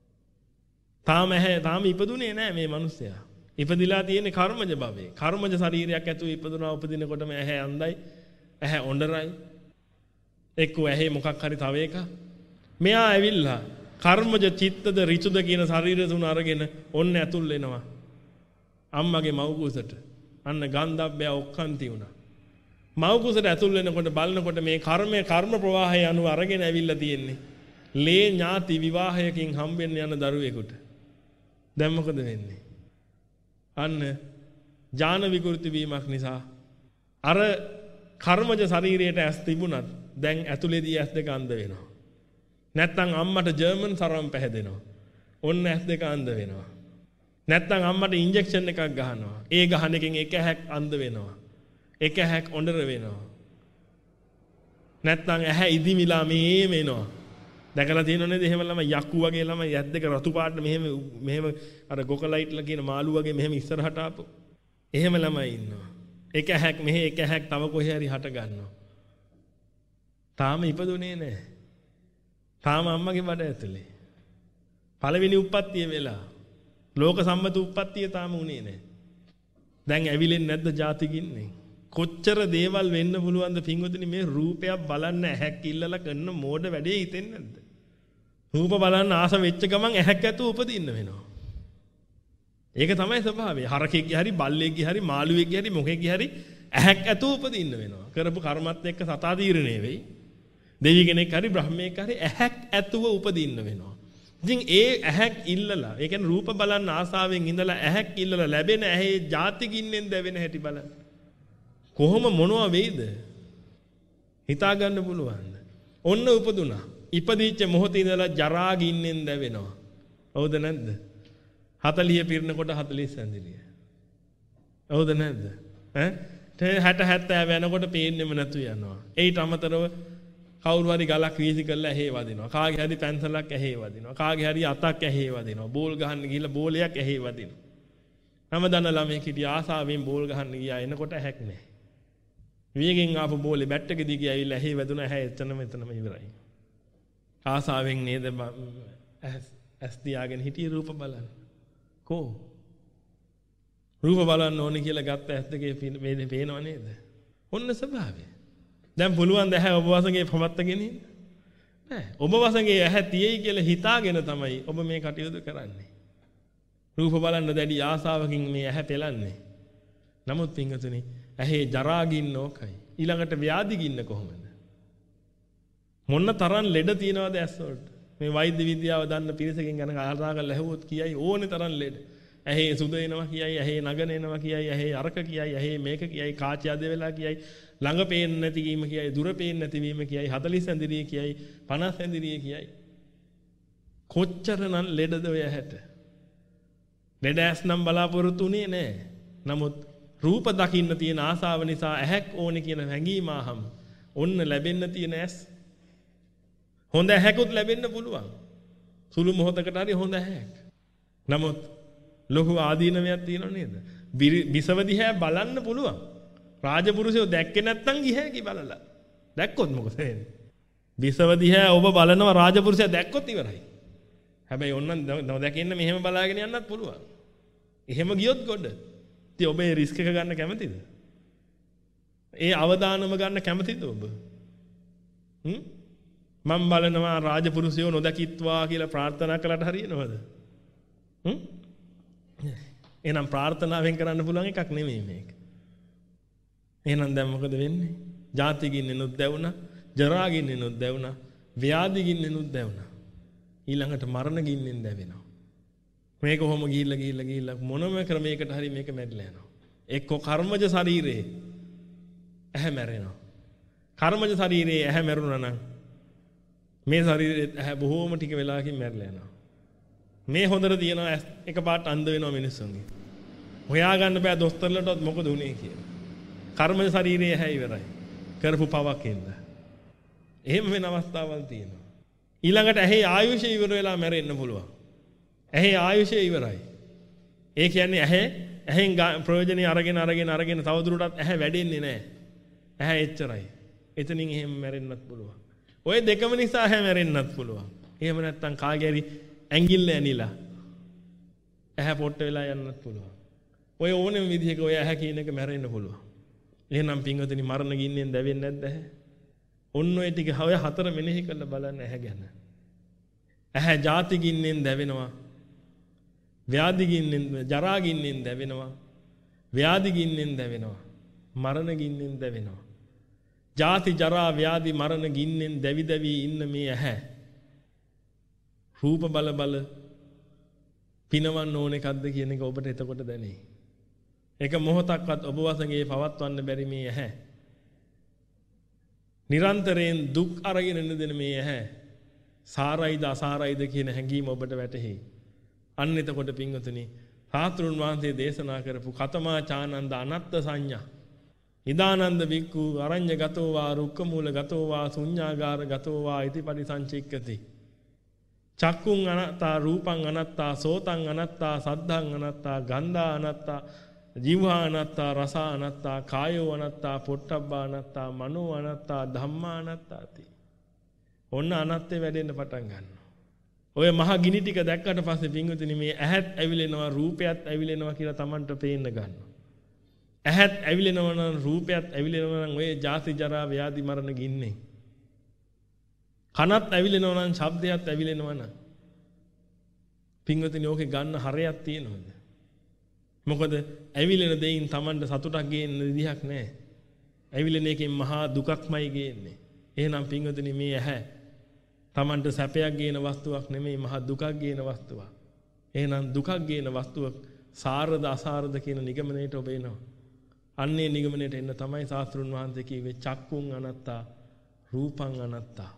තාම ඇහැ තාම ඉපදුනේ නෑ මේ මිනිස්සයා. ඉපදිලා තියෙන්නේ කර්මජ භවයේ. කර්මජ ශරීරයක් ඇතුළේ ඉපදුනා උපදිනකොටම ඇහැ අන්දයි. ඇහැ ඔඬරයි. එක්කෝ ඇහි මොකක් හරි තව එකක්. මෙයා ඇවිල්ලා කර්මජ චිත්තද ඍතුද කියන ශරීර තුන අරගෙන ඔන්න ඇතුල් වෙනවා. අම්මගේ මව් කුසට. අන්න ගන්ධබ්බය ඔක්කාන්ති වුණා. මව් කුසට ඇතුල් වෙනකොට බලනකොට මේ කර්මය කර්ම ප්‍රවාහය අනුව අරගෙන ඇවිල්ලා තියෙන්නේ. ලේ ඥාති විවාහයකින් හම්බෙන්න යන දරුවෙකුට. දැන් මොකද වෙන්නේ? අන්න ඥාන විකෘති වීමක් නිසා අර කර්මජ ශරීරයට ඇස් තිබුණත් දැන් ඇතුලේදී ඇස් දෙක අන්ධ වෙනවා. නැත්තම් අම්මට ජර්මන් සරම් පැහැදෙනවා. ඔන්න ඇස් දෙක අන්ධ වෙනවා. නැත්නම් අම්මට ඉන්ජෙක්ෂන් එකක් ගහනවා. ඒ ගහන එකෙන් එක ඇහැක් අන්ධ වෙනවා. එක ඇහැක් ඔඬර වෙනවා. නැත්නම් ඇහැ ඉදිමිලා මෙහෙම එනවා. දැකලා තියෙනව නේද? එහෙම ළමයි යක්කු වගේ ළමයි ඇස් දෙක රතු පාට මෙහෙම මෙහෙම අර ගොකලයිට්ලා කියන මාළු වගේ මෙහෙම ඉස්සරහට ආපු. එහෙම ළමයි ඉන්නවා. එක ඇහැක් මෙහෙ එක ඇහැක් තව කොහේ හරි හට ගන්නවා. තාම ඉපදුනේ නැහැ. තාම අම්මගේ බඩ ඇතුලේ. පළවෙනි උප්පත්තිය වෙලා. ලෝක සම්මත උප්පත්තිය තාම උනේ නැහැ. දැන් ඇවිලෙන්නේ නැද්ද ජාතිකින්නේ? කොච්චර දේවල් වෙන්න පුළුවන්ද පින්වතුනි මේ රූපයක් බලන්න ඇහැක් ඉල්ලලා කරන මෝඩ වැඩේ හිතෙන්නේ නැද්ද? රූප බලන්න ආස වෙච්ච ගමන් ඇහැක් ඇතුව උපදින්න වෙනවා. ඒක තමයි ස්වභාවය. හරකෙක්ගේ හරි බල්ලෙක්ගේ හරි මාළුවෙක්ගේ හරි මොකෙක්ගේ හරි ඇහැක් ඇතුව උපදින්න වෙනවා. කරපු කර්මත් එක්ක සතා තීරණය වෙයි. දෙවි කෙනෙක් හරි බ්‍රහ්මයෙක් හරි ඇහැක් ඇතුව උපදින්න වෙනවා. ඉතින් ඒ ඇහැක් ඉල්ලලා, ඒ කියන්නේ රූප බලන්න ආසාවෙන් ඉඳලා ඇහැක් ඉල්ලලා ලැබෙන ඇහි ජාතිකින්නෙන් දැවෙන හැටි බලන්න. කොහොම මොනවා වෙයිද? හිතා ගන්න පුළුවන්ද? ඔන්න උපදුනා. ඉපදිච්ච මොහොතේ ඉඳලා ජරා ගින්නෙන් දැවෙනවා. හවුද නැද්ද? හතලිය පිරෙනකොට හතලිස් ඇඳිලිය. හවුද නැද්ද? ඈ හැට හැත්තෑ වෙනකොට පේන්නෙම නැතු යනවා. ඒට අමතරව කවුරු හරි ගලක් වීසි කරලා ඇහි වදිනවා. කාගේ හරි පැන්සලක් ඇහි වදිනවා. කාගේ හරි අතක් ඇහි වදිනවා. බෝල් ගහන්න ගිහලා බෝලයක් ඇහි වදිනවා. හැමදාම ළමෙක් හිටිය ආසාවෙන් බෝල් ගහන්න ගියා එනකොට ඇහැක් නැහැ. වියගෙන් ආපු බෝලේ බැට් එක දිගේ ඇවිල්ලා ඇහි වැදුනා. ඇහැ එතනම එතනම ඉවරයි. ආසාවෙන් නේද ඇස් තියාගෙන හිටියේ රූප බලන්න. කෝ රූප බලන්න ඕනේ කියලා ගත්ත ඇස් දෙකේ වේදේ පේනව නේද? ඔන්න ස්වභාවය. දැන් පුළුවන් ද ඇහැ ඔබ වසඟේ පවත්තගෙන ඉන්න? නෑ. ඔබ වසඟේ ඇහැ තියෙයි කියලා හිතාගෙන තමයි ඔබ මේ කටයුතු කරන්නේ. රූප බලන්න දැඩි ආසාවකින් මේ ඇහැ පෙලන්නේ. නමුත් පින්වතුනි ඇහි ජරා ගින්න ඕකයි. ඊළඟට ව්‍යාධි ගින්න කොහොමද? මොන්න තරම් ලෙඩ තියනවද ඇස් වලට? මේ වෛද්‍ය විද්‍යාව දන්න පිරිසකින් ගැන කතා කරලා ඇහුවොත් කියයි ඕනේ තරම් ලෙඩ. ඇහි සුද එනවා කියයි, ඇහි නගන එනවා කියයි, ඇහි අරක කියයි, ඇහි මේක කියයි, කාචය අද වෙලා කියයි, ළඟ පේන්නේ නැති වීම කියයි, දුර පේන්නේ නැති වීම කියයි, හතලිස් ඇඳිරිය කියයි, පනස් ඇඳිරිය කියයි. කොච්චරනම් ලෙඩද ඔය ඇහැට? ලෙඩ ඇස් නම් බලාපොරොත්තු උනේ නැහැ. නමුත් රූප දකින්න තියෙන ආසාව නිසා ඇහැක් ඕනේ කියන හැඟීම ආහම ඔන්න ලැබෙන්න තියෙන ඇස්. හොඳ ඇහැකුත් ලැබෙන්න පුළුවන්. සුළු මොහොතකට හරි හොඳ ඇහැක්. නමුත් ලොකු ආදීනමයක් තියෙනව නේද? බිසව දිහා බලන්න පුළුවන්. රාජපුරුෂයෝ දැක්කේ නැත්නම් ගිහැකි බලලා. දැක්කොත් මොකද වෙන්නේ? බිසව දිහා ඔබ බලනවා රාජපුරුෂයා දැක්කොත් ඉවරයි. හැබැයි ඕන්න නොදැකින්න මෙහෙම බලාගෙන යන්නත් පුළුවන්. එහෙම ගියොත් ගොඩ. ඉතින් ඔබ ඒ රිස්ක් එක ගන්න කැමතිද? ඒ අවදානම ගන්න කැමතිද ඔබ? හ්ම්? මම බලනවා රාජපුරුෂයෝ නොදකිත්වා කියලා ප්‍රාර්ථනා කළාට හරියනවද? හ්ම්? එහෙනම් ප්‍රාර්ථනාවෙන් කරන්න පුළුවන් එකක් නෙමෙයි මේක. එහෙනම් දැන් මොකද වෙන්නේ? ජාති ගින්නෙනුත් දැවුණා, ජරා ගින්නෙනුත් දැවුණා, ව්‍යාධි ගින්නෙනුත් දැවුණා. ඊළඟට මරණ ගින්නෙන් දැවෙනවා. මේක කොහොම ගිහිල්ලා ගිහිල්ලා ගිහිල්ලා මොනම ක්‍රමයකට හරි මේක මැරිලා යනවා. එක්ක කර්මජ ශරීරේ ඇහැ මැරෙනවා. කර්මජ ශරීරේ ඇහැ මැරුණා නම් මේ ශරීරේ ඇහැ බොහෝම ටික වෙලාවකින් මැරිලා යනවා. මේ හොඳට තියනවා එකපාරට අන්ධ වෙනවා මිනිස්සුන්ගේ. හොයා ගන්න බෑ දොස්තරලටවත් මොකද උනේ කියලා. කර්මජ ශරීරයේ ඇහැ ඉවරයි. කරපු පවකින්ද. එහෙම වෙන අවස්ථාවල් තියෙනවා. ඊළඟට ඇහි ආයුෂය ඉවර වෙලා මැරෙන්න පුළුවන්. ඇහි ආයුෂය ඉවරයි. ඒ කියන්නේ ඇහැ ඇහෙන් ප්‍රයෝජනෙ අරගෙන අරගෙන අරගෙන තවදුරටත් ඇහැ වැඩෙන්නේ නැහැ. ඇහැ එච්චරයි. එතනින් එහෙම මැරෙන්නත් පුළුවන්. ඔය දෙකම නිසා ඇහැ මැරෙන්නත් පුළුවන්. එහෙම නැත්නම් කාගේ හරි ඇඟිල්ල ඇනිලා ඇහැ පොට්ට වෙලා යන්නත් පුළුවන්. ඔය ඕනෙම විදිහක ඔය ඇහැ කියන එක මැරෙන්න පුළුවන්. එහෙනම් පින්වතුනි මරණ ගින්නෙන් දැවෙන්නේ නැද්ද ඇහැ? ඔන්න ඔය ටික ඔය හතර මෙනෙහි කරලා බලන්න ඇහැ ගැන. ඇහැ ජාති ගින්නෙන් දැවෙනවා. ව්‍යාධි ගින්නෙන්, ජරා ගින්නෙන් දැවෙනවා. ව්‍යාධි ගින්නෙන් දැවෙනවා. මරණ ගින්නෙන් දැවෙනවා. ජාති ජරා ව්‍යාධි මරණ ගින්නෙන් දැවි දැවි ඉන්න මේ ඇහැ රූප බල බල පිනවන්න ඕන එකක්ද කියන එක ඔබට එතකොට දැනේ. එක මොහොතක්වත් ඔබ වසඟේ පවත්වන්න බැරි මේ ඇහැ. නිරන්තරයෙන් දුක් අරගෙන ඉන්න දෙන මේ ඇහැ. සාරයිද අසාරයිද කියන හැඟීම ඔබට වැටහෙයි. අන්න එතකොට පින්වතුනි සාතුරුන් වහන්සේ දේශනා කරපු කතමා චානන්ද අනත්ත් සංඥා. ඉදානන්ද වික්ඛු අරඤ්‍ය ගතෝ වා රුක්ඛ මූල ගතෝ වා ශුඤ්ඤාගාර ගතෝ වා ඉති පරිසංචික්කති. චක්කුං අනත්තා රූපං අනත්තා සෝතං අනත්තා සද්ධං අනත්තා ගන්ධා අනත්තා ජීවහා අනත්තා රස අනත්තා කායෝ අනත්තා පොට්ටබ්බා අනත්තා මනෝ අනත්තා ධම්මා අනත්තාති. ඔන්න අනත්තේ වැඩෙන්න පටන් ගන්නවා. ඔය මහ ගිනි ටික දැක්කට පස්සේ පින්වතුනි මේ ඇහත් ඇවිලෙනවා රූපයත් ඇවිලෙනවා කියලා Tamanට පේන්න ගන්නවා. ඇහත් ඇවිලෙනවා නම් රූපයත් ඇවිලෙනවා නම් ඔය ජාති ජරා ව්‍යාධි මරණ ගින්නේ. කනත් ඇවිලෙනවා නම් ශබ්දයත් ඇවිලෙනවා නම් පින්වතුනි ඕකේ ගන්න හරයක් තියෙනවද? මොකද ඇවිලෙන දෙයින් Tamanට සතුටක් ගේන්න විදිහක් නැහැ. ඇවිලෙන එකෙන් මහා දුකක්මයි ගේන්නේ. එහෙනම් පින්වතුනි මේ ඇහැ Tamanට සැපයක් ගේන වස්තුවක් නෙමෙයි මහා දුකක් ගේන වස්තුවක්. එහෙනම් දුකක් ගේන වස්තුවක් සාරද අසාරද කියන නිගමනයට ඔබ එනවා. අන්නේ නිගමනයට එන්න තමයි ශාස්ත්‍රුන් වහන්සේ කිව්වේ චක්කුං අනත්තා රූපං අනත්තා.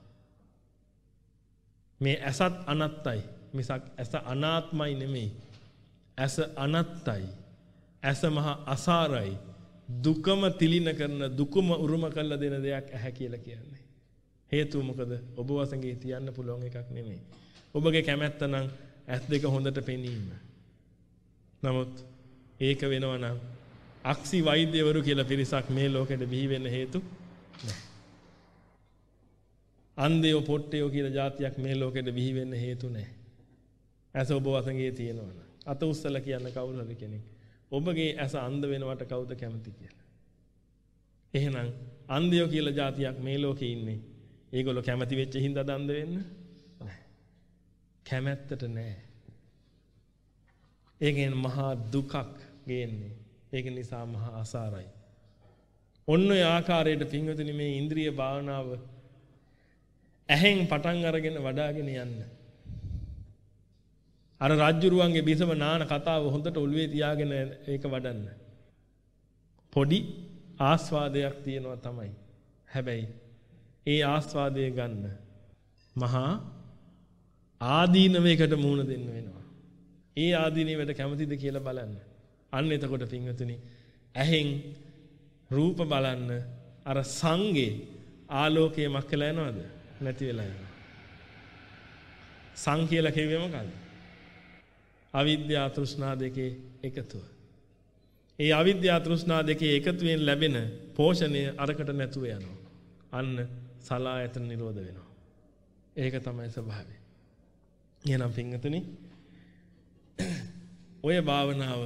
මේ ඇසත් අනත්තයි මිසක් ඇස අනාත්මයි නෙමෙයි. ඇස අනත්තයි. ඇස මහා අසාරයි. දුකම තිලින කරන දුකම උරුම කරලා දෙන දෙයක් ඇහැ කියලා කියන්නේ. හේතුව මොකද? ඔබ වසඟේ තියන්න පුළුවන් එකක් නෙමෙයි. ඔබගේ කැමැත්ත නම් ඇස් දෙක හොඳට පෙනීම. නමුත් ඒක වෙනවා නම් අක්සි වෛද්‍යවරු කියලා පිරිසක් මේ ලෝකෙට බිහි වෙන්න හේතු නැහැ. අන්ධයෝ පොට්ටයෝ කියලා જાතියක් මේ ලෝකෙට බිහි වෙන්න හේතු නැහැ. ඇස ඔබ වසඟේ තියෙනවා නම් අත උස්සලා කියන්න කවුරු හරි කෙනෙක් ඔබගේ ඇස අන්ධ වෙනවට කවුද කැමති කියලා. එහෙනම් අන්ධයෝ කියලා જાතියක් මේ ලෝකේ ඉන්නේ. ඒගොල්ලෝ කැමති වෙච්ච හින්දාද අන්ධ වෙන්න? නැහැ. කැමැත්තට නැහැ. ඒකෙන් මහා දුකක් ගේන්නේ. ඒක නිසා මහා අසාරයි. ඔන්න ඔය ආකාරයට පින්වතුනි මේ ඉන්ද්‍රිය භාවනාව ඇහෙන් පටන් අරගෙන වඩාගෙන යන්න. අර රාජ්‍යරුවන්ගේ බිසව නාන කතාව හොඳට ඔළුවේ තියාගෙන ඒක වඩන්න. පොඩි ආස්වාදයක් තියෙනවා තමයි. හැබැයි ඒ ආස්වාදය ගන්න මහා ආදීනවයකට මුහුණ දෙන්න වෙනවා. ඒ ආදීනවයට කැමතිද කියලා බලන්න. අන්න එතකොට පින්වතුනි ඇහෙන් රූප බලන්න අර සංගේ ආලෝකය මක් වෙලා යනවද? නැති වෙලා යනවා. සං කියලා කිව්වේ මොකක්ද? අවිද්‍යා තෘෂ්ණා දෙකේ එකතුව. ඒ අවිද්‍යා තෘෂ්ණා දෙකේ එකතුවෙන් ලැබෙන පෝෂණය අරකට නැතුව යනවා. අන්න සලායතන නිරෝධ වෙනවා. ඒක තමයි ස්වභාවය. එහෙනම් පින්වතුනි ඔය භාවනාව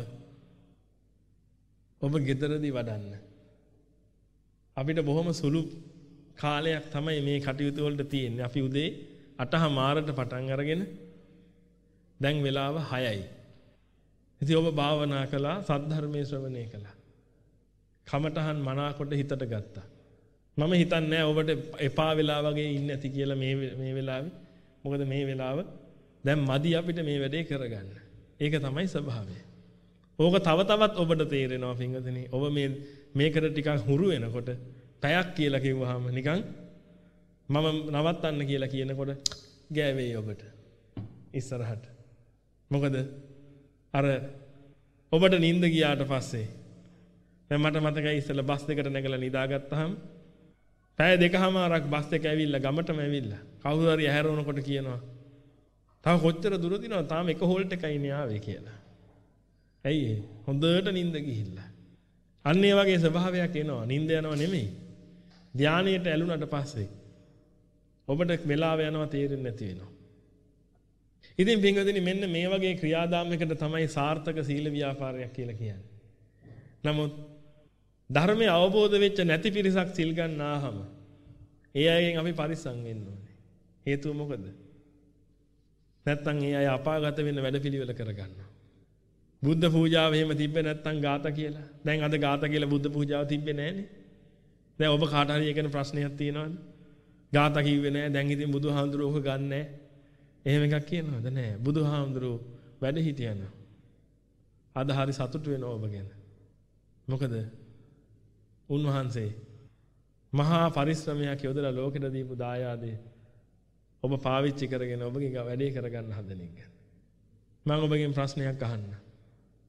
ඔබ ගෙදරදී වඩන්න. අපිට බොහොම සුළු කාලයක් තමයි මේ කටයුතු වලට තියෙන්නේ. අපි උදේ අටමාරට පටන් අරගෙන දැන් වෙලාව හයයි. ඉතින් ඔබ භාවනා කළා, සද්ධර්මයේ ශ්‍රවණය කළා. කමඨහන් මනාකොට හිතට ගත්තා. මම හිතන්නේ නැහැ ඔබට එපා වෙලා වගේ ඉන්නේ නැති කියලා මේ මේ වෙලාවේ. මොකද මේ වෙලාව දැන් මදි අපිට මේ වැඩේ කරගන්න. ඒක තමයි ස්වභාවය. ඕක තව තවත් ඔබට තේරෙනවා පින්වතුනි. ඔබ මේ මේකට ටිකක් හුරු වෙනකොට පැයක් කියලා කිව්වහම නිකන් මම නවත්තන්න කියලා කියනකොට ගෑවෙයි ඔබට ඉස්සරහට. මොකද අර ඔබට නිින්ද ගියාට පස්සේ දැන් මට මතකයි ඉස්සෙල්ලා බස් දෙකට නැගලා නිදාගත්තාම පැය දෙකමාරක් බස් එක ඇවිල්ලා ගමටම ඇවිල්ලා කවුරු හරි ඇහැරවනකොට කියනවා තව කොච්චර දුර දිනවද තාම එක හෝල්ට් එකයි නේ ආවේ කියලා. ඇයි ඒ? හොඳට නිින්ද ගිහිල්ලා. අන්න ඒ වගේ ස්වභාවයක් එනවා. නිින්ද යනවා නෙමෙයි. ධානයට ඇලුනට පස්සේ ඔබට වෙලාව යනවා තේරෙන්නේ නැති වෙනවා. ඉතින් පින්වතුනි මෙන්න මේ වගේ ක්‍රියාදාමයකට තමයි සාර්ථක සීල ව්‍යාපාරයක් කියලා කියන්නේ. නමුත් ධර්මයේ අවබෝධ වෙච්ච නැති පිරිසක් සිල් ගන්නාහම ඒ අයගෙන් අපි පරිස්සම් වෙන්න ඕනේ. හේතුව මොකද? නැත්තම් ඒ අය අපාගත වෙන්න වැඩපිළිවෙල කරගන්නවා. බුද්ධ පූජාව එහෙම තිබ්බේ නැත්තම් ගාථා කියලා. දැන් අද ගාථා කියලා බුද්ධ පූජාව තිබ්බේ නැහනේ. දැන් ඔබ කාට හරි එකන ප්‍රශ්නයක් තියෙනවද? ගාථා කිව්වේ නැහැ. දැන් ඉතින් බුදුහාමුදුරුවෝ ඔක ගන්නෑ. එහෙම එකක් කියනවද? නැහැ. බුදුහාමුදුරුවෝ වැඩ හිටියනවා. අද හරි සතුටු වෙනවා ඔබ ගැන. මොකද උන්වහන්සේ මහා පරිශ්‍රමයක් යොදලා ලෝකෙට දීපු දායාදේ ඔබ පාවිච්චි කරගෙන ඔබගේ වැඩේ කරගන්න හදන එක. මම ඔබගෙන් ප්‍රශ්නයක් අහන්න.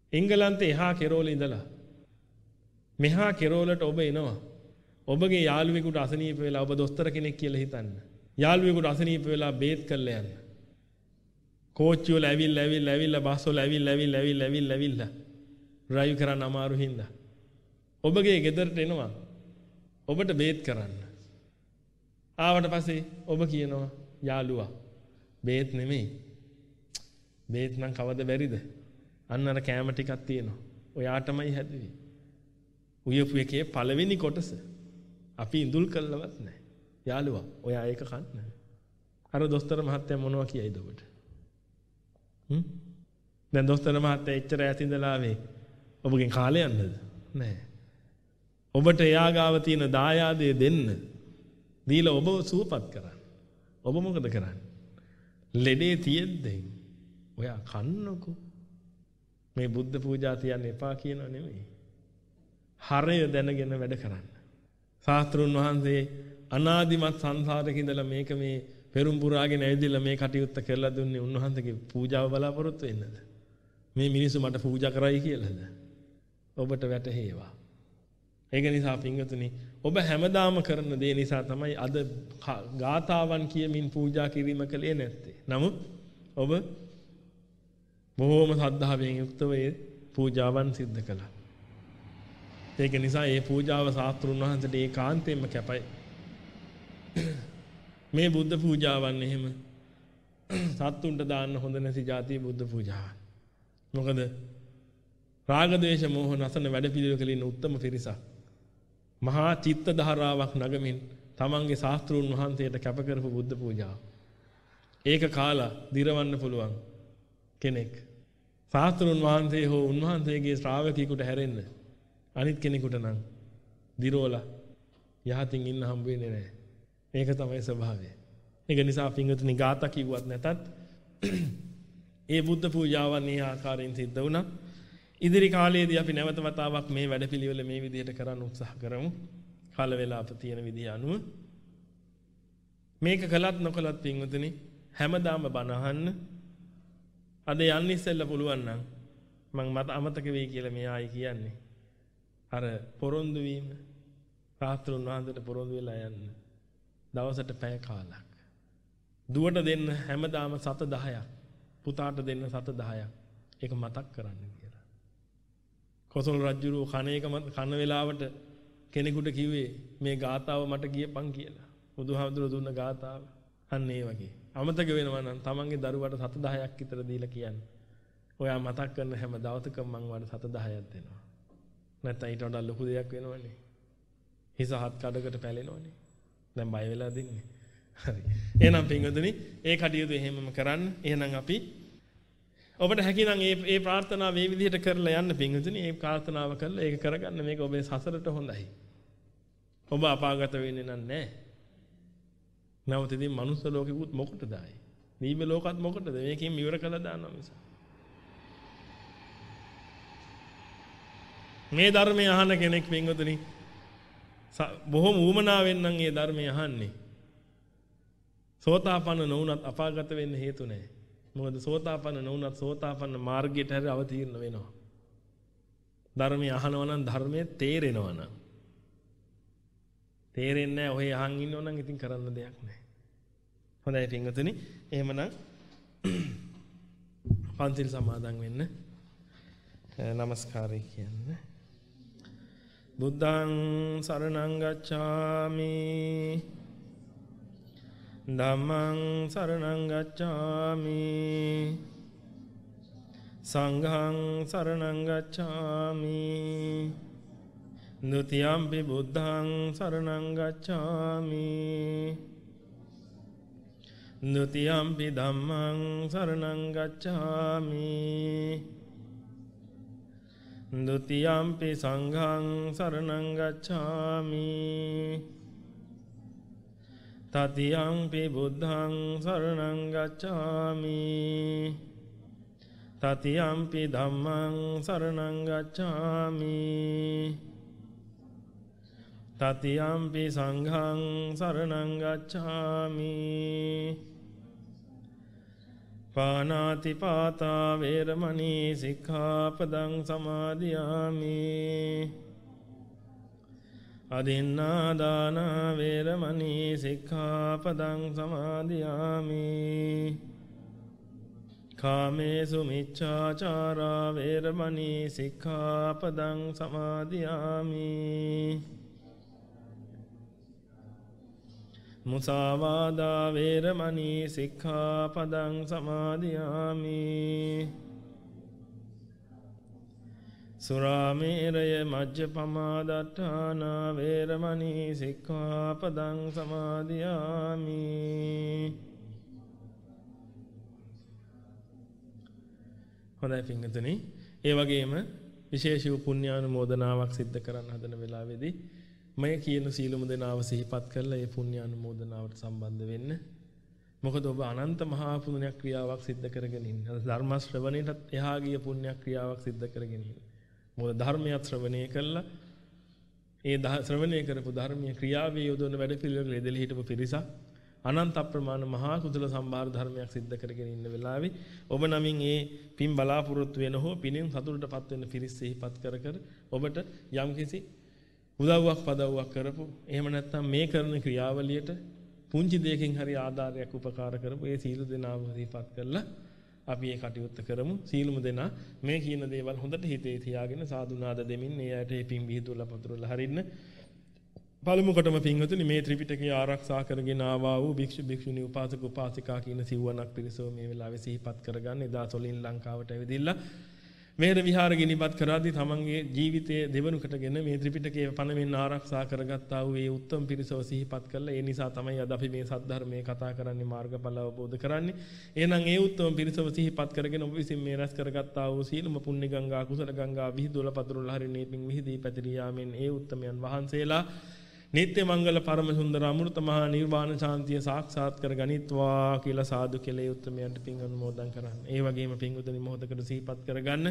එංගලන්තේ එහා කෙරෝල ඉඳලා මෙහා කෙරෝලට ඔබ එනවා. ඔබගේ යාළුවෙකුට අසනීප වෙලා ඔබ දොස්තර කෙනෙක් කියලා හිතන්න. යාළුවෙකුට අසනීප වෙලා බේත් කරලා යන්න. කෝච්චිය වල ඇවිල්ලා ඇවිල්ලා ඇවිල්ලා බස් වල ඇවිල්ලා ඇවිල්ලා ඇවිල්ලා ඇවිල්ලා ඇවිල්ලා ඩ්‍රයිව් කරන්න අමාරු හින්දා ඔබගේ ගෙදරට එනවා. ඔබට බේත් කරන්න. ආවට පස්සේ ඔබ කියනවා යාළුවා බේත් නෙමෙයි. බේත් නම් කවද බැරිද? අන්න අර කෑම ටිකක් තියෙනවා. ඔයාටමයි හැදුවේ. උයපු එකේ පළවෙනි කොටස. අපි ඉඳුල් කළවත් නැහැ. යාළුවා ඔයා ඒක කන්න. අර දොස්තර මහත්තයා මොනවා කියයිද ඔබට? හ්ම්? දැන් දොස්තර මහත්තයා එච්චර ඈත ඉඳලා ආවේ ඔබගෙන් කාලේ යන්නද? නැහැ. ඔබට එයා ගාව තියෙන දායාදේ දෙන්න. දීලා ඔබව සුවපත් කරන්න. ඔබ මොකද කරන්නේ? ලෙඩේ තියෙද්දී ඔයා කන්නකෝ. මේ බුද්ධ පූජා තියන්න එපා කියනව නෙමෙයි. හරය දැනගෙන වැඩ කරන්න. ශාස්ත්‍රුන් වහන්සේ අනාදිමත් සංසාරේ ඉඳලා මේක මේ පෙරම් පුරාගෙන ඇවිදලා මේ කටයුත්ත කරලා දුන්නේ උන්වහන්සේගේ පූජාව බලාපොරොත්තු වෙන්නද? මේ මිනිස්සු මට පූජා කරයි කියලාද? ඔබට වැටහේවා. ඒක නිසා පින්වතුනි ඔබ හැමදාම කරන දේ නිසා තමයි අද ගාතාවන් කියමින් පූජා කිරීම කලේ නැත්තේ. නමුත් ඔබ බොහෝම ශ්‍රද්ධාවෙන් යුක්තව ඒ පූජාවන් සිද්ධ කළා. ඒක නිසා මේ පූජාව ශාස්ත්‍රුන් වහන්සේට ඒකාන්තයෙන්ම කැපයි. මේ බුද්ධ පූජාවන් එහෙම සත්තුන්ට දාන්න හොඳ නැති જાතිය බුද්ධ පූජාවන්. මොකද රාග ද්වේෂ මෝහ නැසන වැඩ පිළිවෙල ඉන්න උත්තම පිරිසක්. මහා චිත්ත ධාරාවක් නගමින් තමන්ගේ ශාස්ත්‍රුන් වහන්සේට කැප කරපු බුද්ධ පූජාව. ඒක කාලා දිරවන්න පුළුවන් කෙනෙක්. ශාස්ත්‍රුන් වහන්සේ හෝ උන්වහන්සේගේ ශ්‍රාවකයෙකුට හැරෙන්න අනිත් කෙනෙකුට නම් දිරෝලා යහතින් ඉන්න හම්බ වෙන්නේ නැහැ. මේක තමයි ස්වභාවය. ඒක නිසා පින්වතුනි ගාථා කිව්වත් නැතත් ඒ බුද්ධ පූජාවන් මේ ආකාරයෙන් සිද්ධ වුණා. ඉදිරි කාලයේදී අපි නැවත වතාවක් මේ වැඩපිළිවෙල මේ විදිහට කරන්න උත්සාහ කරමු. කාල වේලාව තියෙන විදිහ අනුව මේක කළත් නොකළත් පින්වතුනි හැමදාම බණ අහන්න. අද යන්න ඉස්සෙල්ලා පුළුවන් නම් මම මට අමතක වෙයි කියලා මේ ආයි කියන්නේ. අර පොරොන්දු වීම රාත්‍රුන් වහන්සේට පොරොන්දු වෙලා යන්න. දවසට පැය කාලක්. දුවට දෙන්න හැමදාම සත දහයක්. පුතාට දෙන්න සත දහයක්. ඒක මතක් කරන්න කියලා. කොසල් රජුරෝ කණ එක කන වෙලාවට කෙනෙකුට කිව්වේ මේ ගාතාව මට කියපන් කියලා. බුදුහාමුදුරුවෝ දුන්න ගාතාව. අන්න ඒ වගේ. අමතක වෙනවා නම් තමන්ගේ දරුවට සත දහයක් විතර දීලා කියන්න. ඔයා මතක් කරන හැම දවසකම මම වඩ සත දහයක් දෙනවා. නැත්නම් ඊට වඩා ලොකු දෙයක් වෙනවනේ. හිස හත් කඩකට පැලෙනවනේ. දැන් බය වෙලා දින්නේ. හරි. එහෙනම් පින්වතුනි, ඒ කටයුතු එහෙමම කරන්න. එහෙනම් අපි ඔබට හැකිනම් මේ මේ ප්‍රාර්ථනාව මේ විදිහට කරලා යන්න පින්වතුනි. මේ ප්‍රාර්ථනාව කරලා ඒක කරගන්න මේක ඔබේ සසරට හොඳයි. ඔබ අපාගත වෙන්නේ නැහැ. නැවත ඉතින් මනුස්ස ලෝකෙකුත් මොකටද ආයි? දීව ලෝකත් මොකටද? මේකෙන් ඉවර කළා දානවා මිස. මේ ධර්මය අහන කෙනෙක් පින්වතුනි බොහොම ඌමනාවෙන් නම් මේ ධර්මය අහන්නේ. සෝතාපන්න නොවුනත් අපාගත වෙන්න හේතු නැහැ. මොකද සෝතාපන්න නොවුනත් සෝතාපන්න මාර්ගයට හැරි අවතීර්ණ වෙනවා. ධර්මය අහනවා නම් ධර්මයේ තේරෙනවා නම්. තේරෙන්නේ නැහැ ඔහේ අහන් ඉන්නව නම් ඉතින් කරන්න දෙයක් නැහැ. හොඳයි පින්වතුනි. එහෙමනම් පන්සිල් සමාදන් වෙන්න. නමස්කාරය කියන්න. බුද්ධං සරණං ගච්ඡාමි. ධම්මං සරණං ගච්ඡාමි. සංඝං සරණං ගච්ඡාමි. ဒုတိယံ පි බුද්ධං සරණං ගච්ඡාමි. ဒုတိယံ පි ධම්මං සරණං ගච්ඡාමි. ဒုတိယံ පි සංඝං සරණං ගච්ඡාමි. තතියං ပි බුද්ධං සරණං ගච්ඡාමි. තතියං ပි ධම්මං සරණං ගච්ඡාමි. තතියං ပි සංඝං සරණං ගච්ඡාමි. පානාති පාතා වේරමණී සික්ඛාපදං සමාදියාමි අදින්නා දාන වේරමණී සික්ඛාපදං සමාදියාමි කාමේසු මිච්ඡාචාරා වේරමණී සික්ඛාපදං සමාදියාමි මුසාවාදා වේරමණී සික්ඛාපදං සමාදියාමි සුරාමේරය මජ්ජපමා දට්ඨානා වේරමණී සික්ඛාපදං සමාදියාමි හොඳයි පින්වතුනි ඒ වගේම විශේෂ වූ පුණ්‍යානුමෝදනාවක් සිද්ධ කරන්න හදන වෙලාවේදී මම කියන සීලමු දෙනාව සිහිපත් කරලා ඒ පුණ්‍යානුමෝදනාවට සම්බන්ධ වෙන්න. මොකද ඔබ අනන්ත මහා පුණ්‍ය ක්‍රියාවක් සිද්ධ කරගෙන ඉන්න. ධර්ම ශ්‍රවණයටත් එහා ගිය පුණ්‍ය ක්‍රියාවක් සිද්ධ කරගෙන ඉන්න. මොකද ධර්මය ශ්‍රවණය කළා ඒ ශ්‍රවණය කරපු ධර්මීය ක්‍රියාවේ යොදවන වැඩ පිළිවෙල ඉදලි හිටපු පිරිසක් අනන්ත අප්‍රමාණ මහා කුසල සම්භාර ධර්මයක් සිද්ධ කරගෙන ඉන්න වෙලාවේ ඔබ නමින් ඒ පින් බලාපොරොත්තු වෙන හෝ පිනෙන් සතුටටපත් වෙන පිරිස සිහිපත් කර කර ඔබට යම්කිසි උදව්වක් පදව්වක් කරපු එහෙම නැත්නම් මේ කරන ක්‍රියාවලියට පුංචි දෙයකින් හරි ආධාරයක් උපකාර කරපු ඒ සීල දෙනාම සිහිපත් කරලා අපි ඒ කටයුත්ත කරමු. සීලමු දෙනා මේ කියන දේවල් හොඳට හිතේ තියාගෙන සාදුනාද දෙමින් ඒ ඇයට ඒ පින් විහිදුවලා පතුරලා හරින්න. පළමු කොටම පින්වතුනි මේ ත්‍රිපිටකය ආරක්ෂා කරගෙන ආවා වූ භික්ෂු භික්ෂුණී උපාසක උපාසිකා කියන සිව්වණක් පිරිසව මේ වෙලාවේ සිහිපත් කරගන්න. එදා සොලින් ලංකාවට ඇවිදින්න මෙහෙර විහාර ගිනිපත් කරාදී තමන්ගේ ජීවිතයේ දෙවනුකටගෙන මේ ත්‍රිපිටකයේ පණමින් ආරක්ෂා කරගත්තා වූ ඒ උත්තම පිරිසව සිහිපත් කළා. ඒ නිසා තමයි අද අපි මේ සද්ධර්මයේ කතා කරන්නේ මාර්ගඵල අවබෝධ කරන්නේ. එහෙනම් ඒ උත්තම පිරිසව සිහිපත් කරගෙන ඔබ විසින් මේ රැස් කරගත්තා වූ සීලම පුණ්‍ය ගංගා කුසල ගංගා විහිදුවල පතුරුල හරිනේ පිං විහිදී පැතිරී යාමෙන් ඒ උත්තමයන් වහන්සේලා නිත්‍ය මංගල පරම සුන්දර අමෘත මහා නිර්වාණ ශාන්තිය සාක්ෂාත් කර ගනිත්වා කියලා සාදු කෙලේ උත්තමයන්ට පින් අනුමෝදන් කරන්න. ඒ වගේම පින්වතුනි මොහොතකට සිහිපත් කරගන්න.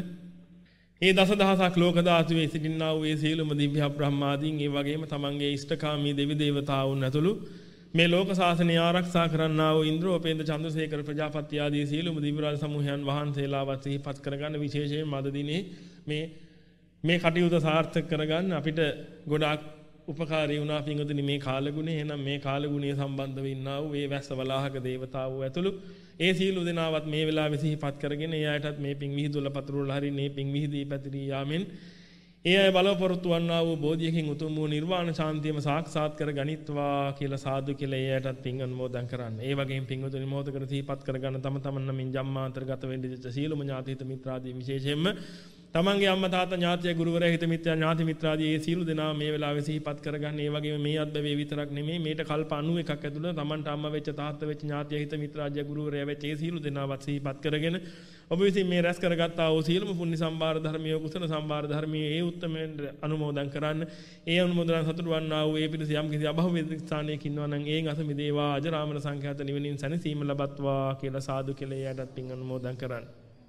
මේ දසදහසක් ලෝක ධාතුවේ සිටින්නා වූ ඒ සියලුම දිව්‍ය බ්‍රහ්මාදීන් ඒ වගේම තමන්ගේ ඉෂ්ඨකාමී දෙවි දේවතාවුන් ඇතුළු මේ ලෝක ශාසනය ආරක්ෂා කරන්නා වූ ඉන්ද්‍රෝපේන්ද්‍ර චන්ද්‍රසේකර ප්‍රජාපති ආදී සියලුම දිව්‍ය රාජ සමූහයන් වහන්සේලාවත් සිහිපත් කරගන්න. විශේෂයෙන් අද දිනේ මේ මේ කටයුතු සාර්ථක කරගන්න අපිට ගොඩාක් උපකාරී වුණා පින්වතුනි මේ කාලගුණේ. එහෙනම් මේ කාලගුණයේ සම්බන්ධව ඉන්නා වූ ඒ වැස්ස වලාහක දේවතාවෝ ඇතුළු ඒ සීලු දෙනාවත් මේ වෙලාවේ සිහිපත් කරගෙන ඒ අයටත් මේ පිං විහිදුවල පතුරුවල හරින් මේ පිං විහිදී පැතිරී යාමෙන් ඒ අය බලාපොරොත්තු වන්නා වූ බෝධියකින් උතුම් වූ නිර්වාණ ශාන්තියම සාක්ෂාත් කර ගනිත්වා කියලා සාදු කියලා ඒ අයටත් පිං අනුමෝදන් කරන්න. ඒ වගේම පින්වතුනි මොහොතකට සිහිපත් කරගන්න තම තමන් නමින් ජම්මාන්තරගත වෙන්නේ සීලුම ඥාති හිත මිත්‍රාදී විශේෂයෙන්ම තමන්ගේ අම්මා තාත්තා ඥාතිය ගුරුවරයා හිත මිත්‍යා ඥාති මිත්‍රාදී ඒ සීල දෙනා මේ වෙලාවේ සිහිපත් කරගන්න. ඒ වගේම මේ අත්බවේ විතරක් නෙමෙයි මේට කල්ප අනූ එකක් ඇතුළත තමන්ට අම්මා වෙච්ච තාත්තා වෙච්ච ඥාතිය හිත මිත්‍රාජ්‍ය ගුරුවරයා වෙච්ච ඒ සීල දෙනාවත් සිහිපත් කරගෙන ඔබ විසින් මේ රැස් කරගත්තා වූ සීලම පුණ්‍ය සම්භාර ධර්මිය කුසල සම්භාර ධර්මිය ඒ උත්තමයන් අනුමෝදන් කරන්න. ඒ අනුමෝදන සතුට වන්නා වූ ඒ පිණිස යම් කිසි අභව ස්ථානයක ඉන්නවා නම් ඒන් අස මිදේවා අජරාමර සංඛ්‍යාත නිවනින් සැනසීම ලබත්වා කියලා සාදු කියලා එයටත් පින් අනුමෝදන් කරන්න.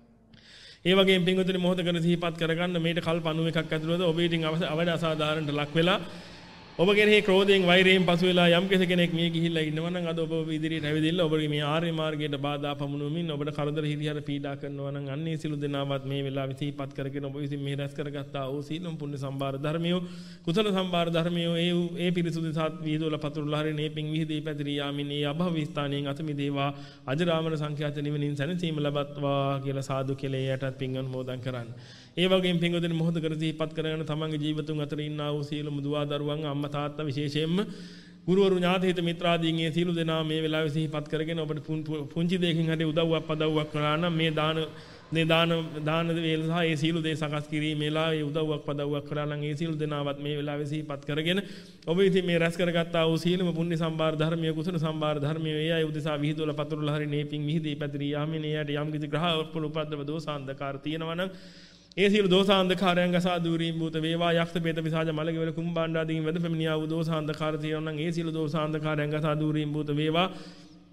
ඒ වගේම පින්වතුනි මොහොතකට සිහිපත් කරගන්න මේට කල්ප අනූ එකක් ඇතුළත ඔබ ඉතින් අවඩ අසාධාරණට ලක් වෙලා ඔබ කෙරෙහි ක්‍රෝධයෙන් වෛරයෙන් පසු වෙලා යම් කෙනෙක් මේ ගිහිල්ලා ඉන්නවා නම් අද ඔබ ඉදිරියට ඇවිදilla ඔබගේ මේ ආර්ය මාර්ගයට බාධා පමුණුවමින් ඔබට කරදර හිරිහැර පීඩා කරනවා නම් අන්නේ සිළු දෙනාවත් මේ වෙලාවේ සිහිපත් කරගෙන ඔබ විසින් මේ රැස් කරගත්තා වූ සීලම් පුණ්‍ය සම්භාර ධර්මිය කුසල සම්භාර ධර්මිය ඒ ඒ පිරිසුදු සත් වීදවල පතුරුලා හරිනේ පිං විහිදී පැතිරී යාමින් ඒ අභව ස්ථානයෙන් අත මිදේවා අජරාමර සංඛ්‍යාත නිවනින් සැනසීම ලබත්වා කියලා සාදු කෙලේ යටත් පිං අනුමෝදන් කරන්න. ඒ වගේම පින්වතුනි මොහොතකට සිහිපත් කරගෙන තමන්ගේ ජීවිතුන් අතර ඉන්නා වූ සියලුම දුවා දරුවන් අම්මා තාත්තා විශේෂයෙන්ම ගුරුවරු ඥාති හිත මිත්‍රාදීන් ඒ සියලු දෙනා මේ වෙලාවේ සිහිපත් කරගෙන ඔබට පුංචි දෙයකින් හරි උදව්වක් පදව්වක් කරා නම් මේ දාන මේ දාන දාන වේල සහ ඒ සියලු දේ සකස් කිරීමේලා ඒ උදව්වක් පදව්වක් කරා නම් ඒ සියලු දෙනාවත් මේ වෙලාවේ සිහිපත් කරගෙන ඔබ ඉතින් මේ රැස් කරගත්තා වූ සියලුම පුණ්‍ය සම්භාර ධර්මිය කුසල සම්භාර ධර්මිය ඒ අය උදෙසා විහිදුවල පතුරුලා හරි මේ පිං විහිදී පැතිරී යාමින් එයට යම් කිසි ග්‍රහ උපද්‍රව දෝසාන්ධකාර තියෙනවා නම් ඒ සියලු දෝසාන්ධකාරයන් ගසා දූරීම් භූත වේවා යක්ෂ ප්‍රේත පිසාච මලගෙවල කුම්භාණ්ඩ ආදීන් වැද පැමිණියා වූ දෝසාන්ධකාර තියෙනවා නම් ඒ සියලු දෝසාන්ධකාරයන් ගසා දූරීම් භූත වේවා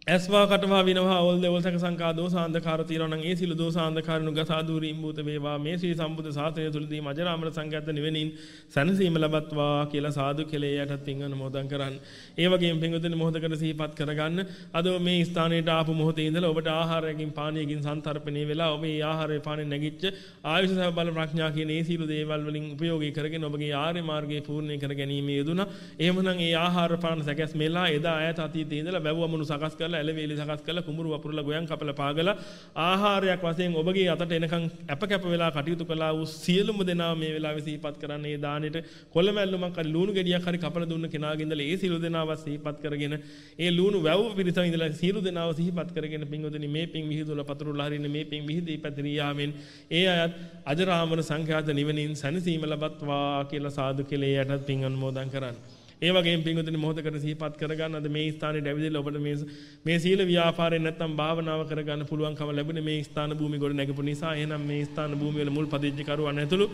ඇස්වා කටවා විනවා ඕල් දෙවල් සක සංකා දෝසාන්ධකාර තියෙනවා නම් ඒ සිළු දෝසාන්ධකාරණු ගසා දූරීම් භූත වේවා මේ ශ්‍රී සම්බුද්ධ ශාසනය තුලදී මජරාමර සංඝයාත නිවෙනින් සනසීම ලබත්වා කියලා සාදු කෙලෙයටත් පින් අනුමෝදන් කරන්න. ඒ වගේම පින්වතුනි මොහොතකට සිහිපත් කරගන්න. අද මේ ස්ථානයට ආපු මොහොතේ ඉඳලා ඔබට ආහාරයකින් පානයකින් සන්තරපණේ වෙලා ඔබේ ආහාරය පානේ නැගිච්ච ආයුෂ සහ බල ප්‍රඥා කියන ඒ සිළු දේවල් වලින් උපයෝගී කරගෙන ඔබගේ ආර්ය මාර්ගයේ පූර්ණේ කර ගැනීම යෙදුණා. එහෙමනම් ඒ ආහාර පාන සැකස් මෙලා එදා ඈත අතීතයේ ඉඳලා වැව්වමුණු සකස් කරලා එළවේලි සකස් කරලා කුඹුරු වපුරලා ගොයන් කපලා පාගලා ආහාරයක් වශයෙන් ඔබගේ අතට එනකන් අප කැප වෙලා කටයුතු කළා වූ සියලුම දෙනා මේ වෙලාවේ සිහිපත් කරන්නේ ඒ දානෙට කොළමැල්ලුමක් හරි ලුණු ගෙඩියක් හරි කපලා දුන්න කෙනාගේ ඉඳලා ඒ සියලු දෙනාව සිහිපත් කරගෙන ඒ ලුණු වැව් පිරිස ඉඳලා සියලු දෙනාව සිහිපත් කරගෙන පින්වතුනි මේ පින් විහිදුවලා පතුරුලා හරින මේ පින් විහිදී පැතිරියාමෙන් ඒ අයත් අජරාමර සංඛ්‍යාත නිවනින් සැනසීම ලබත්වා කියලා සාදු කෙලෙයටත් පින් අනුමෝදන් කරන්න. ඒ වගේම පින්වතුනි මොහොතකට සිහිපත් කරගන්න අද මේ ස්ථානයේ ඇවිදලා ඔබට මේ මේ සීල ව්‍යාපාරයෙන් නැත්තම් භාවනාව කරගන්න පුළුවන්කම ලැබුණේ මේ ස්ථාන භූමි ගොඩ නැගපු නිසා. එහෙනම් මේ ස්ථාන භූමිය වල මුල් පදිච්ච කරුවන් ඇතුළු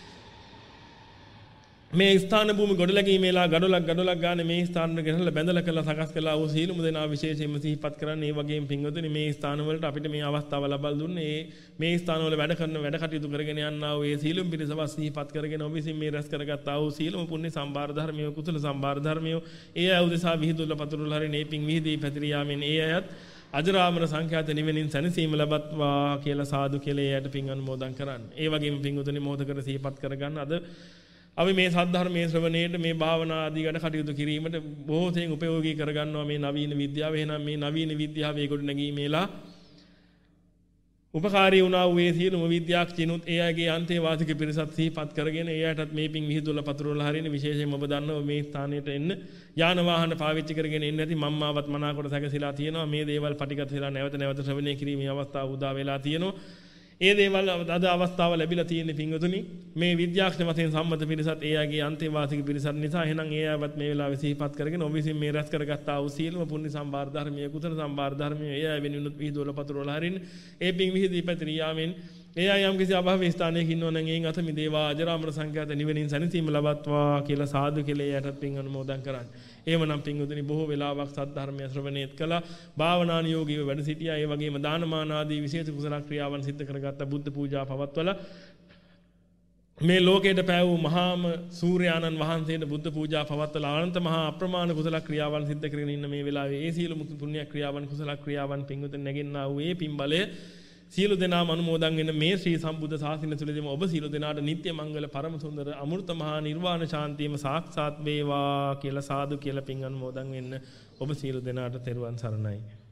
මේ ස්ථාන භූමි ගොඩ läගීමේලා ගඩොලක් ගඩොලක් ගන්න මේ ස්ථානවල ගෙනල්ලා බැඳලා කළා සකස් කළා වූ සීලමු දෙනා විශේෂයෙන්ම සිහිපත් කරන්න. ඒ වගේම පින්වතුනි මේ ස්ථාන වලට අපිට මේ අවස්ථාව ලබා දුන්නේ මේ ස්ථාන වල වැඩ කරන වැඩ කටයුතු කරගෙන යනා වූ ඒ සීලම් පිරිසව සිහිපත් කරගෙන ඔබ විසින් මේ රැස් කරගත්තා වූ සීලම පුණ්‍ය සම්භාර ධර්මිය කුසල සම්භාර ධර්මිය ඒ අය උදෙසා විහිදුල පතුරුල හරින මේ පින් විහිදී පැතිරියාමෙන් ඒ අයත් අජරාමර සංඛ්‍යාත නිවෙනින් සැනසීම ලබත්වා කියලා සාදු කියලා එයට පින් අනුමෝදන් කරන්න. ඒ වගේම පින්වතුනි මොහොතකට සිහිපත් කරගන්න අද අපි මේ සද්ධර්මයේ ශ්‍රවණයට මේ භාවනා ආදී වැඩ කටයුතු කිරීමට බොහෝ තෙන් උපයෝගී කරගන්නවා මේ නවීන විද්‍යාව. එහෙනම් මේ නවීන විද්‍යාවේ කොට නැගීමේලා උපකාරී වුණා වූ ඒ සියලුම විද්‍යාඥයන්ුත් ඒ අයගේ අන්තේවාසික පිරිසත් සිහිපත් කරගෙන ඒ අයටත් මේ පින් විහිදුවලා පතුරවලා හරින විශේෂයෙන්ම ඔබ දන්නවා මේ ස්ථානයට එන්න යාන වාහන පාවිච්චි කරගෙන එන්නේ නැති මම්මාවත් මනාකොට සැකසීලා තියෙනවා. මේ දේවල් පටිගත වෙලා නැවත නැවත ශ්‍රවණය කිරීමේ අවස්ථාව උදා වෙලා තියෙනවා. ඒ දේවල් අද අවස්ථාව ලැබිලා තියෙන පින්වතුනි මේ විද්‍යාඥ වශයෙන් සම්මත පිරිසත් ඒ අයගේ අන්තේවාසික පිරිසත් නිසා එහෙනම් ඒ අයවත් මේ වෙලාවේ සිහිපත් කරගෙන ඔබ විසින් මේ රැස් කරගත්තා වූ සීලම පුණ්‍ය සම්භාර ධර්මයේ කුසල සම්භාර ධර්මයේ ඒ අය වෙනුනුත් විහිදුවලා පතුරවලා හරින්න ඒ පින් විහිදී පැතිරියාමෙන් ඒ අය යම් කිසි අභාවී ස්ථානයක ඉන්නෝ නම් එයින් අත මිදේවා අජරාමර සංඛ්‍යාත නිවෙනින් සැනසීම ලබත්වා කියලා සාදු කියලා යටත් පින් අනුමෝදන් කරන්න. එහෙමනම් පින්වතුනි බොහෝ වෙලාවක් සද්ධර්මය ශ්‍රවණයත් කළා භාවනානියෝගීව වැඩ සිටියා. ඒ වගේම දානමාන ආදී විශේෂ කුසල ක්‍රියාවන් සිද්ධ කරගත්ත බුද්ධ පූජා පවත්වලා මේ ලෝකයට පෑ වූ මහාම සූර්යානන් වහන්සේට බුද්ධ පූජා පවත්වලා අනන්ත මහා අප්‍රමාණ කුසල ක්‍රියාවන් සිද්ධ කරගෙන ඉන්න මේ වෙලාවේ ඒ සීල මුක්ති පුණ්‍ය ක්‍රියාවන් කුසල ක්‍රියාවන් පින්වතුනි නැගෙන්නා වූ ඒ පින් බලය සියලු දෙනාම අනුමෝදන් වෙන මේ ශ්‍රී සම්බුද්ධ ශාසනය තුළදීම ඔබ සියලු දෙනාට නිත්‍ය මංගල පරම සුන්දර අමෘත මහා නිර්වාණ ශාන්තියම සාක්ෂාත් වේවා කියලා සාදු කියලා පින් අනුමෝදන් වෙන්න ඔබ සියලු දෙනාට තෙරුවන් සරණයි.